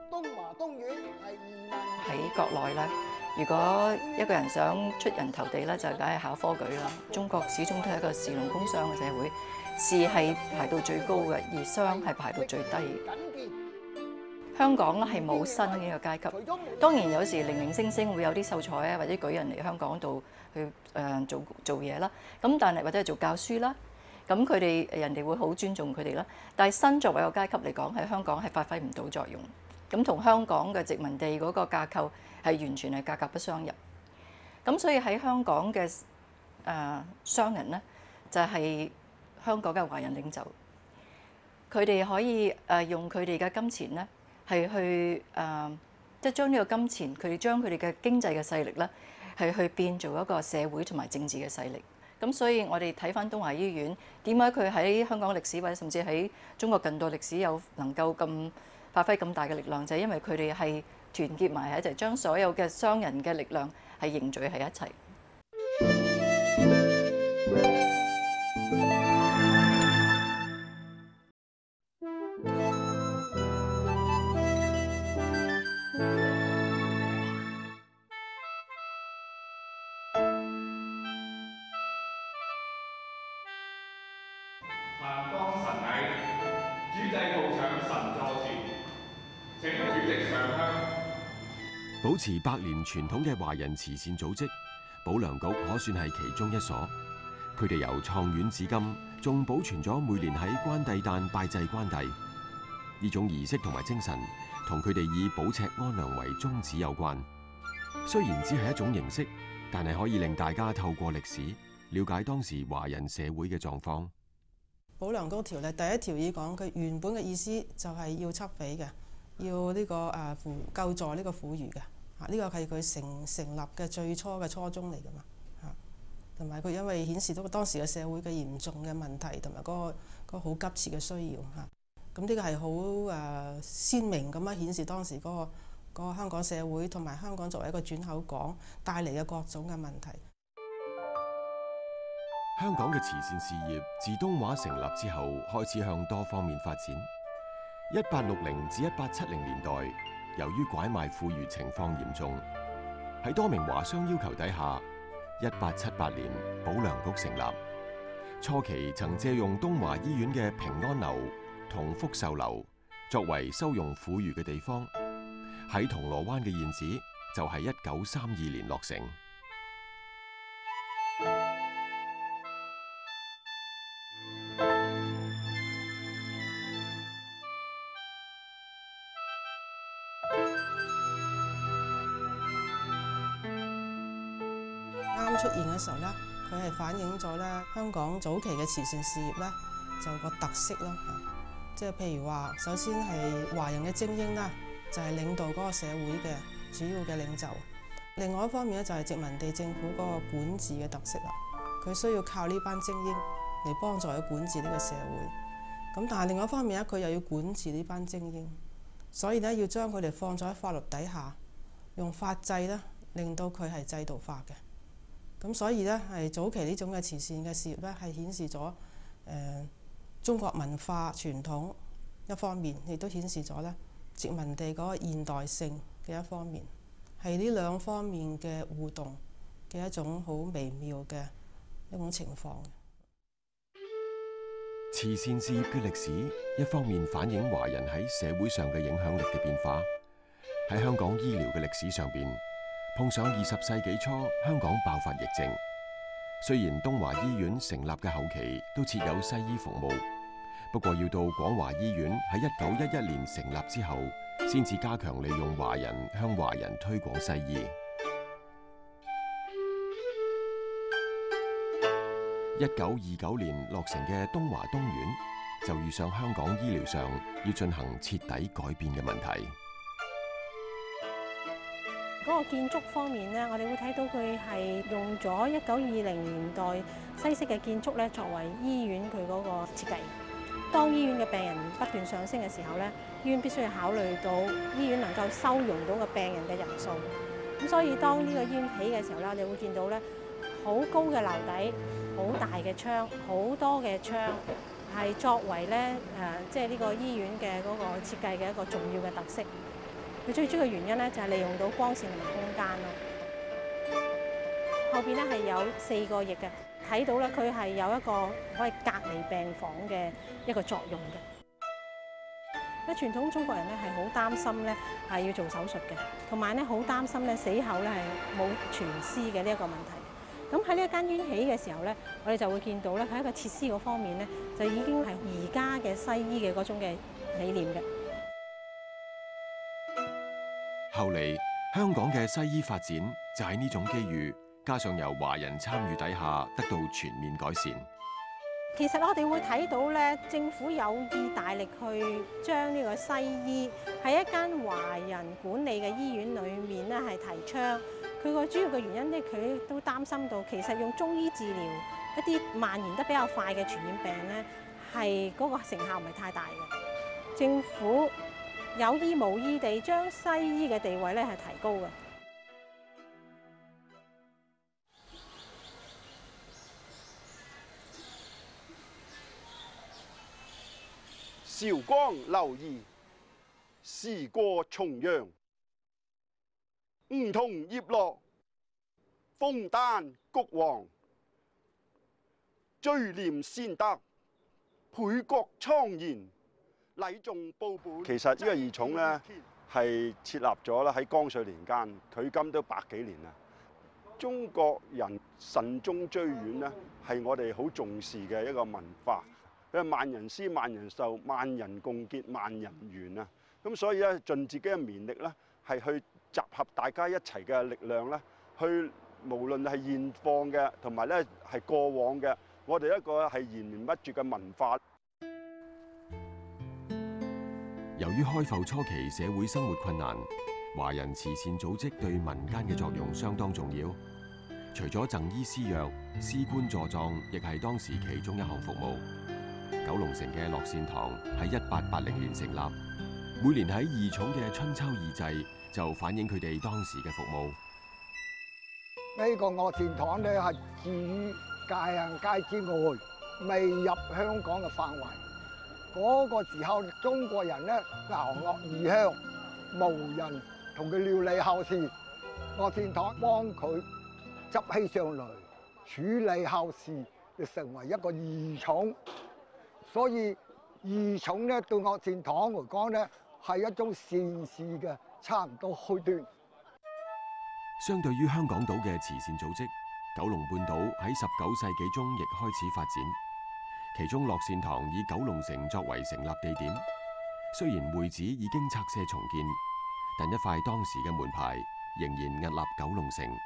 喺國內咧，如果一個人想出人頭地咧，就梗係考科舉啦。中國始終都係一個士農工商嘅社會，士係排到最高嘅，而商係排到最低。香港咧係冇新嘅一個階級，當然有時零零星星會有啲秀才啊或者舉人嚟香港度去誒、呃、做做嘢啦，咁但係或者係做教書啦，咁佢哋人哋會好尊重佢哋啦。但係新作為一個階級嚟講，喺香港係發揮唔到作用，咁同香港嘅殖民地嗰個架構係完全係格格不相入。咁所以喺香港嘅誒、呃、商人咧，就係、是、香港嘅華人領袖，佢哋可以誒、呃、用佢哋嘅金錢咧。係去誒、呃，即係將呢個金錢，佢哋將佢哋嘅經濟嘅勢力咧，係去變做一個社會同埋政治嘅勢力。咁所以我哋睇返東華醫院點解佢喺香港歷史或者甚至喺中國近代歷史有能夠咁發揮咁大嘅力量，就係、是、因為佢哋係團結埋喺一齊，將所有嘅商人嘅力量係凝聚喺一齊。 保持百年傳統嘅華人慈善組織保良局可算係其中一所。佢哋由創院至今，仲保存咗每年喺關帝誕拜祭關帝呢種儀式同埋精神，同佢哋以保赤安良為宗旨有關。雖然只係一種形式，但係可以令大家透過歷史了解當時華人社會嘅狀況。 保良局條例第一條已講，佢原本嘅意思就係要緝匪嘅，要呢、這個誒扶、啊、救助呢個婦孺嘅。啊！呢個係佢成成立嘅最初嘅初衷嚟㗎嘛，嚇，同埋佢因為顯示到當時嘅社會嘅嚴重嘅問題，同埋嗰個好急切嘅需要嚇，咁呢個係好誒鮮明咁樣顯示當時嗰、嗰個嗰個香港社會同埋香港作為一個轉口港帶嚟嘅各種嘅問題。 香港嘅慈善事業自東華成立之後，開始向多方面發展。一八六零至一八七零年代，由於拐賣婦孺情況嚴重，喺多名華商要求底下，一八七八年保良局成立。初期曾借用東華醫院嘅平安樓同福壽樓作為收容婦孺嘅地方。喺銅鑼灣嘅現址就係一九三二年落成。 啱出現嘅時候咧，佢係反映咗咧香港早期嘅慈善事業咧就個特色咯嚇。即係譬如話，首先係華人嘅精英啦，就係領導嗰個社會嘅主要嘅領袖。另外一方面咧，就係殖民地政府嗰個管治嘅特色啦。佢需要靠呢班精英嚟幫助佢管治呢個社會。咁但係另外一方面咧，佢又要管治呢班精英，所以咧要將佢哋放咗喺法律底下，用法制咧令到佢係制度化嘅。咁所以咧係早期呢種嘅慈善嘅事業咧，係顯示咗誒、呃、中國文化傳統一方面，亦都顯示咗咧殖民地嗰個現代性嘅一方面，係呢兩方面嘅互動嘅一種好微妙嘅一種情況。 慈善事業嘅歷史，一方面反映華人喺社會上嘅影響力嘅變化。喺香港醫療嘅歷史上邊，碰上二十世紀初香港爆發疫症。雖然東華醫院成立嘅後期都設有西醫服務，不過要到廣華醫院喺一九一一年成立之後，先至加強利用華人向華人推廣西醫。一九二九年落成嘅東華東院，就遇上香港醫療上要進行徹底改變嘅問題。 嗰個建築方面咧，我哋會睇到佢係用咗一九二零年代西式嘅建築咧，作為醫院佢嗰個設計。當醫院嘅病人不斷上升嘅時候咧，醫院必須要考慮到醫院能夠收容到嘅病人嘅人數。咁所以當呢個醫院起嘅時候咧，我哋會見到咧好高嘅樓底、好大嘅窗、好多嘅窗，係作為咧誒，即係呢個醫院嘅嗰個設計嘅一個重要嘅特色。佢最主要嘅原因咧，就係利用到光線同埋空間咯。後邊咧係有四個翼嘅，睇到咧佢係有一個可以隔離病房嘅一個作用嘅。咧傳統中國人咧係好擔心咧係要做手術嘅，同埋咧好擔心咧死後咧係冇全屍嘅呢一個問題。咁喺呢一間醫院起嘅時候咧，我哋就會見到咧喺一個設施嗰方面咧，就已經係而家嘅西醫嘅嗰種嘅理念嘅。 後嚟香港嘅西醫發展就喺呢種機遇，加上由華人參與底下，得到全面改善。 其實我哋會睇到咧，政府有意大力去將呢個西醫喺一間華人管理嘅醫院裏面咧係提倡。佢個主要嘅原因咧，佢都擔心到其實用中醫治療一啲蔓延得比較快嘅傳染病咧，係嗰個成效唔係太大嘅。政府有意無意地將西醫嘅地位咧係提高嘅。 韶光流移，時過重陽。梧桐葉落，楓丹菊黃。追念先得，倍覺蒼然。禮重報本。其實呢個義塚咧係設立咗啦喺光緒年間，距今都百幾年啦。中國人慎終追遠咧係我哋好重視嘅一個文化。佢係萬人師、萬人壽、萬人共結、萬人圓啊！咁所以咧，盡自己嘅綿力咧，係去集合大家一齊嘅力量咧，去無論係現況嘅，同埋咧係過往嘅，我哋一個係延綿不絕嘅文化。 由於開埠初期社會生活困難，華人慈善組織對民間嘅作用相當重要。除咗贈醫施藥、施棺助葬，亦係當時其中一項服務。九龍城嘅樂善堂喺一八八零年成立，每年喺義塚嘅春秋二祭就反映佢哋當時嘅服務。 呢個樂善堂咧係置於界限街之外，未入香港嘅範圍。嗰個時候，中國人咧流落異鄉，無人同佢料理後事，樂善堂幫佢執起上嚟處理後事，就成為一個義塚。所以義塚咧對樂善堂嚟講咧係一種善事嘅差唔多開端。 相對於香港島嘅慈善組織，九龍半島喺十九世紀中亦開始發展。其中樂善堂以九龍城作為成立地點，雖然會址已經拆卸重建，但一塊當時嘅門牌仍然屹立九龍城，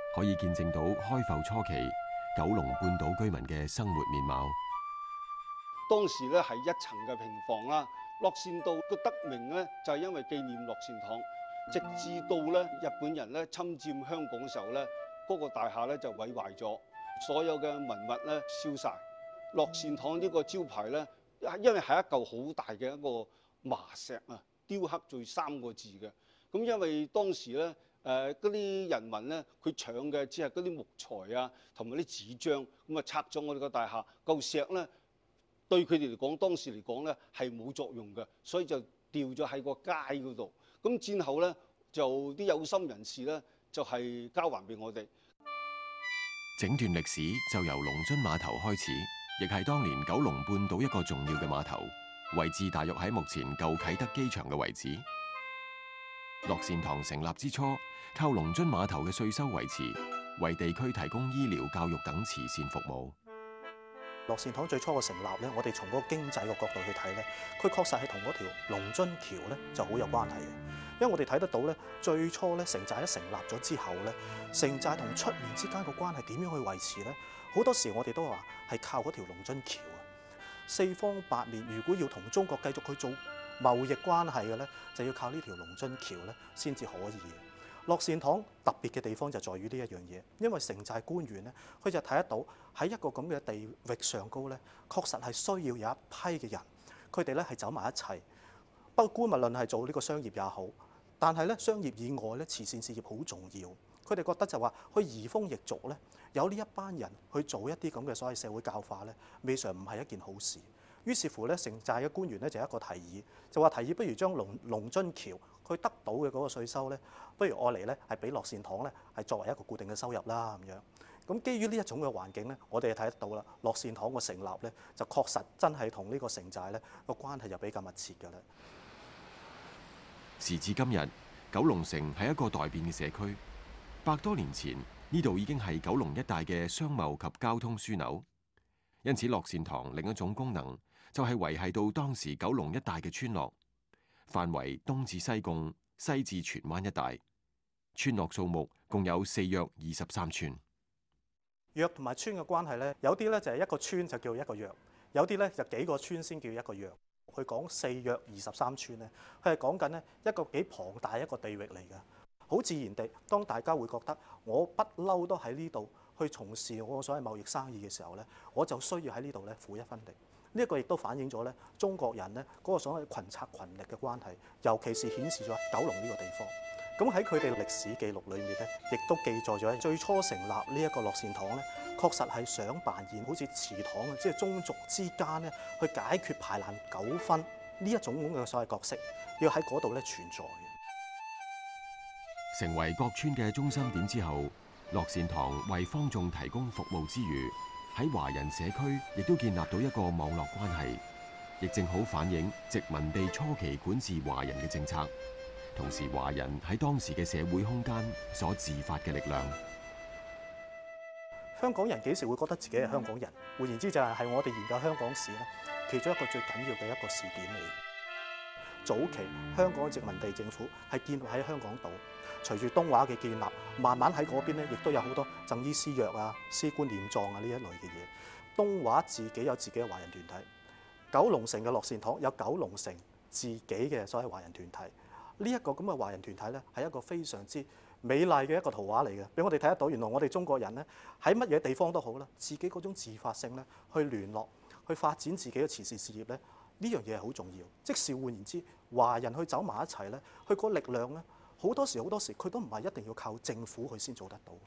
可以見證到開埠初期九龍半島居民嘅生活面貌。 當時咧係一層嘅平房啦，樂善道個得名咧就係因為紀念樂善堂。直至到咧日本人咧侵佔香港嘅時候咧，嗰個大廈咧就毀壞咗，所有嘅文物咧燒晒。樂善堂呢個招牌咧，因為係一嚿好大嘅一個麻石啊，雕刻住三個字嘅。咁因為當時咧誒嗰啲人民咧，佢搶嘅只係嗰啲木材啊，同埋啲紙張，咁啊拆咗我哋個大廈，嚿石咧對佢哋嚟講，當時嚟講咧係冇作用嘅，所以就掉咗喺個街嗰度。咁戰後咧，就啲有心人士咧，就係、是、交還俾我哋。 整段歷史就由龍津碼頭開始，亦係當年九龍半島一個重要嘅碼頭，位置大約喺目前舊啟德機場嘅位置。樂善堂成立之初，靠龍津碼頭嘅稅收維持，為地區提供醫療、教育等慈善服務。 樂善堂最初嘅成立咧，我哋從嗰個經濟嘅角度去睇咧，佢確實係同嗰條龍津橋咧就好有關係嘅。因為我哋睇得到咧，最初咧城寨一成立咗之後咧，城寨同出面之間個關係點樣去維持咧？好多時我哋都話係靠嗰條龍津橋啊。四方八面如果要同中國繼續去做貿易關係嘅咧，就要靠呢條龍津橋咧先至可以嘅。樂善堂特別嘅地方就在於呢一樣嘢，因為城寨官員咧，佢就睇得到喺一個咁嘅地域上高咧，確實係需要有一批嘅人，佢哋咧係走埋一齊。不過無論係做呢個商業也好，但係咧商業以外咧，慈善事業好重要。佢哋覺得就話去移風易俗咧，有呢一班人去做一啲咁嘅所謂社會教化咧，未嘗唔係一件好事。於是乎咧，城寨嘅官員咧就有一個提議，就話提議不如將龍龍津橋佢得到嘅嗰個稅收咧，不如愛嚟咧係俾樂善堂咧係作為一個固定嘅收入啦咁樣。咁基於呢一種嘅環境咧，我哋就睇得到啦，樂善堂個成立咧就確實真係同呢個城寨咧個關係就比較密切㗎啦。 時至今日，九龍城係一個待變嘅社區。百多年前，呢度已經係九龍一帶嘅商貿及交通樞紐，因此樂善堂另一種功能就係維繫到當時九龍一帶嘅村落，範圍東至西貢，西至荃灣一帶，村落數目共有四約二十三村。 約同埋村嘅關係咧，有啲咧就係一個村就叫一個約，有啲咧就幾個村先叫一個約。佢講四約二十三村咧，佢係講緊咧一個幾龐大一個地域嚟嘅。好自然地，當大家會覺得我不嬲都喺呢度去從事我所謂貿易生意嘅時候咧，我就需要喺呢度咧負一分力。呢一個亦都反映咗咧中國人咧嗰個所謂群策群力嘅關係，尤其是顯示咗九龍呢個地方。咁喺佢哋歷史記錄裏面咧，亦都記載咗最初成立呢一個樂善堂咧，確實係想扮演好似祠堂啊，即係宗族之間咧去解決排難糾紛呢一種咁嘅所謂角色，要喺嗰度咧存在。 成為各村嘅中心點之後，樂善堂為坊眾提供服務之餘，喺華人社區亦都建立到一個網絡關係，亦正好反映殖民地初期管治華人嘅政策，同時華人喺當時嘅社會空間所自發嘅力量。 香港人幾時會覺得自己係香港人？換言之就係係我哋研究香港史咧，其中一個最緊要嘅一個事件嚟。早期香港嘅殖民地政府係建立喺香港島，隨住東華嘅建立，慢慢喺嗰邊咧，亦都有好多贈醫施藥啊、施棺殮葬啊呢一類嘅嘢。東華自己有自己嘅華人團體，九龍城嘅樂善堂有九龍城自己嘅所謂華人團體。呢一個咁嘅華人團體咧，係一個非常之美麗嘅一個圖畫嚟嘅，俾我哋睇得到。原來我哋中國人咧喺乜嘢地方都好啦，自己嗰種自發性咧去聯絡、去發展自己嘅慈善事業咧，呢樣嘢係好重要。即是換言之，華人去走埋一齊咧，佢個力量咧，好多時好多時佢都唔係一定要靠政府佢先做得到。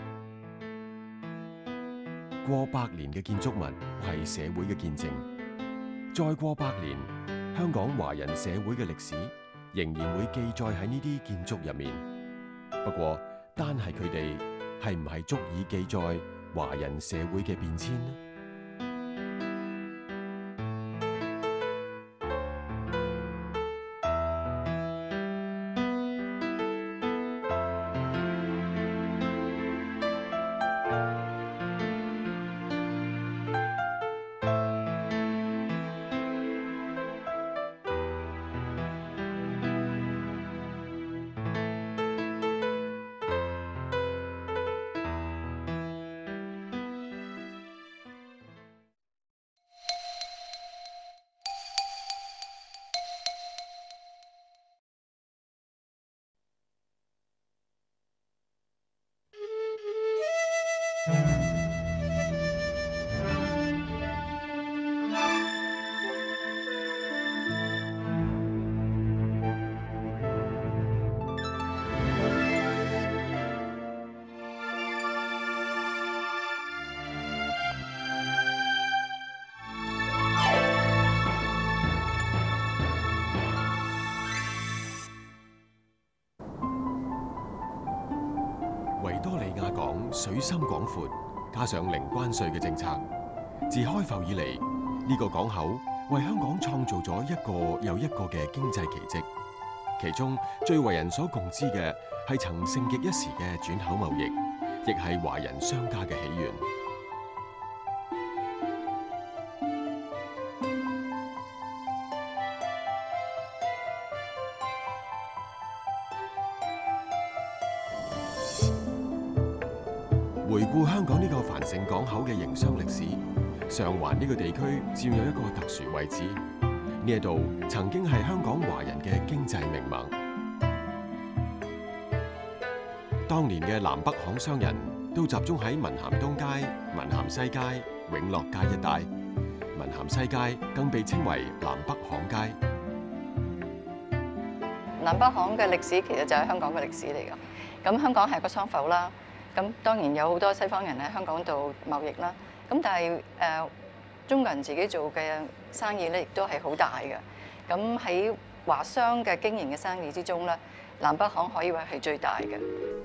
過百年嘅建築物係社會嘅見證，再過百年，香港華人社會嘅歷史仍然會記載喺呢啲建築入面。不過，單係佢哋係唔係足以記載華人社會嘅變遷呢？ 維多利亞港水深廣闊，加上零關稅嘅政策，自開埠以嚟，呢個港口為香港創造咗一個又一個嘅經濟奇蹟。其中最為人所共知嘅係曾盛極一時嘅轉口貿易，亦係華人商家嘅起源。回顧香港呢個繁盛港口嘅營商歷史，上環呢個地區佔有一個特殊位置。呢一度曾經係香港華人嘅經濟命脈。當年嘅南北行商人都集中喺文咸東街、文咸西街、永樂街一帶，文咸西街更被稱為南北行街。 南北行嘅歷史其實就係香港嘅歷史嚟㗎。咁香港係個商埠啦。咁當然有好多西方人喺香港度貿易啦，咁但係誒、呃、中國人自己做嘅生意咧，亦都係好大嘅。咁喺華商嘅經營嘅生意之中咧，南北行可以話係最大嘅。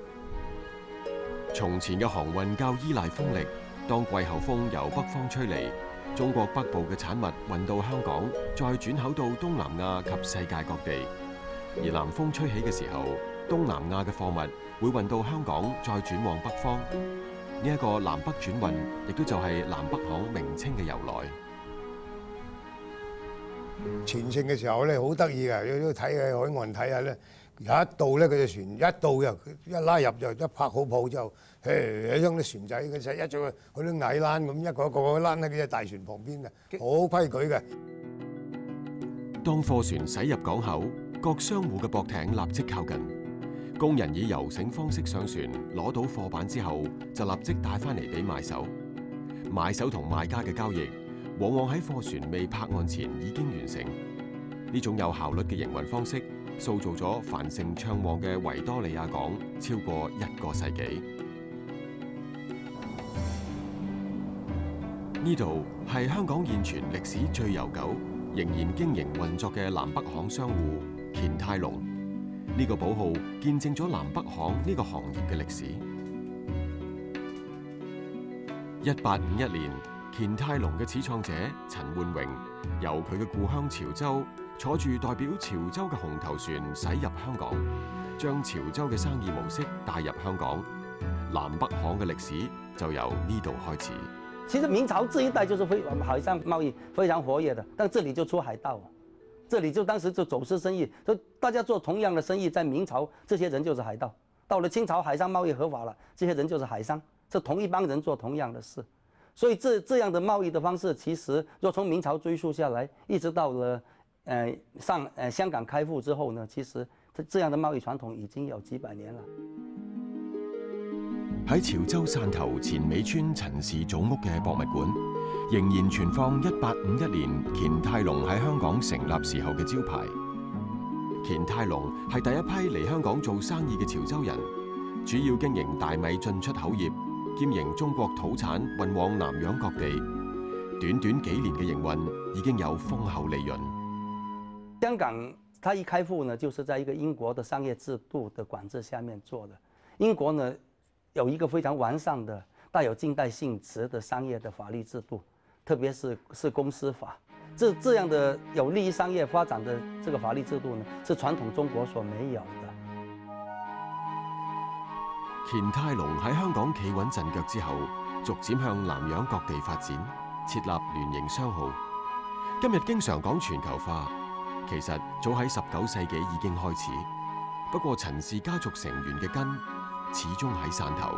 從前嘅航運較依賴風力，當季候風由北方吹嚟，中國北部嘅產物運到香港，再轉口到東南亞及世界各地。而南風吹起嘅時候，東南亞嘅貨物會運到香港，再轉往北方。呢、這、一個南北轉運，亦都就係南北行名稱嘅由來。 全盛嘅時候咧，好得意嘅，你都睇嘅海岸睇下咧，有一到咧，佢隻船一到又一拉入就一拍好鋪之後，誒一將啲船仔佢就一做佢啲矮欄咁，一個一個個欄喺啲大船旁邊嘅，好規矩嘅。 當貨船駛入港口，各商戶嘅駁艇立即靠近。工人以游繩方式上船，攞到貨板之後，就立即帶翻嚟俾買手。買手同賣家嘅交易，往往喺貨船未泊岸前已經完成。呢種有效率嘅營運方式，塑造咗繁盛暢旺嘅維多利亞港超過一個世紀。呢度係香港現存歷史最悠久，仍然經營運作嘅南北行商戶乾泰隆。呢個寶號見證咗南北行呢個行業嘅歷史。一八五一年，乾泰隆嘅始創者陳煥榮由佢嘅故鄉潮州坐住代表潮州嘅紅頭船駛入香港，將潮州嘅生意模式帶入香港。南北行嘅歷史就由呢度開始。 其實明朝這一代就是非海上貿易非常活躍的，但這裡就出海盜。這裡就當時就走私生意，所以大家做同樣的生意，在明朝這些人就是海盜。到了清朝，海上貿易合法了，這些人就是海商，是同一幫人做同樣的事。所以這這樣的貿易的方式，其實若從明朝追溯下來，一直到了呃上呃香港開埠之後呢，其實這這樣的貿易傳統已經有幾百年了。 喺潮州汕頭前尾村陳氏祖屋嘅博物館，仍然存放一八五一年乾泰隆喺香港成立時候嘅招牌。乾泰隆係第一批嚟香港做生意嘅潮州人，主要經營大米進出口業，兼營中國土產運往南洋各地。短短幾年嘅營運已經有豐厚利潤。 香港它一開埠呢，就是在一個英國的商業制度的管制下面做的。英國呢有一個非常完善的帶有近代性質的商業的法律制度，特別是是公司法。這這樣的有利於商業發展的這個法律制度呢，是傳統中國所沒有的。 乾泰隆喺香港企穩陣腳之後，逐漸向南洋各地發展，設立聯營商號。今日經常講全球化，其實早喺十九世紀已經開始。不過陳氏家族成員嘅根始終喺汕頭。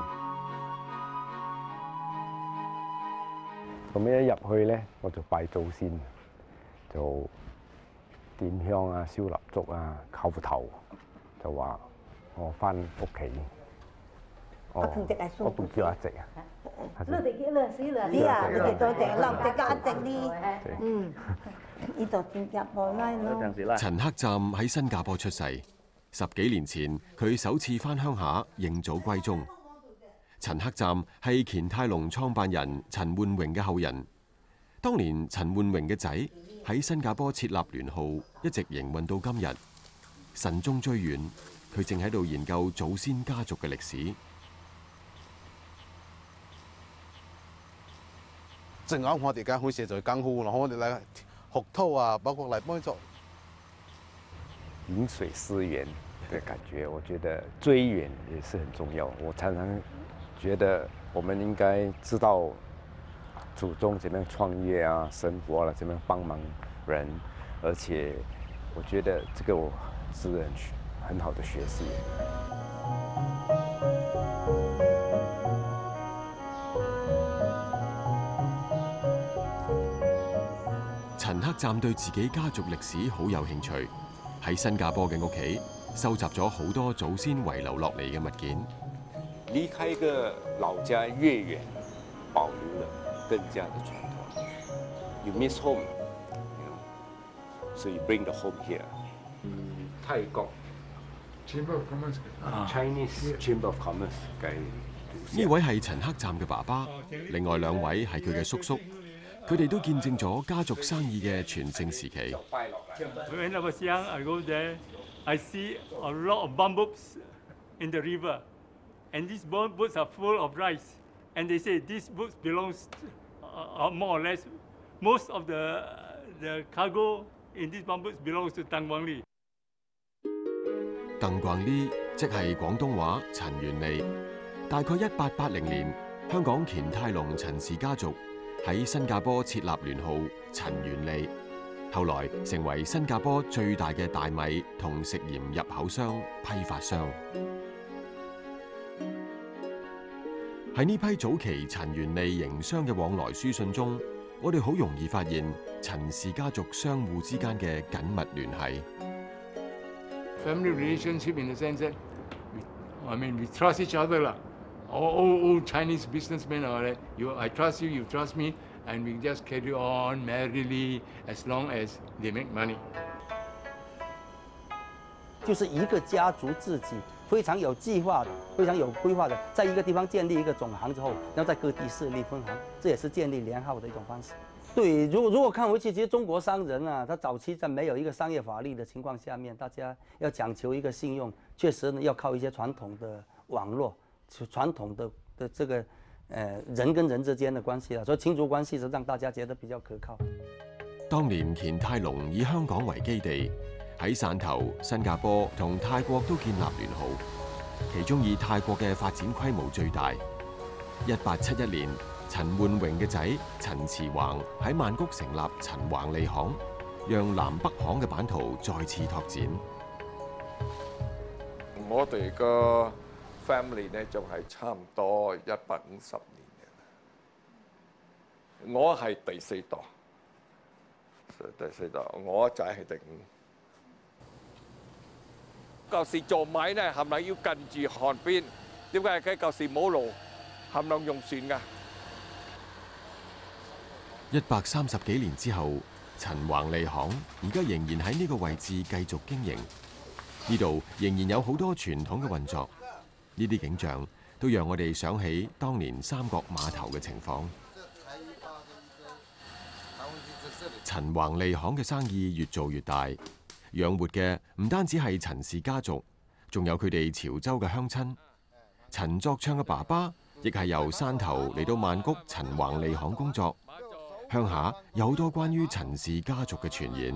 咁一入去咧，我就拜祖先，就點香啊、燒蠟燭啊、叩頭，就話我翻屋企。哦，我半隻啊， 樂地幾樂死啦！啲啊，你哋多謝留隻價值啲，嗯，呢度新加坡拉咯。 陳克站喺新加坡出世，十幾年前佢首次返鄉下認祖歸宗。陳克站係乾泰隆創辦人陳煥榮嘅後人。當年陳煥榮嘅仔喺新加坡設立聯號，一直營運到今日。慎終追遠，佢正喺度研究祖先家族嘅歷史。 正啱我哋而家好似就更好咯，我哋嚟學徒啊，包括嚟幫助。 飲水思源的感覺，我覺得追源也是很重要。我常常覺得我們應該知道祖宗怎麼樣創業啊、生活啦，怎麼樣幫忙人，而且我覺得這個是很很好的學習。 陳克站對自己家族歷史好有興趣，喺新加坡嘅屋企收集咗好多祖先遺留落嚟嘅物件。 離開一個老家越遠，保留了更加的傳統。You miss home, you know, so you bring the home here. 泰國 Chamber of Commerce，Chinese Chamber of Commerce 嘅。 呢位係陳克站嘅爸爸，另外兩位係佢嘅叔叔。佢哋都見證咗家族生意嘅全盛時期。 When I was young, I go there. I see a lot of bamboos in the river, and these bamboos are full of rice. And they say these books belongs, uh, more or less, most of the the cargo in these bamboos belongs to Tang Wang Li. 鄧逛利即係廣東話陳元利。大概一八八零年，香港乾泰隆陳氏家族喺新加坡設立聯號陳元利，後來成為新加坡最大嘅大米同食鹽入口商、批發商。喺呢批早期陳元利營商嘅往來書信中，我哋好容易發現陳氏家族相互之間嘅緊密聯繫。 Family relationship in the sense that, I mean, we trust each other 啦。All old Chinese businessmen are like, you, I trust you, you trust me, and we just carry on merrily as long as they make money. 就是一個家族自己非常有計劃的、非常有規劃的，在一個地方建立一個總行之後，然後在各地設立分行，這也是建立聯號的一種方式。對，如果如果看回去，其實中國商人啊，他早期在沒有一個商業法律的情況下面，大家要講求一個信用，確實呢要靠一些傳統的網絡。傳統的的這個，呃，人跟人之間的關係啦，所以親族關係是讓大家覺得比較可靠。 當年乾泰隆以香港為基地，喺汕頭、新加坡同泰國都建立聯號，其中以泰國嘅發展規模最大。一八七一年，陳煥榮嘅仔陳慈橫喺曼谷成立陳橫利行，讓南北行嘅版圖再次拓展。 我哋個 family 咧就係差唔多一百五十年嘅，我係第四代，第四代，我仔係第五。舊時做米咧，係咪要近住岸邊？點解佢舊時冇路，係咪用船㗎？ 一百三十幾年之後，陳橫利行而家仍然喺呢個位置繼續經營，呢度仍然有好多傳統嘅運作。呢啲景象都讓我哋想起當年三角碼頭嘅情況。陳橫利行嘅生意越做越大，養活嘅唔單止係陳氏家族，仲有佢哋潮州嘅鄉親。陳作昌嘅爸爸亦係由汕頭嚟到曼谷陳橫利行工作，鄉下有好多關於陳氏家族嘅傳言。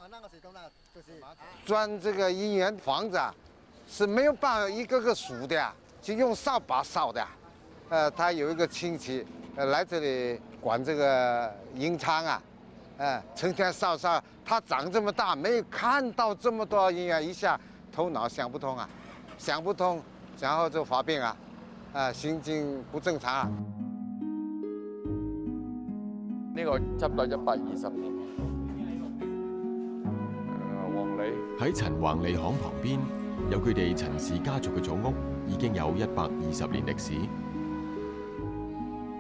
鑽這個姻緣房子啊，是沒有辦法一個個數的呀，就用掃把掃的。呃，他有一個親戚，呃，來這裡管這個銀倉啊，呃，成天掃掃，他長這麼大，沒有看到這麼多姻緣，一下頭腦想不通啊，想不通，然後就發病啊，啊，心經不正常啊。 呢個差唔多一百二十年。黃利喺陳橫利行旁邊，有佢哋陳氏家族嘅祖屋，已經有一百二十年歷史。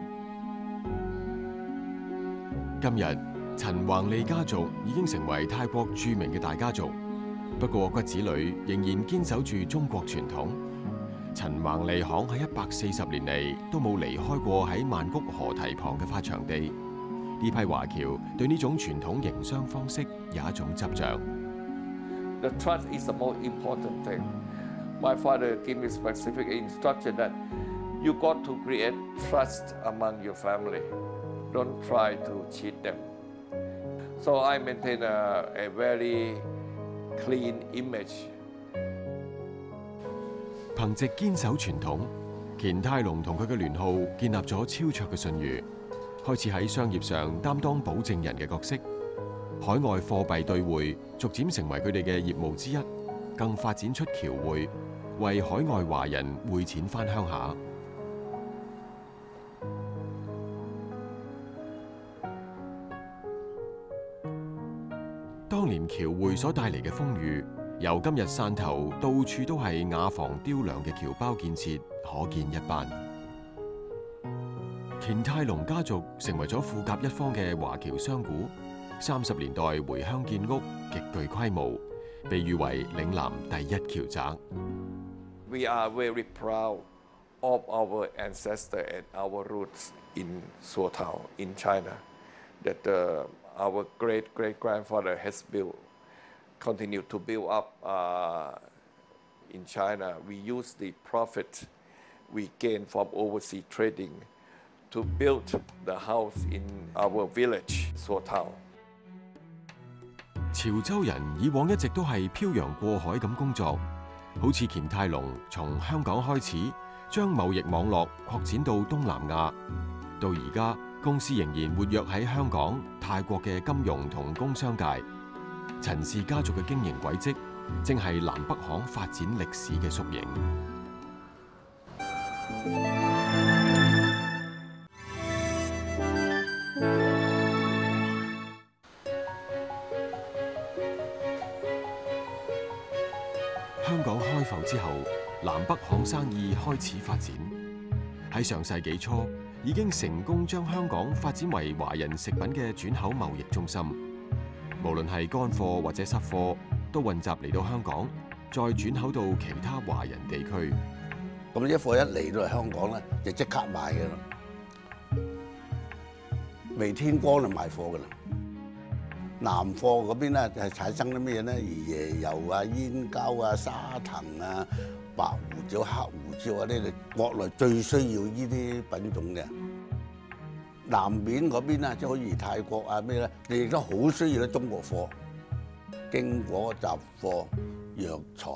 今日陳橫利家族已經成為泰國著名嘅大家族，不過骨子裏仍然堅守住中國傳統。陳橫利行喺一百四十年嚟都冇離開過喺曼谷河堤旁嘅發祥地。呢批華僑對呢種傳統營商方式有一種執着。 The trust is the most important thing. My father gave me specific instruction that you got to create trust among your family. Don't try to cheat them. So I maintain a, a very clean image. 憑藉堅守傳統，乾泰隆同佢嘅聯號建立咗超卓嘅信譽，開始喺商業上擔當保證人嘅角色。海外貨幣兌匯逐漸成為佢哋嘅業務之一，更發展出僑匯，為海外華人匯錢返鄉下。當年僑匯所帶嚟嘅風雨，由今日汕頭到處都係瓦房雕梁嘅僑胞建設，可見一斑。乾泰隆家族成為咗富甲一方嘅華僑商賈，三十年代回鄉建屋，極具規模，被譽為嶺南第一僑宅。 We are very proud of our ancestors and our roots in Suotao, in China, that uh, our great great grandfather has built, continue to build up uh, in China. We use the profit we gain from overseas trading to build the house in our village, Suotao. 潮州人以往一直都係漂洋過海咁工作，好似乾泰隆從香港開始，將貿易網絡擴展到東南亞，到而家公司仍然活躍喺香港、泰國嘅金融同工商界。陳氏家族嘅經營軌跡，正係南北行發展歷史嘅縮影。香港開埠之後，南北行生意開始發展。喺上世紀初，已經成功將香港發展為華人食品嘅轉口貿易中心。無論係乾貨或者濕貨，都混雜嚟到香港，再轉口到其他華人地區。 咁一貨一嚟到嚟香港咧，就即刻賣嘅啦，未天光就賣貨嘅啦。南貨嗰邊咧係產生啲咩嘢咧？椰油啊、煙膠啊、砂糖啊、白胡椒、黑胡椒啊，呢啲國內最需要呢啲品種嘅。南面嗰邊咧，即係好似泰國啊咩咧，你亦都好需要啲中國貨，經果、雜貨、藥材、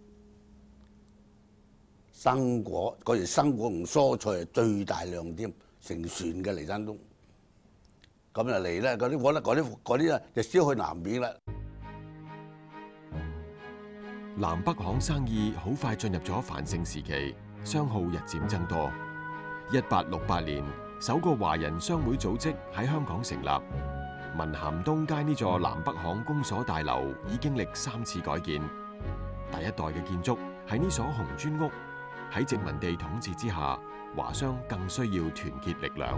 生果，嗰時生果同蔬菜係最大量添，成船嘅嚟山東。咁就嚟咧，嗰啲我覺得嗰啲嗰啲啊，就燒去南面啦。 南北行生意好快進入咗繁盛時期，商號日漸增多。一八六八年，首個華人商會組織喺香港成立。文咸東街呢座南北行公所大樓已經歷三次改建。第一代嘅建築係呢所紅磚屋。喺殖民地統治之下，華商更需要團結力量。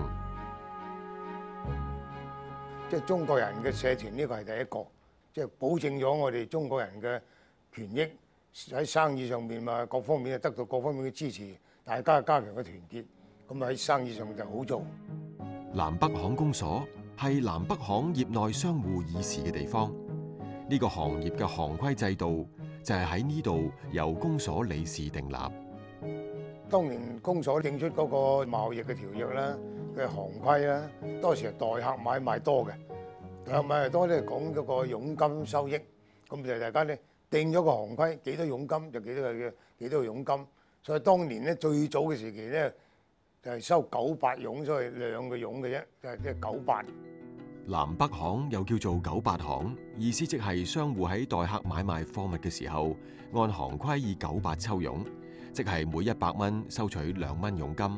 即係中國人嘅社團呢個係第一個，即係保證咗我哋中國人嘅權益喺生意上面啊，各方面啊得到各方面嘅支持，大家加強嘅團結，咁啊喺生意上就好做。 南北行公所係南北行業內商戶議事嘅地方，呢個行業嘅行規制度就係喺呢度由公所理事訂立。 當年公所定出嗰個貿易嘅條約啦嘅行規啦，當時係代客買賣多嘅，代客買賣多咧講嗰個佣金收益，咁就大家咧定咗個行規，幾多佣金就幾多嘅幾多個佣金，所以當年咧最早嘅時期咧就係收九八佣，所以兩個佣嘅啫，就係即係九八。 南北行又叫做九八行，意思即係商戶喺代客買賣貨物嘅時候，按行規以九八抽佣。即係每一百蚊收取兩蚊佣金。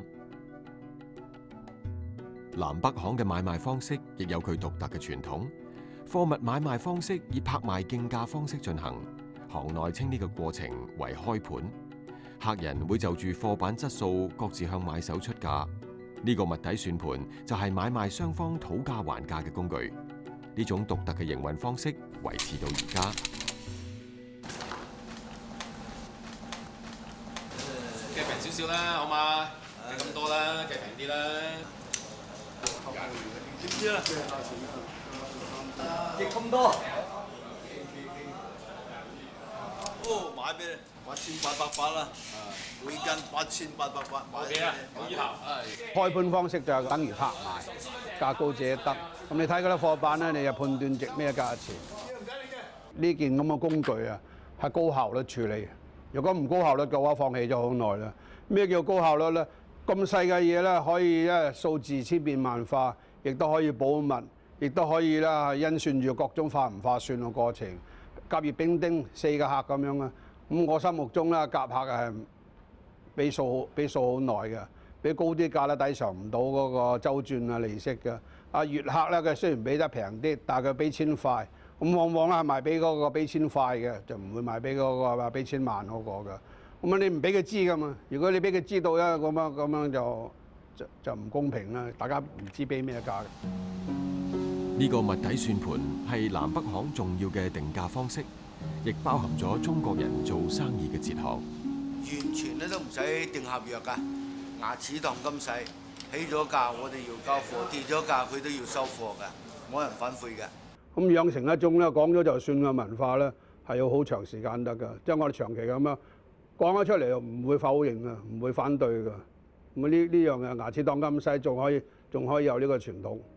南北行嘅買賣方式亦有佢獨特嘅傳統。貨物買賣方式以拍賣競價方式進行，行內稱呢個過程為開盤。客人會就住貨品質素各自向買手出價， 呢個物體算盤就係買賣雙方討價還價嘅工具。呢種獨特嘅營運方式維持到而家。 計平少少啦，好嘛？計咁多啦，計平啲啦。點知啊？ 益咁多。哦，買俾你，八千八百八啦，每斤八千八百八。 O K 啊，好以後。 開盤方式就等於拍賣，價高者得。咁你睇嗰啲貨板咧，你就判斷值咩價錢。呢件咁嘅工具啊，係高效率處理。如果唔高效率嘅話，放棄咗好耐啦。咩叫高效率咧？咁細嘅嘢咧，可以咧數字千變萬化，亦都可以保密，亦都可以啦因算住各種化唔化算嘅過程。甲乙丙丁四個客咁樣啊，咁我心目中咧甲客係比數比數好耐嘅，比高啲價咧抵償唔到嗰個周轉啊利息嘅。啊乙客咧佢雖然俾得平啲，但係佢俾錢快，咁往往咧係賣俾嗰個俾錢快嘅，就唔會賣俾嗰個話俾錢慢嗰個嘅。咁啊你唔俾佢知噶嘛，如果你俾佢知道咧，咁樣咁樣就就就唔公平啦，大家唔知俾咩價嘅。 呢個物體算盤係南北行重要嘅定價方式，亦包含咗中國人做生意嘅哲學。 完全咧都唔使定合約㗎，牙齒當金使，起咗價我哋要交貨，跌咗價佢都要收貨㗎，冇人反悔嘅。 咁養成一種咧講咗就算嘅文化咧，係要好長時間得㗎，即係我哋長期咁樣講咗出嚟又唔會否認㗎，唔會反對㗎。咁呢呢樣嘅牙齒當金使，仲可以仲可以有呢個傳統。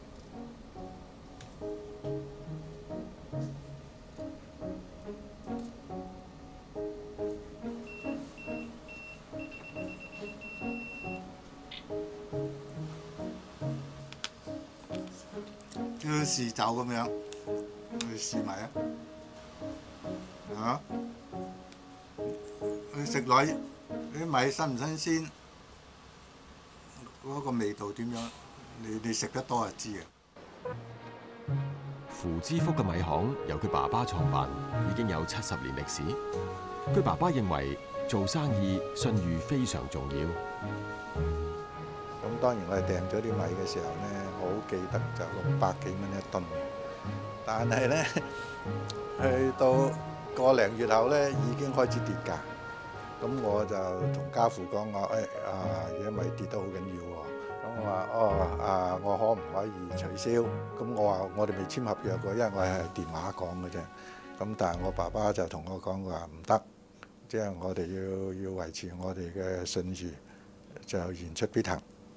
好似試酒咁樣，去試埋啊！嚇，你食落啲米新唔新鮮，嗰個味道點樣？你你食得多就知啊！ 符之福嘅米行由佢爸爸創辦，已經有七十年歷史。佢爸爸認為做生意信譽非常重要。 咁當然我哋訂咗啲米嘅時候咧，我好記得就六百幾蚊一噸，但係咧去到個零月後咧已經開始跌價，咁我就同家父講話誒啊，而家米跌得好緊要喎，咁我話哦啊，我可唔可以取消？咁我話我哋未簽合約過，因為我係電話講嘅啫。咁但係我爸爸就同我講話唔得，即係我哋要要維持我哋嘅信譽，就言出必行。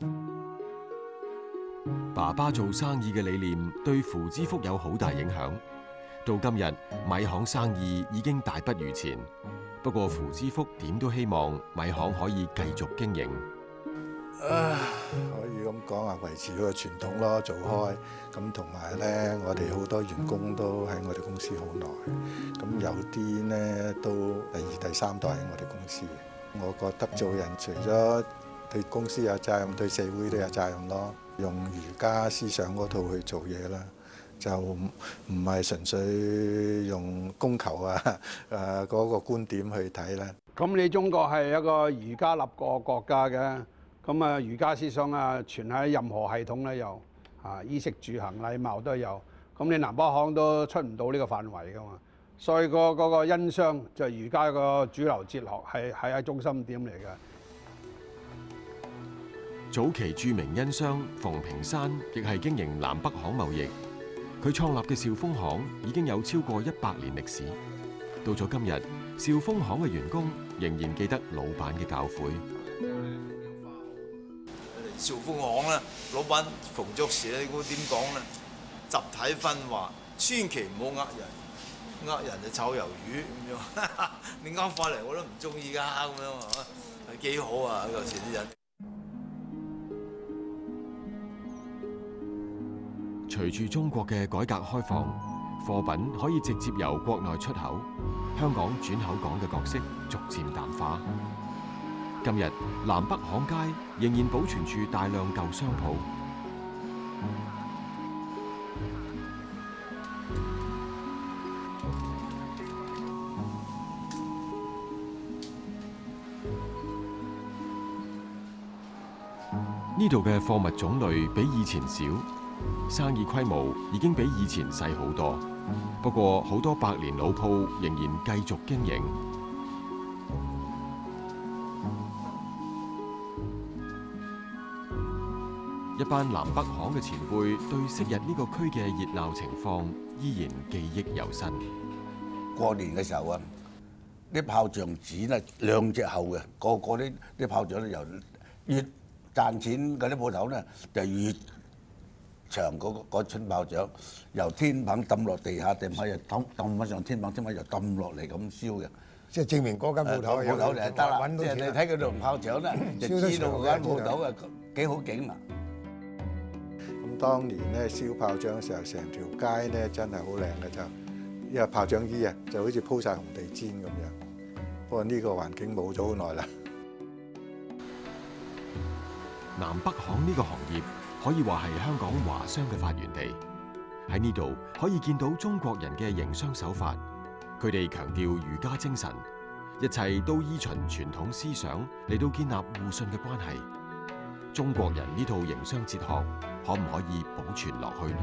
爸爸做生意嘅理念對符之福有好大影響。到今日，米行生意已經大不如前。不過符之福點都希望米行可以繼續經營。 啊，可以咁講啊，維持嗰個傳統咯，做開咁同埋咧，我哋好多員工都喺我哋公司好耐，咁有啲咧都第二、第三代喺我哋公司。我覺得做人除咗對公司有責任，對社會都有責任咯。用儒家思想嗰套去做嘢啦，就唔唔係純粹用供求啊誒嗰個觀點去睇啦。 咁你中國係一個儒家立國國家嘅，咁啊儒家思想啊傳喺任何系統咧有啊，衣食住行禮貌都有。咁你南北行都出唔到呢個範圍噶嘛，所以個嗰個殷商就係儒家個主流哲學，係係喺中心點嚟嘅。 早期著名殷商馮平山亦係經營南北行貿易，佢創立嘅兆豐行已經有超過一百年歷史。到咗今日，兆豐行嘅員工仍然記得老闆嘅教誨。 兆豐行咧，老闆馮作時咧，嗰點講咧？集體分化，千祈唔好呃人，呃人就炒魷魚咁樣。你呃翻嚟我都唔中意㗎，咁樣係嘛？係幾好啊！有時啲人。 隨住中國嘅改革開放，貨品可以直接由國內出口，香港轉口港嘅角色逐漸淡化。今日南北行街仍然保存住大量舊商鋪。呢呢度嘅貨物種類比以前少，生意規模已經比以前細好多。不過好多百年老鋪仍然繼續經營。一班南北行嘅前輩對昔日呢個區嘅熱鬧情況依然記憶猶新。 過年嘅時候啊，啲炮仗紙咧兩隻厚嘅，個個啲啲炮仗咧由越賺錢嗰啲鋪頭咧就越長嗰嗰春炮仗，由天棚抌落地下，掟開又抌抌翻上天棚，天棚又抌落嚟咁燒嘅。 即係證明嗰間鋪頭鋪頭就係得啦。即係你睇佢龍炮仗咧，就知道嗰間鋪頭啊幾好景啦。 咁當年咧燒炮仗嘅時候，成條街咧真係好靚嘅就，因為炮仗衣啊就好似鋪晒紅地氈咁樣。不過呢個環境冇咗好耐啦。 南北行呢個行業可以話係香港華商嘅發源地。喺呢度可以見到中國人嘅營商手法，佢哋強調儒家精神，一切都依循傳統思想嚟到建立互信嘅關係。中國人呢套營商哲學可唔可以保存落去呢？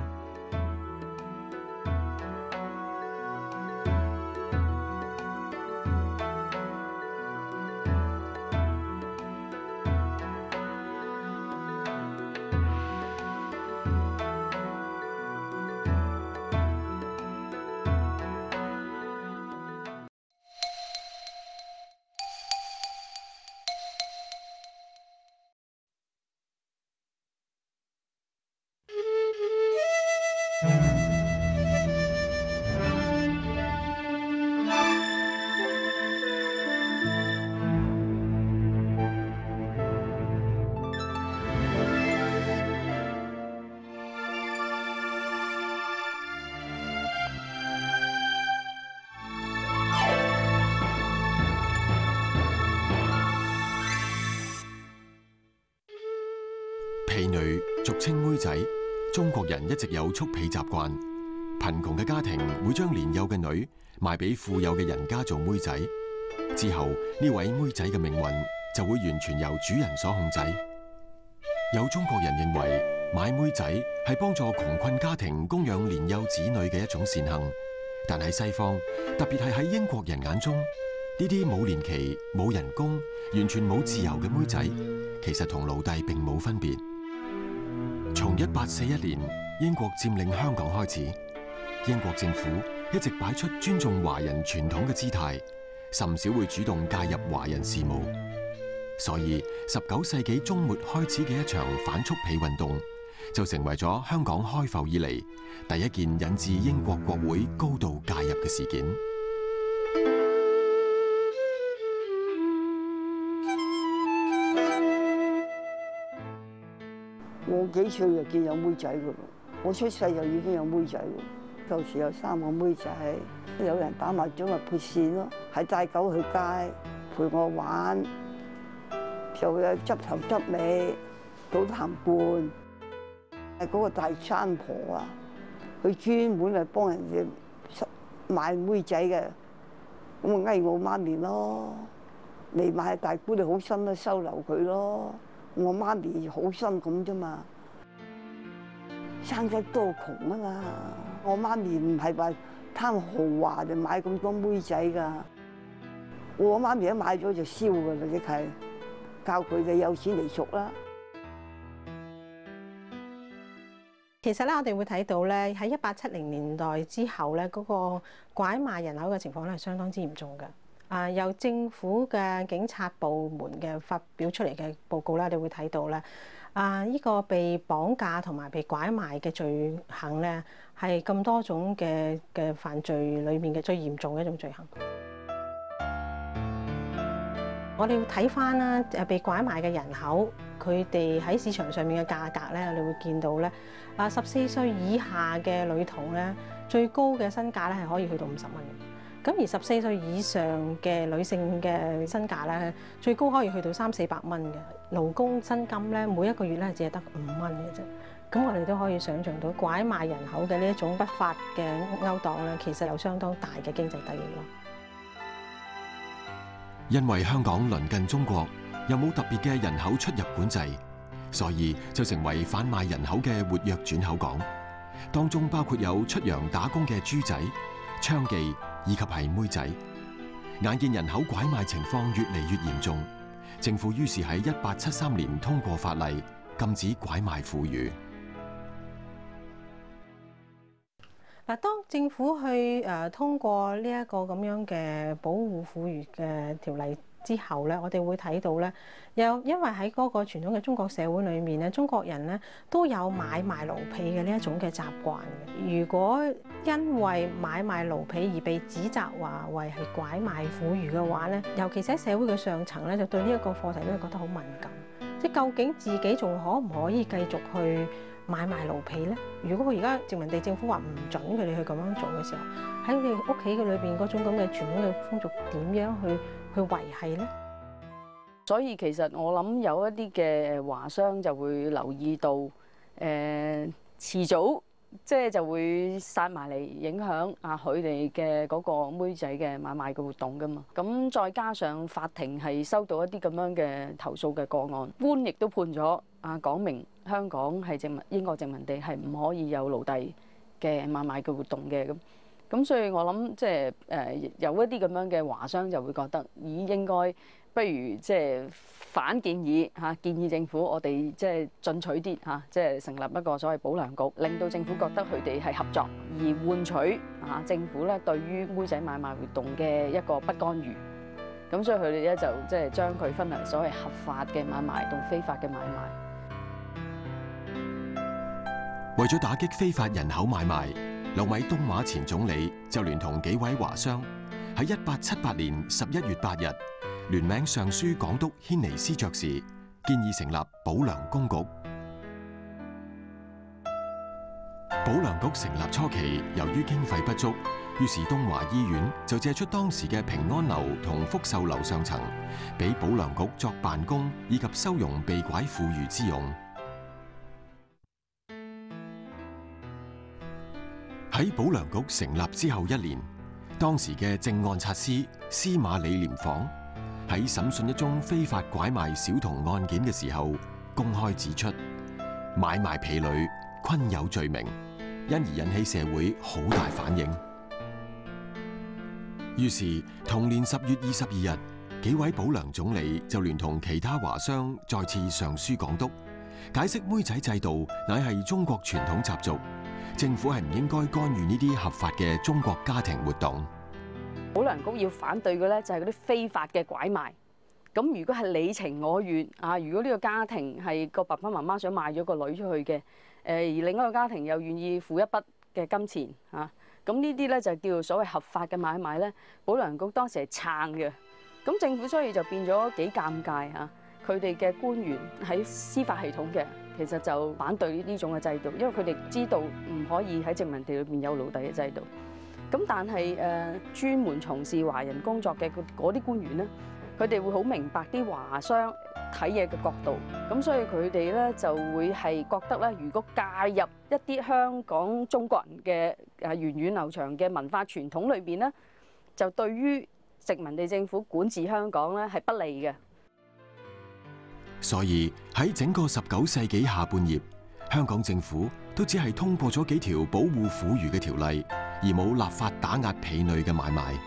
婢女俗稱妹仔，中國人一直有束婢習慣。貧窮嘅家庭會將年幼嘅女賣俾富有嘅人家做妹仔，之後呢位妹仔嘅命運就會完全由主人所控制。有中國人認為買妹仔係幫助窮困家庭供養年幼子女嘅一種善行，但喺西方，特別係喺英國人眼中，呢啲冇年期、冇人工、完全冇自由嘅妹仔，其實同奴隸並冇分別。從一八四一年英國佔領香港開始，英國政府一直擺出尊重華人傳統嘅姿態，甚少會主動介入華人事務。所以十九世紀中末開始嘅一場反束婢運動，就成為咗香港開埠以嚟第一件引致英國國會高度介入嘅事件。 我幾歲就見有妹仔噶啦，我出世就已經有妹仔喎。舊時有三個妹仔，有人打麻將咪撥線咯，係帶狗去街陪我玩，就有執頭執尾，倒痰罐。係嗰個大山婆啊，佢專門係幫人哋買妹仔嘅，咁啊翳我媽咪咯，你買大姑你好心都收留佢咯。我媽咪好心咁啫嘛，生得多窮啊嘛，我媽咪唔係話貪豪華就買咁多妹仔㗎，我媽咪一買咗就燒㗎啦，即係教佢哋有錢嚟贖啦。 其實咧，我哋會睇到咧，喺一八七零年代之後咧，嗰個拐賣人口嘅情況咧係相當之嚴重嘅。啊！由政府嘅警察部門嘅發表出嚟嘅報告咧，你會睇到咧，啊！呢個被綁架同埋被拐賣嘅罪行咧，係咁多種嘅嘅犯罪裏面嘅最嚴重嘅一種罪行。我哋要睇翻啦，誒被拐賣嘅人口，佢哋喺市場上面嘅價格咧，你會見到咧，啊十四歲以下嘅女童咧，最高嘅身價咧係可以去到五十蚊嘅。咁而十四歲以上嘅女性嘅身價咧，最高可以去到三四百蚊嘅。勞工薪金咧，每一個月咧只係得五蚊嘅啫。咁我哋都可以想像到拐賣人口嘅呢一種不法嘅勾當咧，其實有相當大嘅經濟得益咯。 因為香港鄰近中國，又冇特別嘅人口出入管制， 所以就成為販賣人口嘅活躍轉口港。當中包括有出洋打工嘅豬仔、娼妓以及係妹仔。眼見人口拐賣情況越嚟越嚴重，政府於是喺一八七三年通過法例禁止拐賣婦孺。 嗱，當政府去誒通過呢一個咁樣嘅保護婦孺嘅條例之後咧，我哋會睇到咧，有因為喺嗰個傳統嘅中國社會裏面咧，中國人咧都有買賣奴婢嘅呢一種嘅習慣嘅。如果因為買賣奴婢而被指責話為係拐賣婦孺嘅話咧，尤其是喺社會嘅上層咧，就對呢一個課題都係覺得好敏感。即係究竟自己仲可唔可以繼續去買賣奴婢咧？如果佢而家殖民地政府話唔準佢哋去咁樣做嘅時候，喺佢哋屋企嘅裏邊嗰種咁嘅傳統嘅風俗點樣去去維繫咧？ 所以其實我諗有一啲嘅華商就會留意到，誒、呃、遲早即係就會殺埋嚟影響啊佢哋嘅嗰個妹仔嘅買賣嘅活動㗎嘛。咁再加上法庭係收到一啲咁樣嘅投訴嘅個案，官亦都判咗啊，講明香港係殖民英國殖民地係唔可以有奴隸嘅買賣嘅活動嘅咁。咁所以我諗即係誒有一啲咁樣嘅華商就會覺得，咦應該不如即係反建議嚇，建議政府我哋即係進取啲嚇，即係成立一個所謂保良局，令到政府覺得佢哋係合作，而換取嚇政府咧對於妹仔買賣活動嘅一個不干預。咁所以佢哋咧就即係將佢分為所謂合法嘅買賣同非法嘅買賣。 為咗打擊非法人口買賣，留美東華前總理就聯同幾位華商喺一八七八年十一月八日聯名上書港督軒尼詩爵士，建議成立保良公局。保良局成立初期，由於經費不足，於是東華醫院就借出當時嘅平安樓同福壽樓上層，俾保良局作辦公以及收容被拐婦孺之用。喺保良局成立之後一年，當時嘅正案察司司馬李廉訪喺審訊一宗非法拐賣小童案件嘅時候，公開指出買賣婢女均有罪名，因而引起社會好大反應。於是同年十月二十二日，幾位保良總理就聯同其他華商再次上書港督，解釋妹仔制度乃係中國傳統習俗。政府係唔應該干預呢啲合法嘅中國家庭活動。 保良局要反對嘅咧就係嗰啲非法嘅拐賣。咁如果係你情我願啊，如果呢個家庭係個爸爸媽媽想賣咗個女出去嘅，誒而另一個家庭又願意付一筆嘅金錢啊，咁呢啲咧就叫做所謂合法嘅買賣咧。保良局當時係撐嘅，咁政府所以就變咗幾尷尬啊！佢哋嘅官員喺司法系統嘅。其實就反對呢種嘅制度，因為佢哋知道唔可以喺殖民地裏邊有奴隸嘅制度。咁但係誒、呃、專門從事華人工作嘅嗰啲官員咧，佢哋會好明白啲華商睇嘢嘅角度，咁所以佢哋咧就會係覺得咧，如果介入一啲香港中國人嘅誒源遠流長嘅文化傳統裏邊咧，就對於殖民地政府管治香港咧係不利嘅。 所以喺整個十九世紀下半葉，香港政府都只係通過咗幾條保護婦孺嘅條例，而冇立法打壓婢女嘅買賣。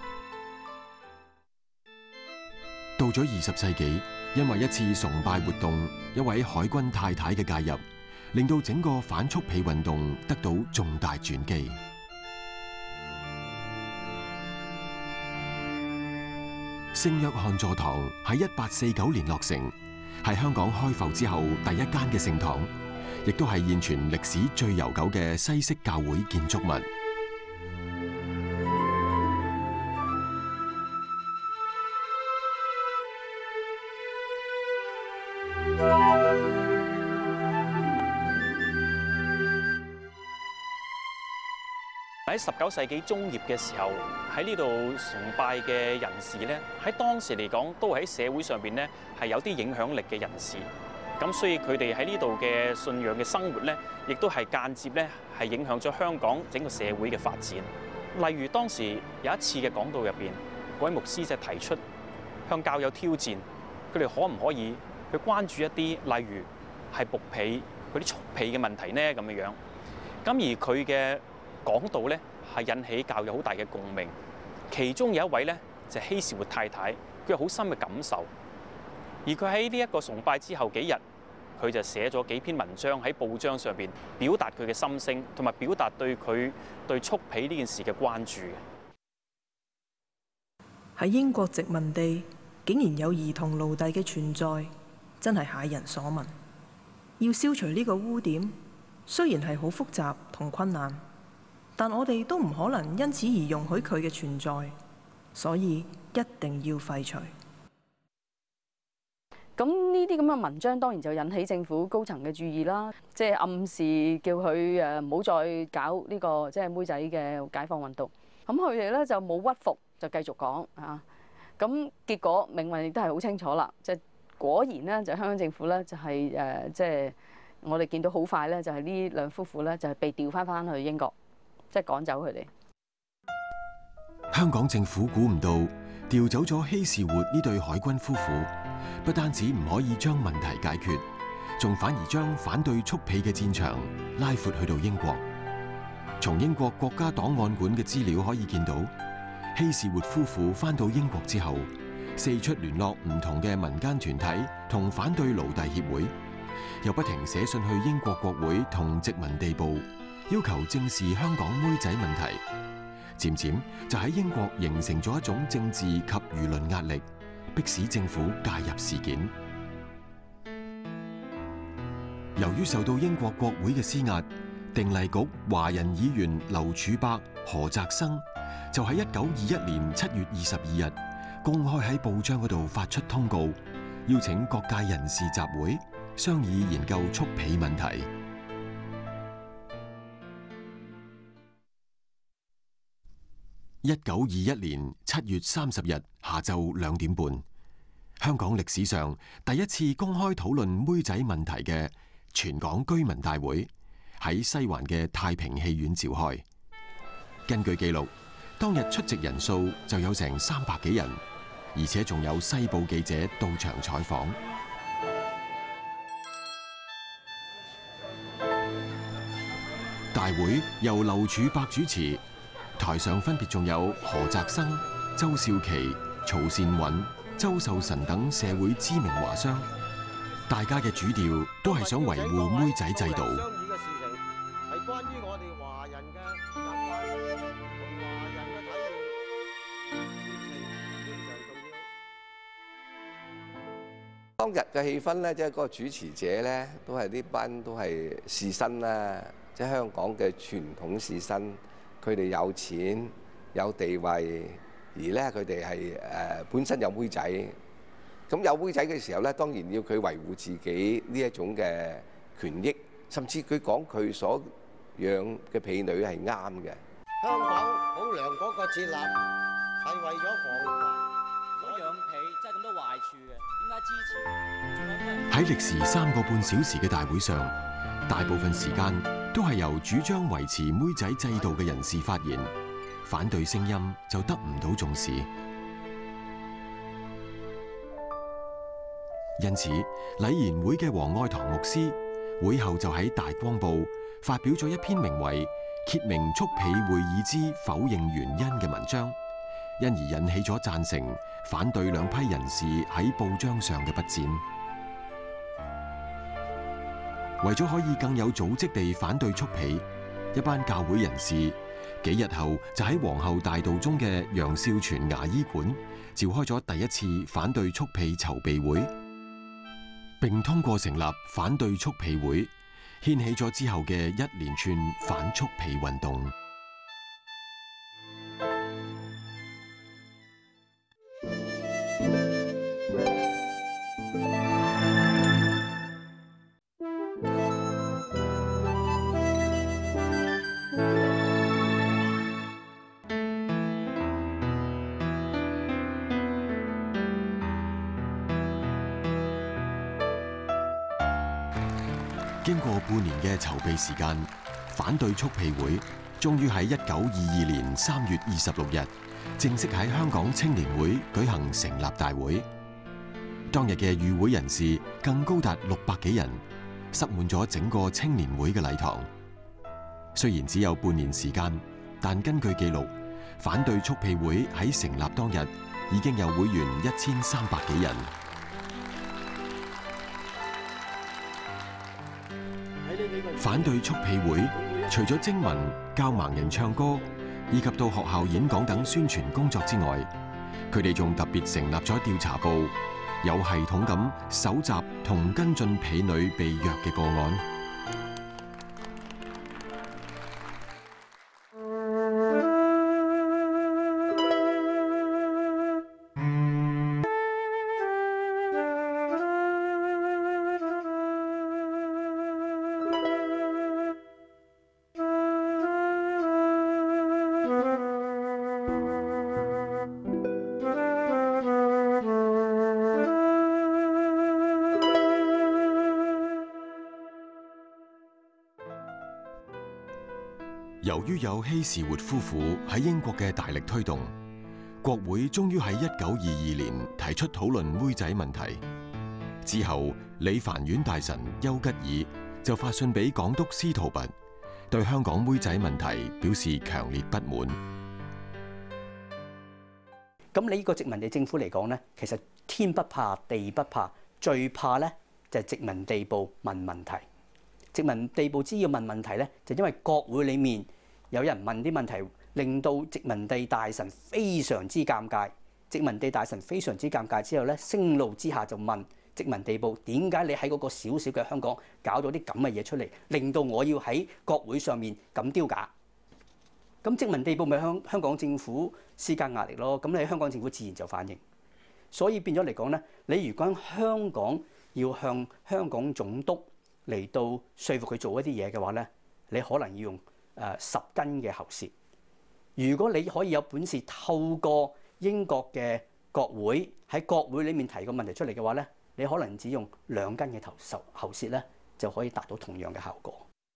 到咗二十世紀，因為一次崇拜活動，一位海軍太太嘅介入，令到整個反蓄婢運動得到重大轉機。聖約翰座堂喺一八四九年落成。係香港開埠之後第一間嘅聖堂，亦都係現存歷史最悠久嘅西式教會建築物。 喺十九世紀中葉嘅時候，喺呢度崇拜嘅人士咧，喺當時嚟講都喺社會上邊咧係有啲影響力嘅人士。咁所以佢哋喺呢度嘅信仰嘅生活咧，亦都係間接咧係影響咗香港整個社會嘅發展。例如當時有一次嘅講道入邊，嗰位牧師就提出向教友挑戰，佢哋可唔可以去關注一啲例如係僕婢嗰啲速婢嘅問題呢？咁樣樣。咁而佢嘅講道咧係引起教友好大嘅共鳴。其中有一位咧就係希士活太太，佢有好深嘅感受。而佢喺呢一個崇拜之後幾日，佢就寫咗幾篇文章喺報章上邊，表達佢嘅心聲，同埋表達對佢對速婢呢件事嘅關注嘅。 喺英國殖民地，竟然有兒童奴隸嘅存在，真係駭人所聞。要消除呢個污點，雖然係好複雜同困難，但我哋都唔可能因此而容許佢嘅存在，所以一定要廢除。 咁呢啲咁嘅文章當然就引起政府高層嘅注意啦，即係暗示叫佢誒唔好再搞呢個即係妹仔嘅解放運動。咁佢哋咧就冇屈服，就繼續講啊。咁結果命運亦都係好清楚啦，即係果然咧就香港政府咧就係誒即係我哋見到好快咧就係呢兩夫婦咧就係被調翻翻去英國，即係趕走佢哋。 香港政府估唔到調走咗希士活呢對海軍夫婦，不單止唔可以將問題解決，仲反而將反對速婢嘅戰場拉闊去到英國。從英國國家檔案館嘅資料可以見到，希士活夫婦返到英國之後，四出聯絡唔同嘅民間團體同反對奴隸協會，又不停寫信去英國國會同殖民地部，要求正視香港妹仔問題。漸漸就喺英國形成咗一種政治及輿論壓力，迫使政府介入事件。由於受到英國國會嘅施壓，定例局華人議員劉柱伯、何澤生就喺一九二一年七月二十二日公開喺報章嗰度發出通告，邀請各界人士集會商議研究速婢問題。一九二一年七月三十日下晝兩點半，香港歷史上第一次公開討論妹仔問題嘅全港居民大會喺西環嘅太平戲院召開。根據記錄，當日出席人數就有成三百幾人，而且仲有西報記者到場採訪。大會由劉柱伯主持。台上分別仲有何澤生、周少琪、曹善允、周壽臣等社會知名華商，大家嘅主調都係想維護妹仔制度。 係關於我哋華人嘅習慣同華人嘅體驗，事情非常重要。 當日嘅氣氛咧，即係嗰個主持者咧，都係呢班都係士紳啦，即係香港嘅傳統士紳。佢哋有錢有地位，而咧佢哋係誒本身有妹仔，咁有妹仔嘅時候咧，當然要佢維護自己呢一種嘅權益，甚至佢講佢所養嘅婢女係啱嘅。 香港好良嗰個設立係為咗防患， 如果養婢真係咁多壞處嘅，點解支持？ 喺歷時三個半小時嘅大會上，大部分時間都係由主張維持妹仔制度嘅人士發言，反對聲音就得唔到重視。因此，禮賢會嘅黃愛堂牧師會後就喺大光報發表咗一篇名為《揭明速婢會議之否認原因》嘅文章，因而引起咗贊成、反對兩批人士喺報章上嘅筆戰。為咗可以更有組織地反對速婢，一班教會人士幾日後就喺皇后大道中嘅楊少泉牙醫館召開咗第一次反對速婢籌備會，並通過成立反對速婢會，掀起咗之後嘅一連串反速婢運動。經過半年嘅籌備時間，反對速婢會終於喺一九二二年三月二十六日正式喺香港青年會舉行成立大會。當日嘅與會人士更高達六百幾人， 塞滿咗整個青年會嘅禮堂。雖然只有半年時間，但根據記錄，反對速庇會喺成立當日已經有會員一千三百幾人。反對速庇會除咗徵文、教盲人唱歌，以及到學校演講等宣傳工作之外，佢哋仲特別成立咗調查部，有系統咁搜集同跟進婢女被虐嘅個案。由於有希士活夫婦喺英國嘅大力推動，國會終於喺一九二二年提出討論妹仔問題。之後，理藩院大臣丘吉爾就發信俾港督司徒拔，對香港妹仔問題表示強烈不滿。 咁你呢個殖民地政府嚟講呢，其實天不怕地不怕，最怕呢就係殖民地部問問題。殖民地部只要問問題呢，就因為國會裡面有人問啲問題，令到殖民地大臣非常之尷尬。殖民地大臣非常之尷尬之後咧，盛怒之下就問殖民地部：點解你喺嗰個小小嘅香港搞咗啲咁嘅嘢出嚟，令到我要喺國會上面咁丟架？咁殖民地部咪向香港政府施加壓力咯。咁你香港政府自然就反應。所以變咗嚟講咧，你如果香港要向香港總督嚟到說服佢做一啲嘢嘅話咧，你可能要用誒十根嘅喉舌。如果你可以有本事透過英國嘅國會喺國會裡面提個問題出嚟嘅話咧，你可能只用兩根嘅頭喉喉舌咧，就可以達到同樣嘅效果。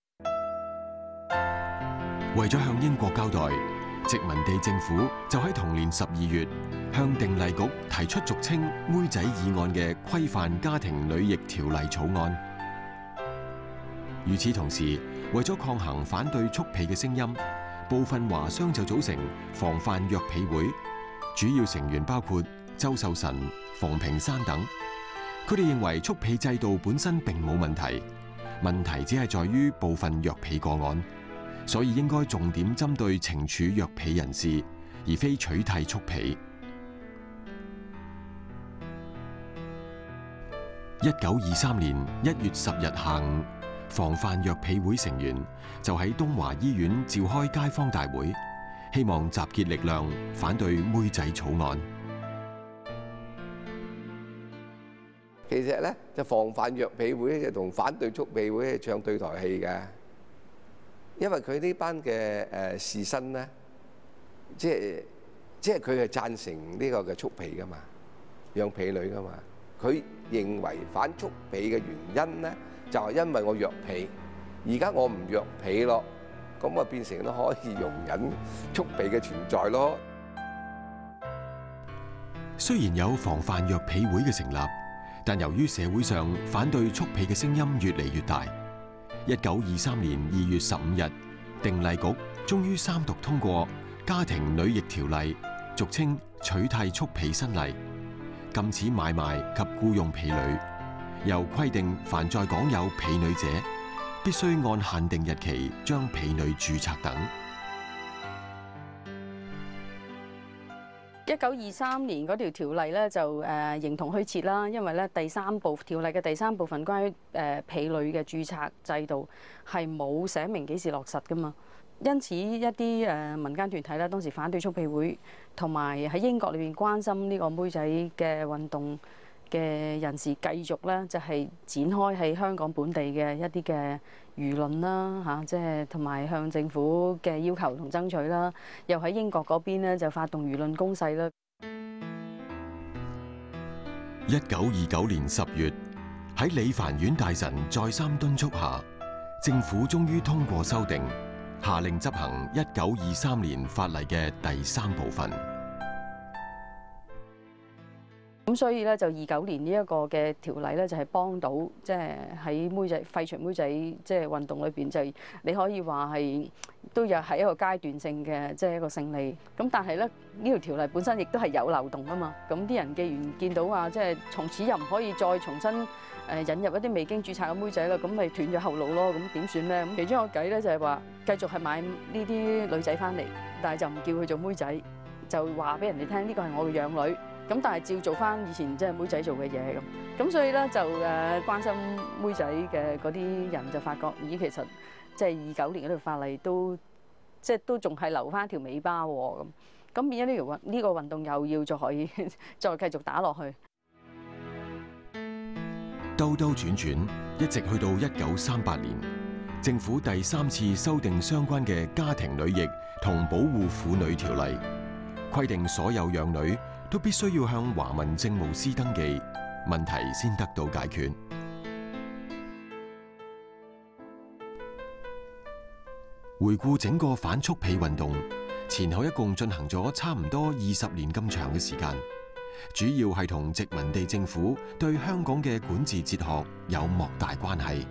為咗向英國交代，殖民地政府就喺同年十二月向定例局提出俗稱妹仔議案嘅規範家庭女役條例草案。與此同時，為咗抗衡反對速婢嘅聲音，部分華商就組成防範虐婢會，主要成員包括周壽臣、馮平山等。佢哋認為速婢制度本身並冇問題，問題只係在於部分虐婢個案，所以應該重點針對懲處虐婢人士，而非取締速婢。一九二三年一月十日下午，防範虐婢會成員就喺東華醫院召開街坊大會，希望集結力量反對妹仔草案。 其實咧，就防範虐婢會就同反對速婢會係唱對台戲嘅，因為佢呢班嘅誒士紳咧，即係即係佢係贊成呢個嘅速婢噶嘛，養婢女噶嘛。佢認為反速婢嘅原因咧，就係因為我虐婢，而家我唔虐婢咯，咁啊變成都可以容忍速婢嘅存在咯。 雖然有防範虐婢會嘅成立，但由於社會上反對速婢嘅聲音越嚟越大，一九二三年二月十五日，定例局終於三讀通過《家庭女役條例》，俗稱取締速婢新例，禁止買賣及僱用婢女，又規定凡在港有婢女者，必須按限定日期將婢女註冊等。 一九二三年嗰條條例咧就誒形同虛設啦，因為咧第三部條例嘅第三部分關於誒婢女嘅註冊制度係冇寫明幾時落實噶嘛，因此一啲誒民間團體咧當時反對速婢會，同埋喺英國裏邊關心呢個妹仔嘅運動嘅人士繼續咧就係展開喺香港本地嘅一啲嘅輿論啦嚇，即係同埋向政府嘅要求同爭取啦，又喺英國嗰邊咧就發動輿論攻勢啦。 一九二九年十月，喺理藩院大臣再三敦促下，政府終於通過修訂，下令執行一九二三年法例嘅第三部分。 咁所以咧就二九年呢一個嘅條例咧就係幫到即係喺妹仔廢除妹仔即係運動裏邊，就係你可以話係都有係一個階段性嘅即係一個勝利。咁但係咧呢條條例本身亦都係有漏洞啊嘛。咁啲人既然見到話即係從此又唔可以再重新誒引入一啲未經註冊嘅妹仔啦，咁咪斷咗後路咯。咁點算咧？咁其中一個計咧就係話繼續係買呢啲女仔翻嚟，但係就唔叫佢做妹仔，就話俾人哋聽呢個係我嘅養女。咁但係照做翻以前即係妹仔做嘅嘢咁，咁所以咧就誒關心妹仔嘅嗰啲人就發覺，咦其實即係二九年嗰條法例都即係都仲係留翻條尾巴喎咁，咁變咗呢條運呢個運動又要再可以再繼續打落去。 兜兜轉轉，一直去到一九三八年，政府第三次修訂相關嘅家庭女役同保護婦女條例，規定所有養女都必須要向華民政務司登記，問題先得到解決。回顧整個反蓄婢運動，前後一共進行咗差唔多二十年咁長嘅時間，主要係同殖民地政府對香港嘅管治哲學有莫大關係。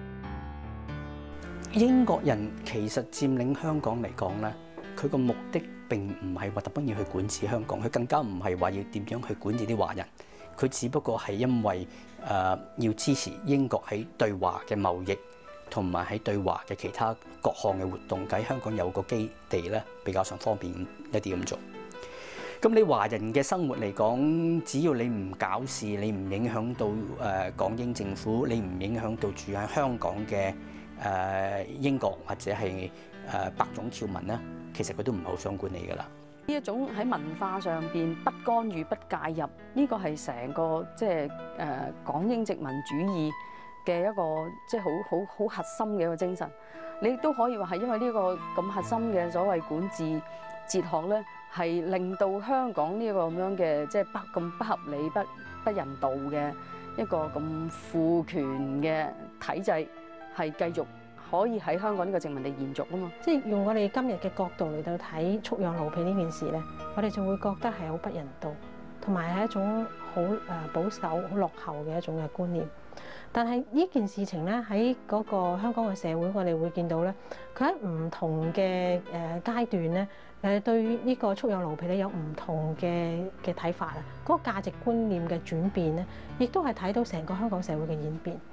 英國人其實佔領香港嚟講咧，佢個目的並唔係話特登要去管治香港，佢更加唔係話要點樣去管治啲華人，佢只不過係因為誒、呃、要支持英國喺對華嘅貿易，同埋喺對華嘅其他各項嘅活動，喺香港有個基地咧，比較上方便一啲咁做。咁你華人嘅生活嚟講，只要你唔搞事，你唔影響到誒、呃、港英政府，你唔影響到住喺香港嘅誒、呃、英國或者係誒、呃、白種僑民咧，其實佢都唔係好想管你噶啦。 呢一種喺文化上邊不干預、不介入，呢個係成個即係誒港英殖民主義嘅一個即係好好好核心嘅一個精神。你亦都可以話係因為呢個咁核心嘅所謂管治哲學咧，係令到香港呢個咁樣嘅即係不咁不合理、不不人道嘅一個咁父權嘅體制係繼續可以喺香港呢個殖民地延續啊嘛。 即係用我哋今日嘅角度嚟到睇蓄養奴婢呢件事咧，我哋就會覺得係好不人道，同埋係一種好誒保守、好落後嘅一種嘅觀念。但係呢件事情咧，喺嗰個香港嘅社會，我哋會見到咧，佢喺唔同嘅誒階段咧，誒對呢個蓄養奴婢咧有唔同嘅嘅睇法啊。嗰個價值觀念嘅轉變咧，亦都係睇到成個香港社會嘅演變。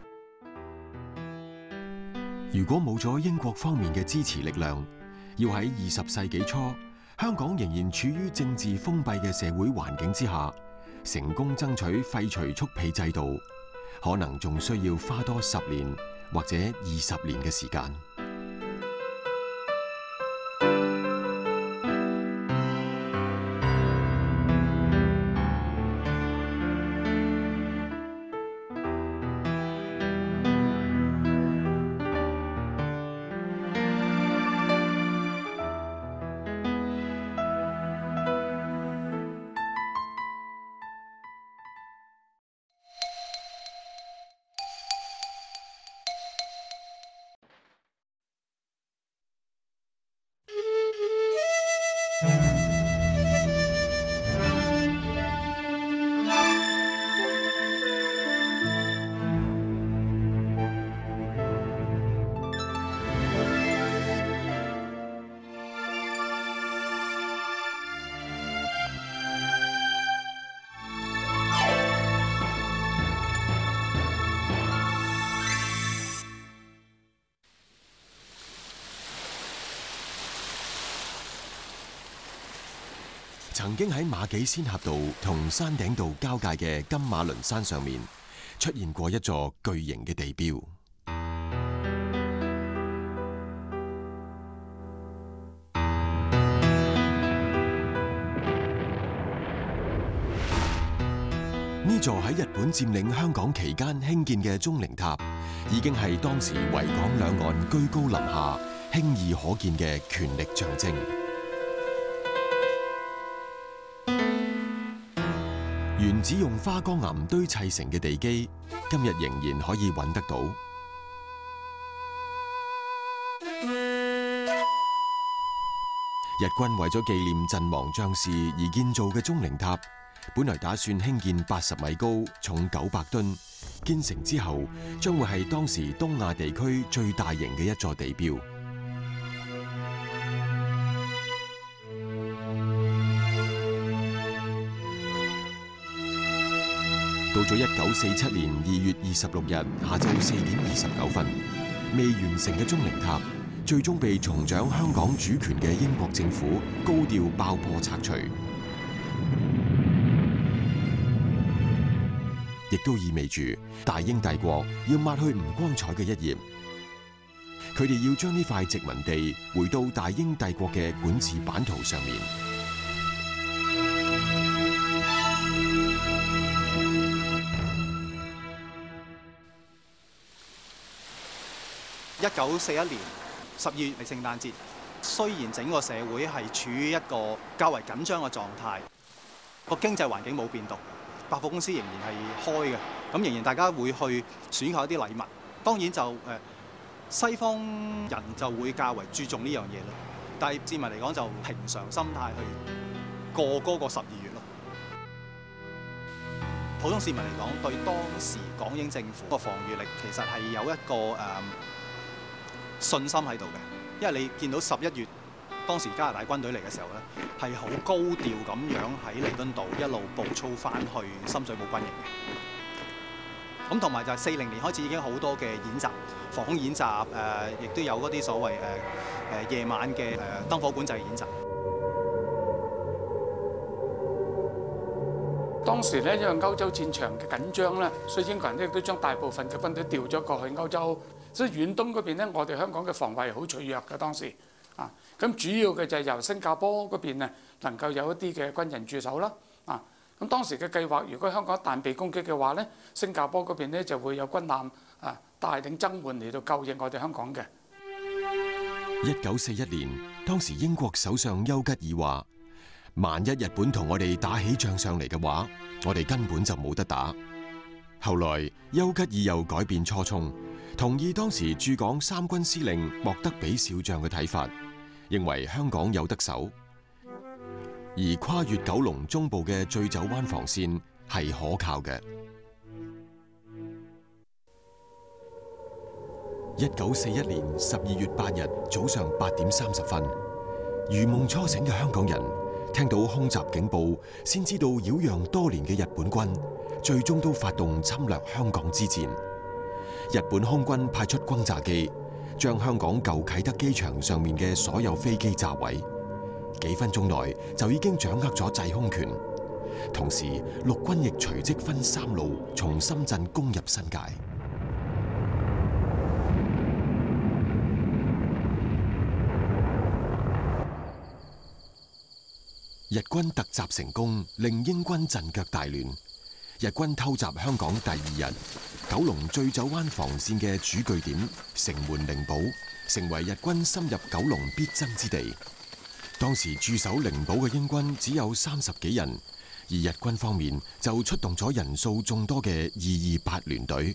如果冇咗英國方面嘅支持力量，要喺二十世紀初，香港仍然處於政治封閉嘅社會環境之下，成功爭取廢除蓄婢制度，可能仲需要花多十年或者二十年嘅時間。曾經喺馬己仙峽道同山頂道交界嘅金馬倫山上面，出現過一座巨型嘅地標。呢座喺日本佔領香港期間興建嘅鐘靈塔，已經係當時維港兩岸居高臨下、輕易可見嘅權力象徵。原址用花崗岩堆砌成嘅地基，今日仍然可以揾得到。日軍為咗紀念陣亡將士而建造嘅鐘靈塔， 本來打算興建八十米高、重九百噸，建成之後將會係當時東亞地區最大型嘅一座地標。到咗一九四七年二月二十六日下晝四點二十九分，未完成嘅鐘靈塔最終被重掌香港主權嘅英國政府高調爆破拆除，亦都意味住大英帝國要抹去唔光彩嘅一頁。佢哋要將呢塊殖民地回到大英帝國嘅管治版圖上面。 一九四一年十二月係聖誕節，雖然整個社會係處於一個較為緊張嘅狀態，個經濟環境冇變動，百貨公司仍然係開嘅，咁仍然大家會去選購一啲禮物。當然就誒西方人就會較為注重呢樣嘢啦，但係市民嚟講就平常心態去過嗰個十二月咯。普通市民嚟講，對當時港英政府個防禦力其實係有一個誒、呃信心喺度嘅，因為你見到十一月當時加拿大軍隊嚟嘅時候咧，係好高調咁樣喺彌敦道一路步操翻去深水埗軍營嘅。咁同埋就係四零年開始已經好多嘅演習、防空演習，誒、呃、亦都有嗰啲所謂誒誒、呃、夜晚嘅誒、呃、燈火管制嘅演習。 當時咧，因為歐洲戰場嘅緊張咧，所以英國人咧亦都將大部分嘅軍隊調咗過去歐洲。所以遠東嗰邊咧，我哋香港嘅防衛好脆弱嘅當時啊。咁主要嘅就係由新加坡嗰邊啊，能夠有一啲嘅軍人駐守啦啊。咁當時嘅計劃，如果香港一旦被攻擊嘅話咧，新加坡嗰邊咧就會有軍艦啊帶領增援嚟到救應我哋香港嘅。 一九四一年，當時英國首相丘吉爾話：萬一日本同我哋打起仗上嚟嘅話，我哋根本就冇得打。後來丘吉爾又改變初衷，同意當時駐港三軍司令莫德比少將嘅睇法，認為香港有得守，而跨越九龍中部嘅醉酒灣防線係可靠嘅。一九四一年十二月八日早上八點三十分，如夢初醒嘅香港人聽到空襲警報，先知道擾攘多年嘅日本軍最終都發動侵略香港之戰。日本空軍派出轟炸機，將香港舊啟德機場上面嘅所有飛機炸毀，幾分鐘內就已經掌握咗制空權。同時，陸軍亦隨即分三路從深圳攻入新界。日軍突襲成功，令英軍陣腳大亂。日軍偷襲香港第二日，九龍醉酒灣防線嘅主據點城門靈堡，成為日軍深入九龍必爭之地。當時駐守靈堡嘅英軍只有三十幾人，而日軍方面就出動咗人數眾多嘅二二八聯隊。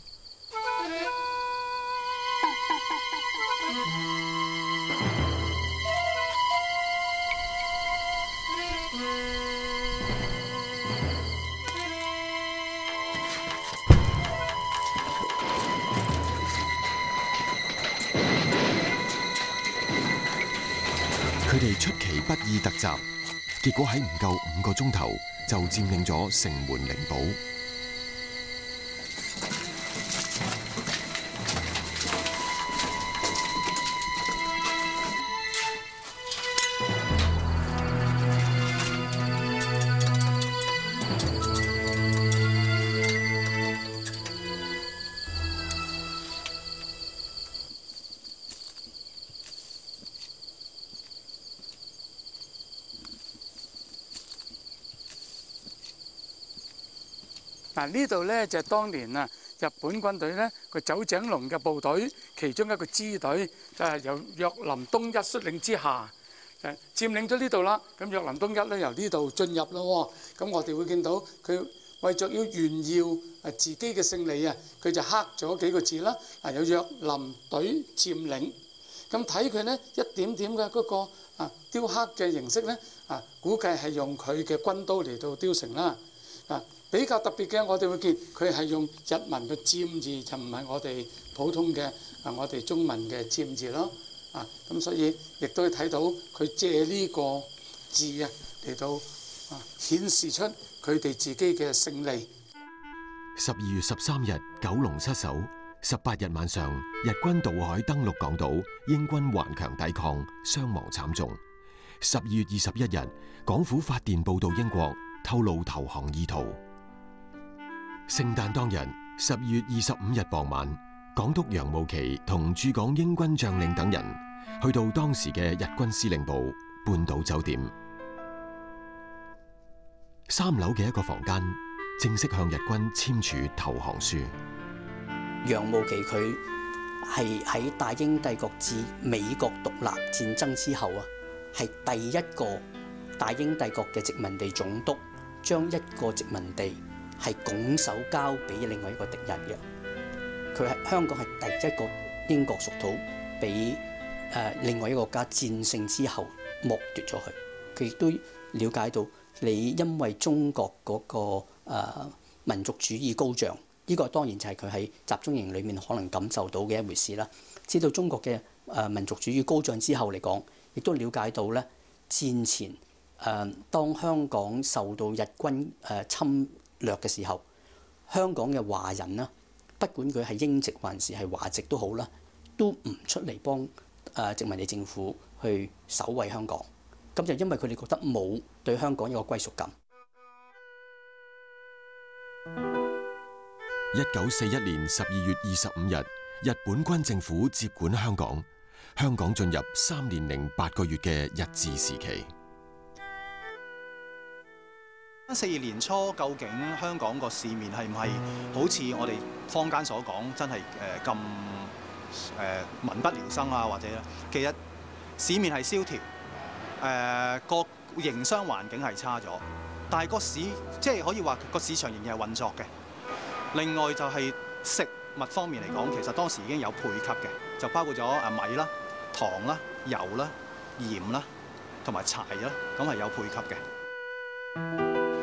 佢哋出其不意突襲，結果喺唔夠五個鐘頭就佔領咗城門靈堡。 嗱，呢度咧就係當年啊日本軍隊咧個酒井隆嘅部隊其中一個支隊，就係由若林東一率領之下誒佔領咗呢度啦。咁若林東一咧由呢度進入咯，咁我哋會見到佢為著要炫耀誒自己嘅勝利啊，佢就刻咗幾個字啦。啊，有若林隊佔領，咁睇佢咧一點點嘅嗰個啊雕刻嘅形式咧啊，估計係用佢嘅軍刀嚟到雕成啦。 啊，比較特別嘅，我哋會見佢係用日文嘅占字，就唔係我哋普通嘅啊，我哋中文嘅占字咯。啊，咁所以亦都睇到佢借呢個字啊嚟到啊顯示出佢哋自己嘅勝利。 十二月十三日，九龍失守。十八日晚上，日軍渡海登陸港島，英軍頑強抵抗，傷亡慘重。十二月二十一日，港府發電報到英國，透露投降意圖。聖誕當日，十二月二十五日傍晚，港督楊慕琦同駐港英軍將領等人去到當時嘅日軍司令部半島酒店，三樓嘅一個房間，正式向日軍簽署投降書。 楊慕琦佢係喺大英帝國至美國獨立戰爭之後啊，係第一個大英帝國嘅殖民地總督，將一個殖民地係拱手交俾另外一個敵人嘅。佢係香港係第一個英國屬土，俾誒另外一個國家戰勝之後剝奪咗佢。佢亦都了解到你因為中國嗰、那個、呃、民族主義高漲。呢個當然就係佢喺集中營裏面可能感受到嘅一回事啦。知道中國嘅誒民族主義高漲之後嚟講，亦都了解到咧戰前誒當香港受到日軍誒侵略嘅時候，香港嘅華人啦，不管佢係英籍還是係華籍都好啦，都唔出嚟幫誒殖民地政府去守衛香港。咁就因為佢哋覺得冇對香港一個歸屬感。 一九四一年十二月二十五日，日本軍政府接管香港，香港進入三年零八個月嘅日治時期。 四二年初，究竟香港個市面係唔係好似我哋坊間所講，真係誒咁誒民不聊生啊？或者其實市面係蕭條，誒、呃、個營商環境係差咗，但係個市即係可以話個市場仍然係運作嘅。另外就係食物方面嚟講，其實當時已經有配給嘅，就包括咗啊米啦、糖啦、油啦、鹽啦，同埋柴啦，咁係有配給嘅。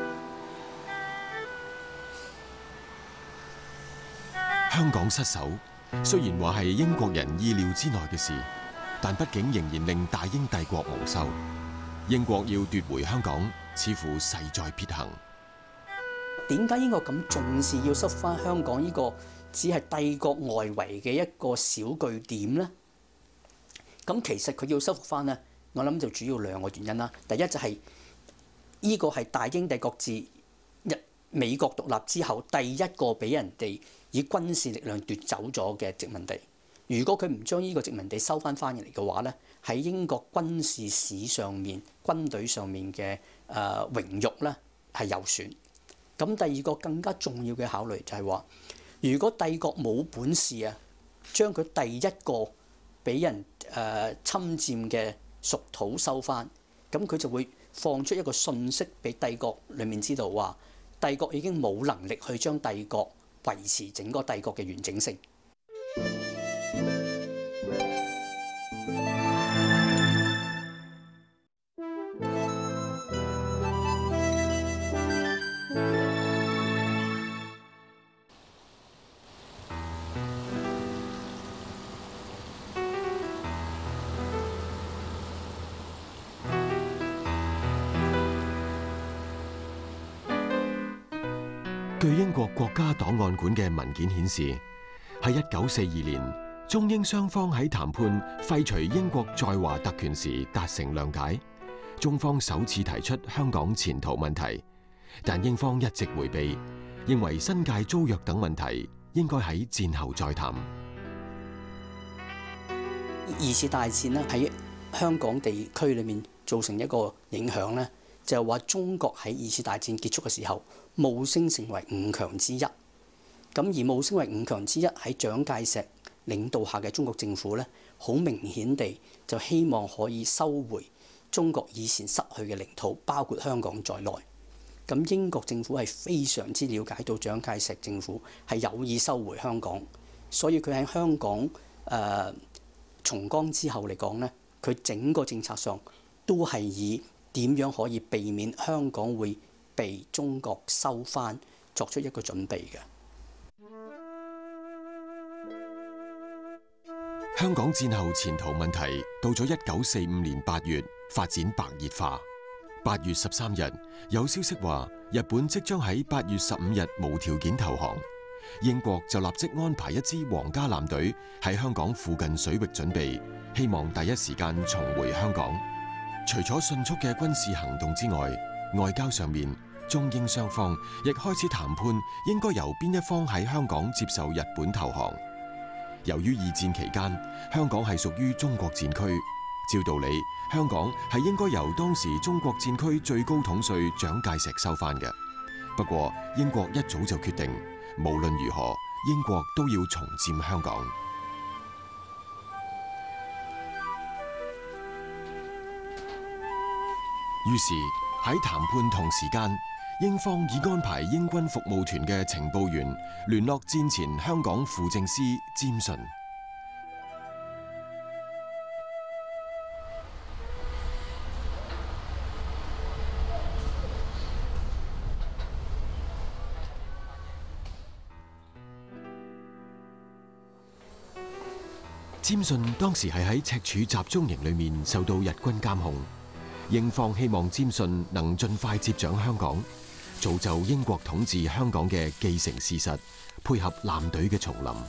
香港失守，雖然話係英國人意料之內嘅事，但畢竟仍然令大英帝國蒙羞。英國要奪回香港，似乎勢在必行。 點解英國咁重視要收翻香港呢個只係帝國外圍嘅一個小據點呢？咁其實佢要收復翻呢，我諗就主要兩個原因啦。第一就係呢個係大英帝國自日美國獨立之後第一個俾人哋以軍事力量奪走咗嘅殖民地。如果佢唔將呢個殖民地收翻翻嚟嘅話呢，喺英國軍事史上面、軍隊上面嘅誒榮譽呢係有損。咁第二個更加重要嘅考慮就係話，如果帝國冇本事啊，將佢第一個俾人誒侵佔嘅屬土收翻，咁佢就會放出一個訊息俾帝國裡面知道話，帝國已經冇能力去將帝國維持整個帝國嘅完整性。 據英國國家檔案館嘅文件顯示，喺一九四二年，中英雙方喺談判廢除英國在華特權時達成諒解，中方首次提出香港前途問題，但英方一直迴避，認為新界租約等問題應該喺戰後再談。 二次大戰呢喺香港地區裏面造成一個影響呢，就係話中國喺二次大戰結束嘅時候，冒升成為五強之一。咁而冒升為五強之一喺蔣介石領導下嘅中國政府呢，好明顯地就希望可以收回中國以前失去嘅領土，包括香港在內。咁英國政府係非常之了解到蔣介石政府係有意收回香港，所以佢喺香港誒、呃、重光之後嚟講呢，佢整個政策上都係以點樣可以避免香港會被中國收翻，作出一個準備嘅。 香港戰後前途問題到咗一九四五年八月發展白熱化。八月十三日有消息話，日本即將喺八月十五日無條件投降，英國就立即安排一支皇家艦隊喺香港附近水域準備，希望第一時間重回香港。除咗迅速嘅軍事行動之外，外交上面中英雙方亦開始談判，應該由邊一方喺香港接受日本投降。由於二戰期間香港係屬於中國戰區，照道理香港係應該由當時中國戰區最高統帥蔣介石收翻嘅。不過英國一早就決定，無論如何英國都要重佔香港。於是喺談判同時間，英方已安排英軍服務團嘅情報員聯絡戰前香港輔政司詹遜。詹遜當時係喺赤柱集中營裏面受到日軍監控，英方希望詹遜能盡快接掌香港，造就英國統治香港嘅既成事實，配合艦隊嘅重臨。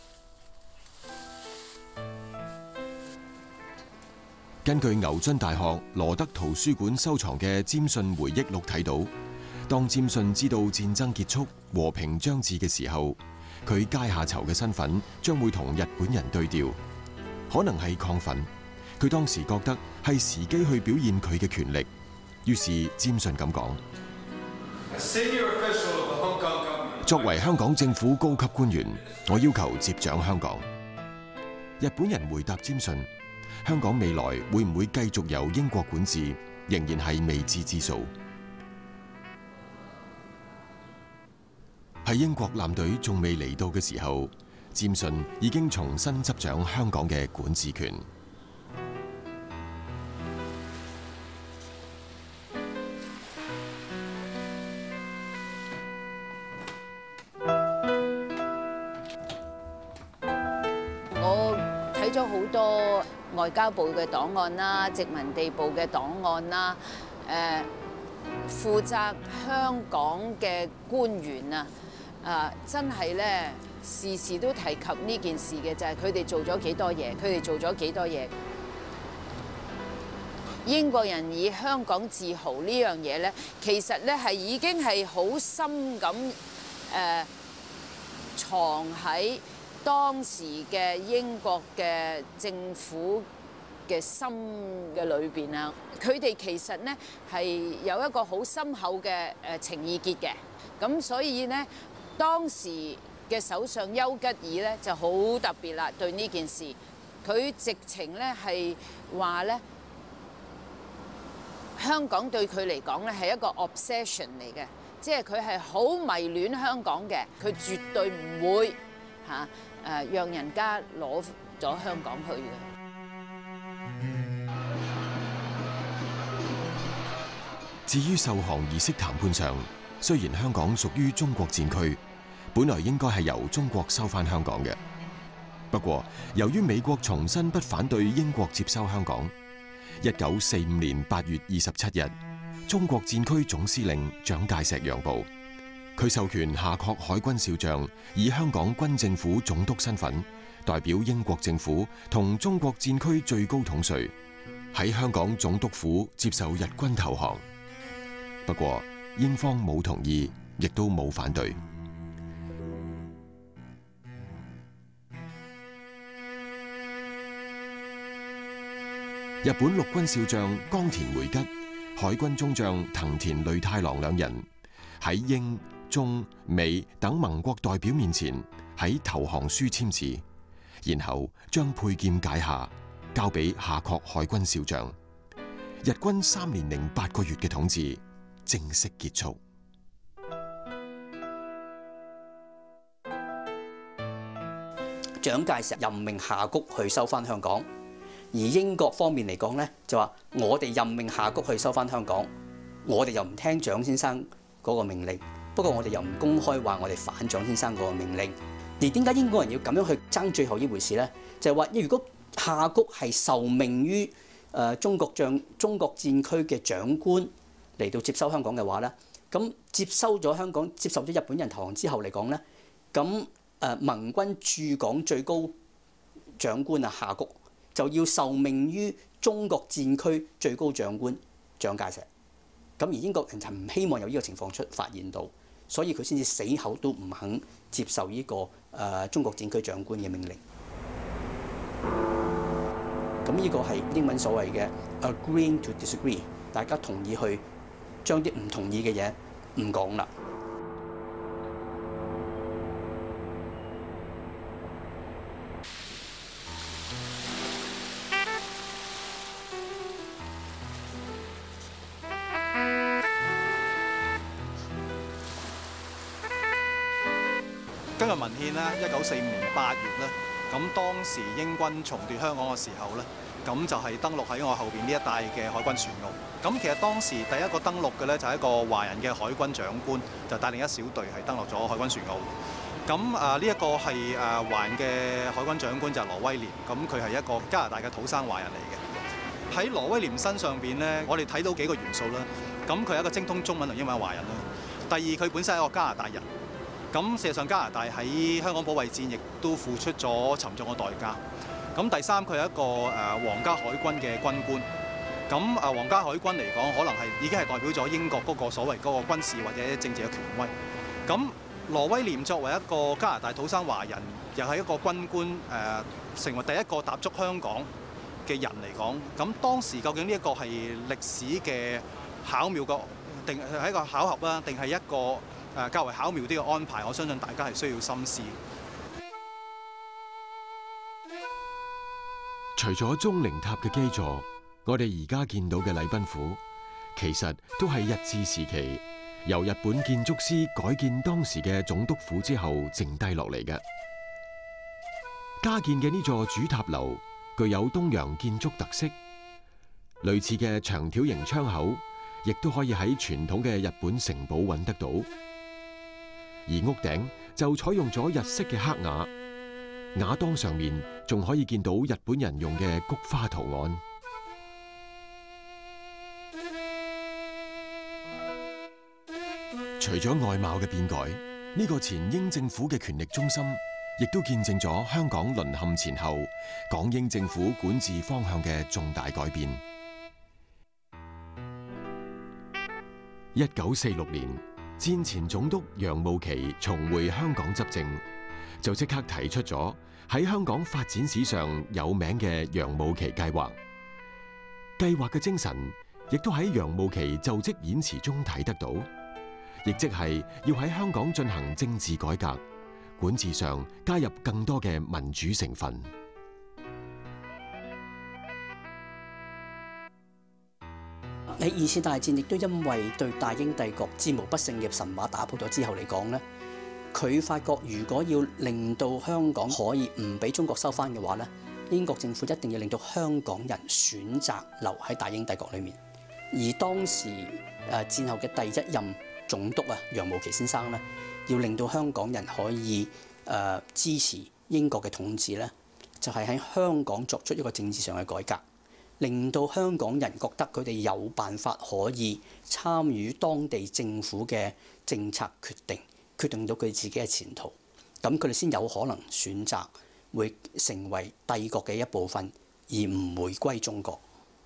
根據牛津大學羅德圖書館收藏嘅詹遜回憶錄睇到，當詹遜知道戰爭結束、和平將至嘅時候，佢階下囚嘅身份將會同日本人對調，可能係亢奮。佢當時覺得係時機去表現佢嘅權力，於是詹遜咁講：作為香港政府高級官員，我要求接掌香港。日本人回答詹遜：香港未來會唔會繼續由英國管治，仍然係未知之數。喺英國艦隊仲未嚟到嘅時候，詹遜已經重新執掌香港嘅管治權。 我睇咗好多外交部嘅檔案啦、殖民地部嘅檔案啦，誒，負責香港嘅官員啊。啊！真係咧，時時都提及呢件事嘅就係佢哋做咗幾多嘢，佢哋做咗幾多嘢。英國人以香港自豪呢樣嘢咧，其實咧係已經係好深咁誒、呃、藏喺當時嘅英國嘅政府嘅心嘅裏邊啊。佢哋其實咧係有一個好深厚嘅誒情意結嘅，咁所以咧。當時嘅首相丘吉爾咧就好特別啦，對呢件事，佢直情咧係話咧，香港對佢嚟講咧係一個 obsession 嚟嘅，即係佢係好迷戀香港嘅，佢絕對唔會嚇誒讓人家攞咗香港去嘅。 至於授降儀式談判上，雖然香港屬於中國戰區，本來應該係由中國收返香港嘅。不過，由於美國重申不反對英國接收香港，一九四五年八月二十七日，中國戰區總司令蔣介石讓步，佢授權夏慤海軍少將以香港軍政府總督身份，代表英國政府同中國戰區最高統帥喺香港總督府接受日軍投降。不過，英方冇同意，亦都冇反對。日本陸軍少將岡田枚吉、海軍中將藤田類太郎兩人喺英、中、美等盟國代表面前喺投降書簽字，然後將佩劍解下，交俾夏慤海軍少將。日軍三年零八個月嘅統治正式結束。 蔣介石任命夏谷去收翻香港，而英國方面嚟講呢，就話我哋任命夏谷去收翻香港， 我哋又唔聽蔣先生嗰個命令，不過我哋又唔公開話我哋反蔣先生嗰個命令。而點解英國人要咁樣去爭最後呢回事呢？就係話，如果夏谷係受命於誒、呃、中國將中國戰區嘅長官嚟到接收香港嘅話咧，咁接收咗香港，接受咗日本人投降之後嚟講咧，咁誒、呃、盟軍駐港最高長官啊夏谷就要受命於中國戰區最高長官蔣介石。咁而英國人就唔希望有呢個情況出發現到，所以佢先至死口都唔肯接受呢、這個誒、呃、中國戰區長官嘅命令。咁呢個係英文所謂嘅 agreeing to disagree， 大家同意去將啲唔同意嘅嘢唔講啦。 根據文獻咧，一九四五年八月咧，咁當時英軍重奪香港嘅時候咧，咁就係登陸喺我後邊呢一帶嘅海軍船塢。咁其實當時第一個登陸嘅咧就係一個華人嘅海軍長官，就帶領一小隊係登陸咗海軍船塢。咁啊呢一個係誒華人嘅海軍長官就係羅威廉，咁佢係一個加拿大嘅土生華人嚟嘅。喺羅威廉身上邊咧，我哋睇到幾個元素啦。咁佢係一個精通中文同英文嘅華人啦。第二，佢本身係一個加拿大人。咁事實上加拿大喺香港保衛戰亦都付出咗沉重嘅代價。咁第三，佢係一個誒皇家海軍嘅軍官。咁誒皇家海軍嚟講，可能係已經係代表咗英國嗰個所謂嗰個軍事或者政治嘅權威。咁羅威廉作為一個加拿大土生華人，又係一個軍官誒、呃，成為第一個踏足香港嘅人嚟講，咁當時究竟呢一個係歷史嘅巧妙個，定係一個巧合啦，定係一個誒較為巧妙啲嘅安排？我相信大家係需要深思。 除咗鐘靈塔嘅基座，我哋而家見到嘅禮賓府，其實都係日治時期由日本建築師改建當時嘅總督府之後剩低落嚟嘅。加建嘅呢座主塔樓具有東洋建築特色，類似嘅長條形窗口，亦都可以喺傳統嘅日本城堡揾得到。而屋頂就採用咗日式嘅黑瓦，瓦當上面仲可以見到日本人用嘅菊花圖案。除咗外貌嘅變改，呢個前英政府嘅權力中心，亦都見證咗香港淪陷前後港英政府管治方向嘅重大改變。一九四六年，戰前總督楊慕琦重回香港執政，就即刻提出咗喺香港發展史上有名嘅楊慕琦計劃。計劃嘅精神，亦都喺楊慕琦就職演辭中睇得到，亦即係要喺香港進行政治改革，管治上加入更多嘅民主成分。 喺二次大戰亦都因為對大英帝國戰無不勝嘅神話打破咗之後嚟講咧，佢發覺如果要令到香港可以唔俾中國收翻嘅話咧，英國政府一定要令到香港人選擇留喺大英帝國裏面。而當時誒戰後嘅第一任總督啊楊慕琦先生咧，要令到香港人可以誒、呃、支持英國嘅統治咧，就係、是、喺香港作出一個政治上嘅改革，令到香港人覺得佢哋有辦法可以參與當地政府嘅政策決定，決定到佢自己嘅前途，咁佢哋先有可能選擇會成為帝國嘅一部分，而唔回歸中國。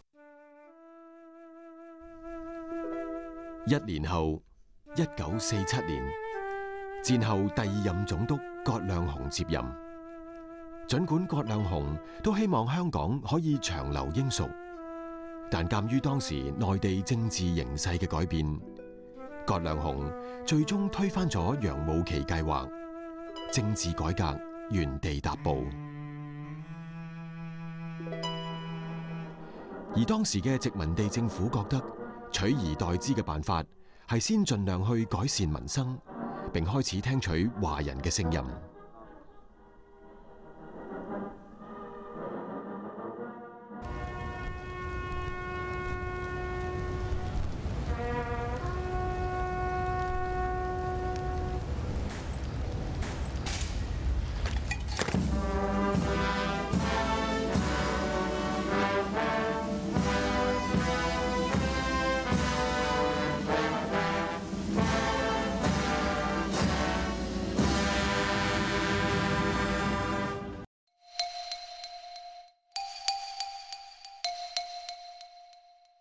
一年後，一九四七年，戰後第二任總督葛量洪接任。儘管葛量洪都希望香港可以長留英屬，但鑑於當時內地政治形勢嘅改變，葛量洪最終推翻咗楊慕琦計劃，政治改革原地踏步。而當時嘅殖民地政府覺得取而代之嘅辦法係先盡量去改善民生，並開始聽取華人嘅聲音。